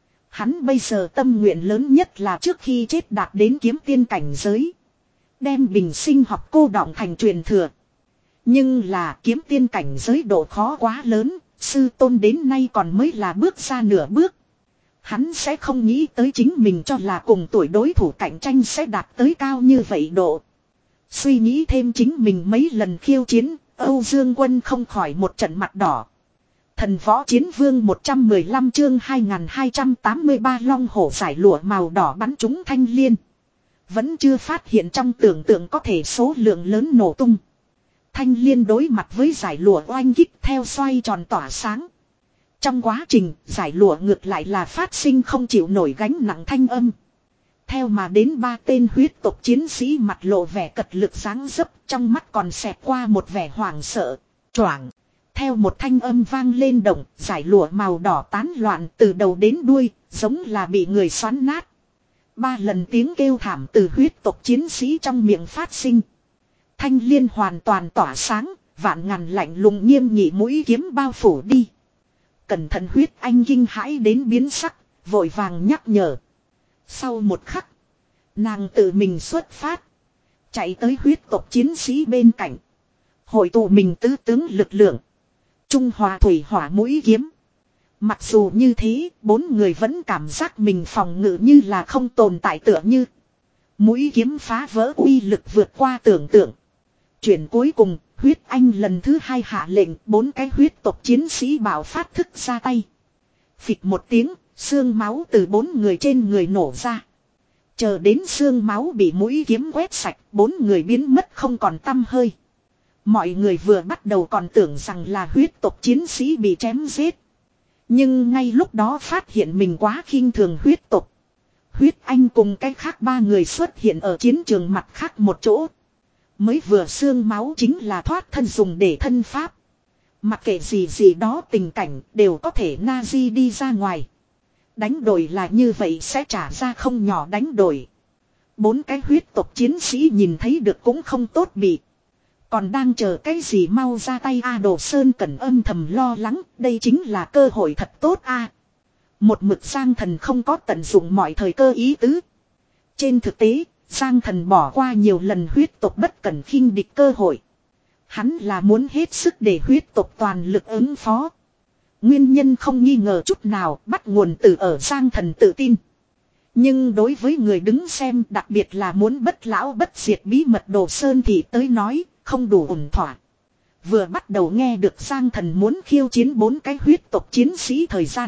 Hắn bây giờ tâm nguyện lớn nhất là trước khi chết đạt đến kiếm tiên cảnh giới. Đem bình sinh học cô đọng thành truyền thừa. Nhưng là kiếm tiên cảnh giới độ khó quá lớn, sư tôn đến nay còn mới là bước ra nửa bước. Hắn sẽ không nghĩ tới chính mình cho là cùng tuổi đối thủ cạnh tranh sẽ đạt tới cao như vậy độ. Suy nghĩ thêm chính mình mấy lần khiêu chiến, Âu Dương Quân không khỏi một trận mặt đỏ. Thần võ chiến vương một trăm mười lăm chương hai nghìn hai trăm tám mươi ba long hổ giải lụa màu đỏ bắn trúng thanh liên. Vẫn chưa phát hiện trong tưởng tượng có thể số lượng lớn nổ tung. Thanh liên đối mặt với giải lụa oanh kích theo xoay tròn tỏa sáng. Trong quá trình, giải lụa ngược lại là phát sinh không chịu nổi gánh nặng thanh âm. Theo mà đến ba tên huyết tộc chiến sĩ mặt lộ vẻ cật lực sáng dấp, trong mắt còn xẹt qua một vẻ hoảng sợ. Choảng. Theo một thanh âm vang lên động, giải lụa màu đỏ tán loạn từ đầu đến đuôi, giống là bị người xoắn nát. Ba lần tiếng kêu thảm từ huyết tộc chiến sĩ trong miệng phát sinh. Thanh liên hoàn toàn tỏa sáng, vạn ngàn lạnh lùng nghiêm nghị mũi kiếm bao phủ đi. Cẩn thận huyết anh kinh hãi đến biến sắc, vội vàng nhắc nhở. Sau một khắc, nàng tự mình xuất phát. Chạy tới huyết tộc chiến sĩ bên cạnh. Hội tụ mình tứ tướng lực lượng. Trung hòa thủy hỏa mũi kiếm. Mặc dù như thế, bốn người vẫn cảm giác mình phòng ngự như là không tồn tại tựa như. Mũi kiếm phá vỡ uy lực vượt qua tưởng tượng. Chuyển cuối cùng, huyết anh lần thứ hai hạ lệnh, bốn cái huyết tộc chiến sĩ bảo phát thức ra tay. Phịch một tiếng, xương máu từ bốn người trên người nổ ra. Chờ đến xương máu bị mũi kiếm quét sạch, bốn người biến mất không còn tăm hơi. Mọi người vừa bắt đầu còn tưởng rằng là huyết tộc chiến sĩ bị chém giết. Nhưng ngay lúc đó phát hiện mình quá khinh thường huyết tộc. Huyết anh cùng cái khác ba người xuất hiện ở chiến trường mặt khác một chỗ. Mới vừa xương máu chính là thoát thân dùng để thân pháp. Mặc kệ gì gì đó tình cảnh đều có thể Nazi đi ra ngoài. Đánh đổi là như vậy sẽ trả ra không nhỏ đánh đổi. Bốn cái huyết tộc chiến sĩ nhìn thấy được cũng không tốt bị. Còn đang chờ cái gì mau ra tay A Đồ Sơn Cẩn âm thầm lo lắng, đây chính là cơ hội thật tốt a. Một mực Giang Thần không có tận dụng mọi thời cơ ý tứ. Trên thực tế, Giang Thần bỏ qua nhiều lần huyết tộc bất cẩn khinh địch cơ hội. Hắn là muốn hết sức để huyết tộc toàn lực ứng phó. Nguyên nhân không nghi ngờ chút nào, bắt nguồn từ ở Giang Thần tự tin. Nhưng đối với người đứng xem, đặc biệt là muốn bất lão bất diệt bí mật Đồ Sơn thì tới nói, không đủ ổn thỏa. Vừa bắt đầu nghe được Giang Thần muốn khiêu chiến bốn cái huyết tộc chiến sĩ thời gian.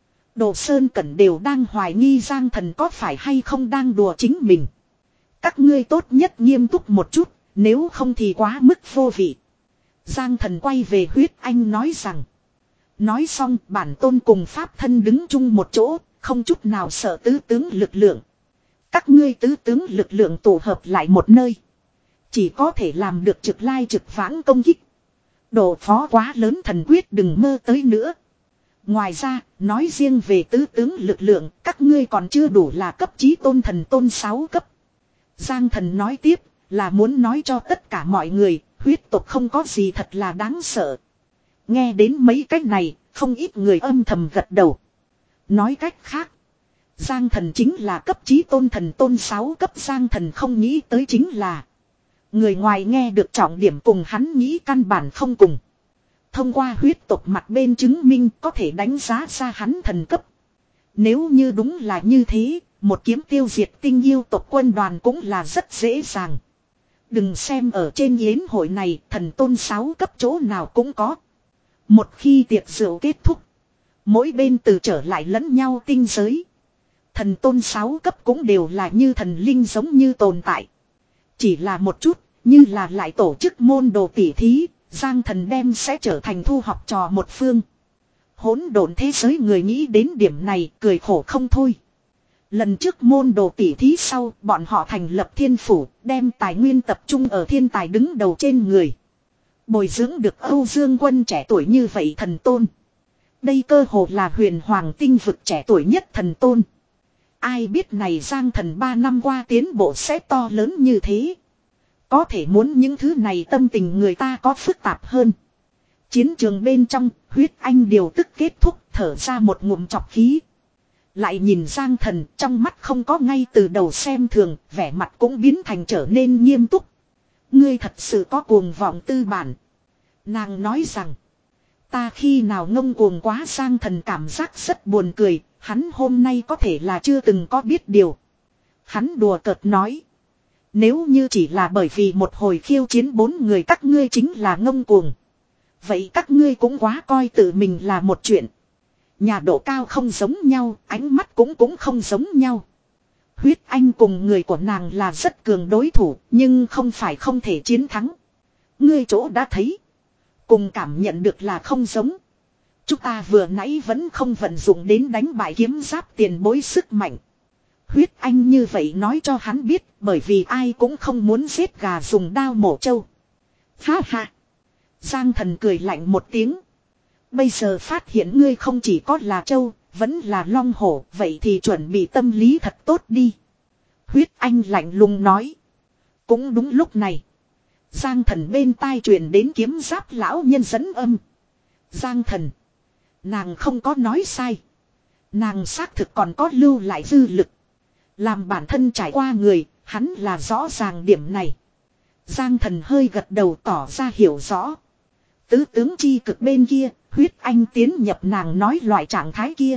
Đồ Sơn Cẩn đều đang hoài nghi Giang Thần có phải hay không đang đùa chính mình. Các ngươi tốt nhất nghiêm túc một chút, nếu không thì quá mức vô vị. Giang Thần quay về huyết anh nói rằng. Nói xong bản tôn cùng pháp thân đứng chung một chỗ, không chút nào sợ tứ tướng lực lượng. Các ngươi tứ tướng lực lượng tụ hợp lại một nơi. Chỉ có thể làm được trực lai trực vãng công kích. Độ phó quá lớn thần quyết đừng mơ tới nữa. Ngoài ra, nói riêng về tứ tướng lực lượng, các ngươi còn chưa đủ là cấp chí tôn thần tôn sáu cấp. Giang Thần nói tiếp, là muốn nói cho tất cả mọi người, huyết tộc không có gì thật là đáng sợ. Nghe đến mấy cách này, không ít người âm thầm gật đầu. Nói cách khác, Giang Thần chính là cấp chí tôn thần tôn sáu cấp. Giang Thần không nghĩ tới chính là người ngoài nghe được trọng điểm cùng hắn nghĩ căn bản không cùng. Thông qua huyết tộc mặt bên chứng minh có thể đánh giá ra hắn thần cấp. Nếu như đúng là như thế, một kiếm tiêu diệt tinh yêu tộc quân đoàn cũng là rất dễ dàng. Đừng xem ở trên yến hội này thần tôn sáu cấp chỗ nào cũng có. Một khi tiệc rượu kết thúc, mỗi bên từ trở lại lẫn nhau tinh giới. Thần tôn sáu cấp cũng đều là như thần linh giống như tồn tại. Chỉ là một chút, như là lại tổ chức môn đồ tỉ thí, Giang Thần đem sẽ trở thành thu học trò một phương. Hỗn độn thế giới người nghĩ đến điểm này, cười khổ không thôi. Lần trước môn đồ tỉ thí sau, bọn họ thành lập thiên phủ, đem tài nguyên tập trung ở thiên tài đứng đầu trên người. Bồi dưỡng được Âu Dương Quân trẻ tuổi như vậy thần tôn. Đây cơ hồ là huyền hoàng tinh vực trẻ tuổi nhất thần tôn. Ai biết này Giang Thần ba năm qua tiến bộ sẽ to lớn như thế. Có thể muốn những thứ này tâm tình người ta có phức tạp hơn. Chiến trường bên trong, huyết anh điều tức kết thúc, thở ra một ngụm trọc khí. Lại nhìn Giang Thần, trong mắt không có ngay từ đầu xem thường, vẻ mặt cũng biến thành trở nên nghiêm túc. Ngươi thật sự có cuồng vọng tư bản. Nàng nói rằng, ta khi nào ngông cuồng quá. Giang Thần cảm giác rất buồn cười, hắn hôm nay có thể là chưa từng có biết điều. Hắn đùa cợt nói, nếu như chỉ là bởi vì một hồi khiêu chiến bốn người các ngươi chính là ngông cuồng. Vậy các ngươi cũng quá coi tự mình là một chuyện. Nhà độ cao không giống nhau, ánh mắt cũng cũng không giống nhau. Huyết Anh cùng người của nàng là rất cường đối thủ, nhưng không phải không thể chiến thắng. Ngươi chỗ đã thấy, cùng cảm nhận được là không giống. Chúng ta vừa nãy vẫn không vận dụng đến đánh bại kiếm giáp tiền bối sức mạnh. Huyết Anh như vậy nói cho hắn biết, bởi vì ai cũng không muốn giết gà dùng đao mổ trâu. Ha ha! Giang Thần cười lạnh một tiếng. Bây giờ phát hiện ngươi không chỉ có là trâu, vẫn là long hổ, vậy thì chuẩn bị tâm lý thật tốt đi. Huyết Anh lạnh lùng nói. Cũng đúng lúc này, Giang Thần bên tai truyền đến kiếm giáp lão nhân dẫn âm. Giang Thần, nàng không có nói sai. Nàng xác thực còn có lưu lại dư lực. Làm bản thân trải qua người, hắn là rõ ràng điểm này. Giang Thần hơi gật đầu tỏ ra hiểu rõ. Tứ tướng chi cực bên kia, huyết anh tiến nhập nàng nói loại trạng thái kia.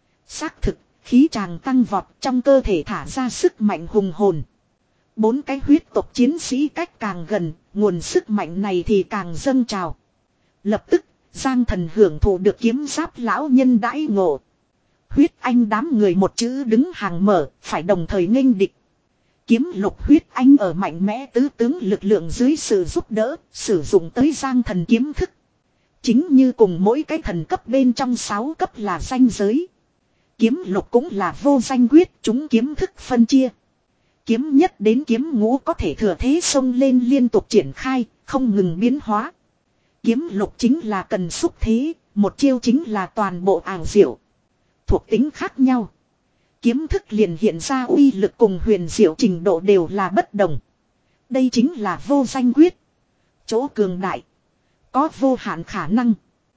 Xác thực, khí tràng tăng vọt trong cơ thể thả ra sức mạnh hùng hồn. Bốn cái huyết tộc chiến sĩ cách càng gần, nguồn sức mạnh này thì càng dâng trào. Lập tức, Giang Thần hưởng thụ được kiếm giáp lão nhân đãi ngộ. Huyết anh đám người một chữ đứng hàng mở, phải đồng thời nghênh địch. Kiếm lục huyết anh ở mạnh mẽ tứ tướng lực lượng dưới sự giúp đỡ, sử dụng tới Giang Thần kiếm thức. Chính như cùng mỗi cái thần cấp bên trong sáu cấp là danh giới. Kiếm lục cũng là vô danh quyết, chúng kiếm thức phân chia. Kiếm nhất đến kiếm ngũ có thể thừa thế xông lên liên tục triển khai, không ngừng biến hóa. Kiếm lục chính là cần xúc thế, một chiêu chính là toàn bộ ảo diệu. Thuộc tính khác nhau, kiếm thức liền hiện ra uy lực cùng huyền diệu trình độ đều là bất đồng. Đây chính là vô danh quyết. Chỗ cường đại, có vô hạn khả năng.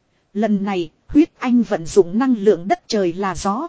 Lần này, huyết anh vận dụng năng lượng đất trời là gió.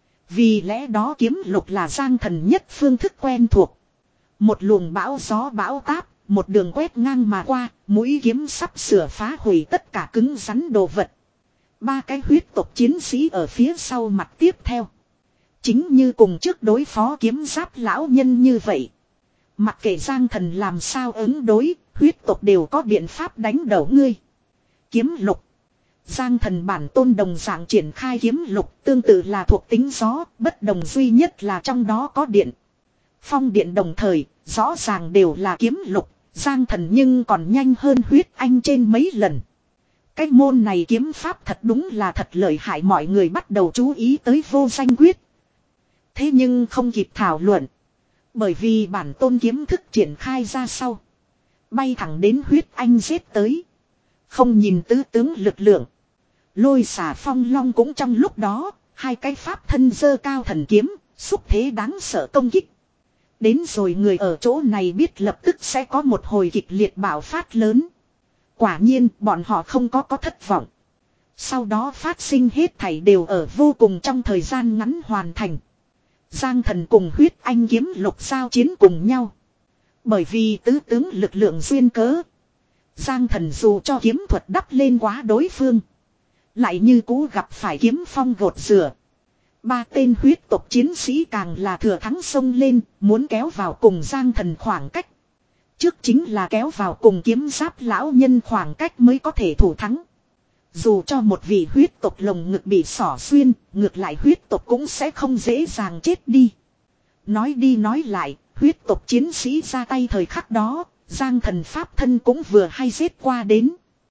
Vì lẽ đó kiếm lục là Giang Thần nhất phương thức quen thuộc. Một luồng bão gió bão táp, một đường quét ngang mà qua, mũi kiếm sắp sửa phá hủy tất cả cứng rắn đồ vật. Ba cái huyết tộc chiến sĩ ở phía sau mặt tiếp theo. Chính như cùng trước đối phó kiếm giáp lão nhân như vậy. Mặc kệ Giang Thần làm sao ứng đối, huyết tộc đều có biện pháp đánh đổ ngươi. Kiếm lục. Giang Thần bản tôn đồng dạng triển khai kiếm lục, tương tự là thuộc tính gió, bất đồng duy nhất là trong đó có điện. Phong điện đồng thời, rõ ràng đều là kiếm lục, Giang Thần nhưng còn nhanh hơn huyết anh trên mấy lần. Cái môn này kiếm pháp thật đúng là thật lợi hại, mọi người bắt đầu chú ý tới vô danh quyết. Thế nhưng không kịp thảo luận. Bởi vì bản tôn kiếm thức triển khai ra sau, bay thẳng đến huyết anh giết tới. Không nhìn tứ tướng lực lượng. Lôi xả phong long cũng trong lúc đó, hai cái pháp thân dơ cao thần kiếm, xúc thế đáng sợ công kích. Đến rồi người ở chỗ này biết lập tức sẽ có một hồi kịch liệt bạo phát lớn. Quả nhiên bọn họ không có có thất vọng. Sau đó phát sinh hết thảy đều ở vô cùng trong thời gian ngắn hoàn thành. Giang Thần cùng huyết anh kiếm lục giao chiến cùng nhau. Bởi vì tứ tướng lực lượng duyên cớ, Giang Thần dù cho kiếm thuật đắp lên quá đối phương, lại như cũ gặp phải kiếm phong gột rửa. Ba tên huyết tộc chiến sĩ càng là thừa thắng xông lên, muốn kéo vào cùng Giang Thần khoảng cách. Trước chính là kéo vào cùng kiếm giáp lão nhân khoảng cách mới có thể thủ thắng. Dù cho một vị huyết tộc lồng ngực bị xỏ xuyên, ngược lại huyết tộc cũng sẽ không dễ dàng chết đi. Nói đi nói lại, huyết tộc chiến sĩ ra tay thời khắc đó, Giang Thần pháp thân cũng vừa hay giết qua đến.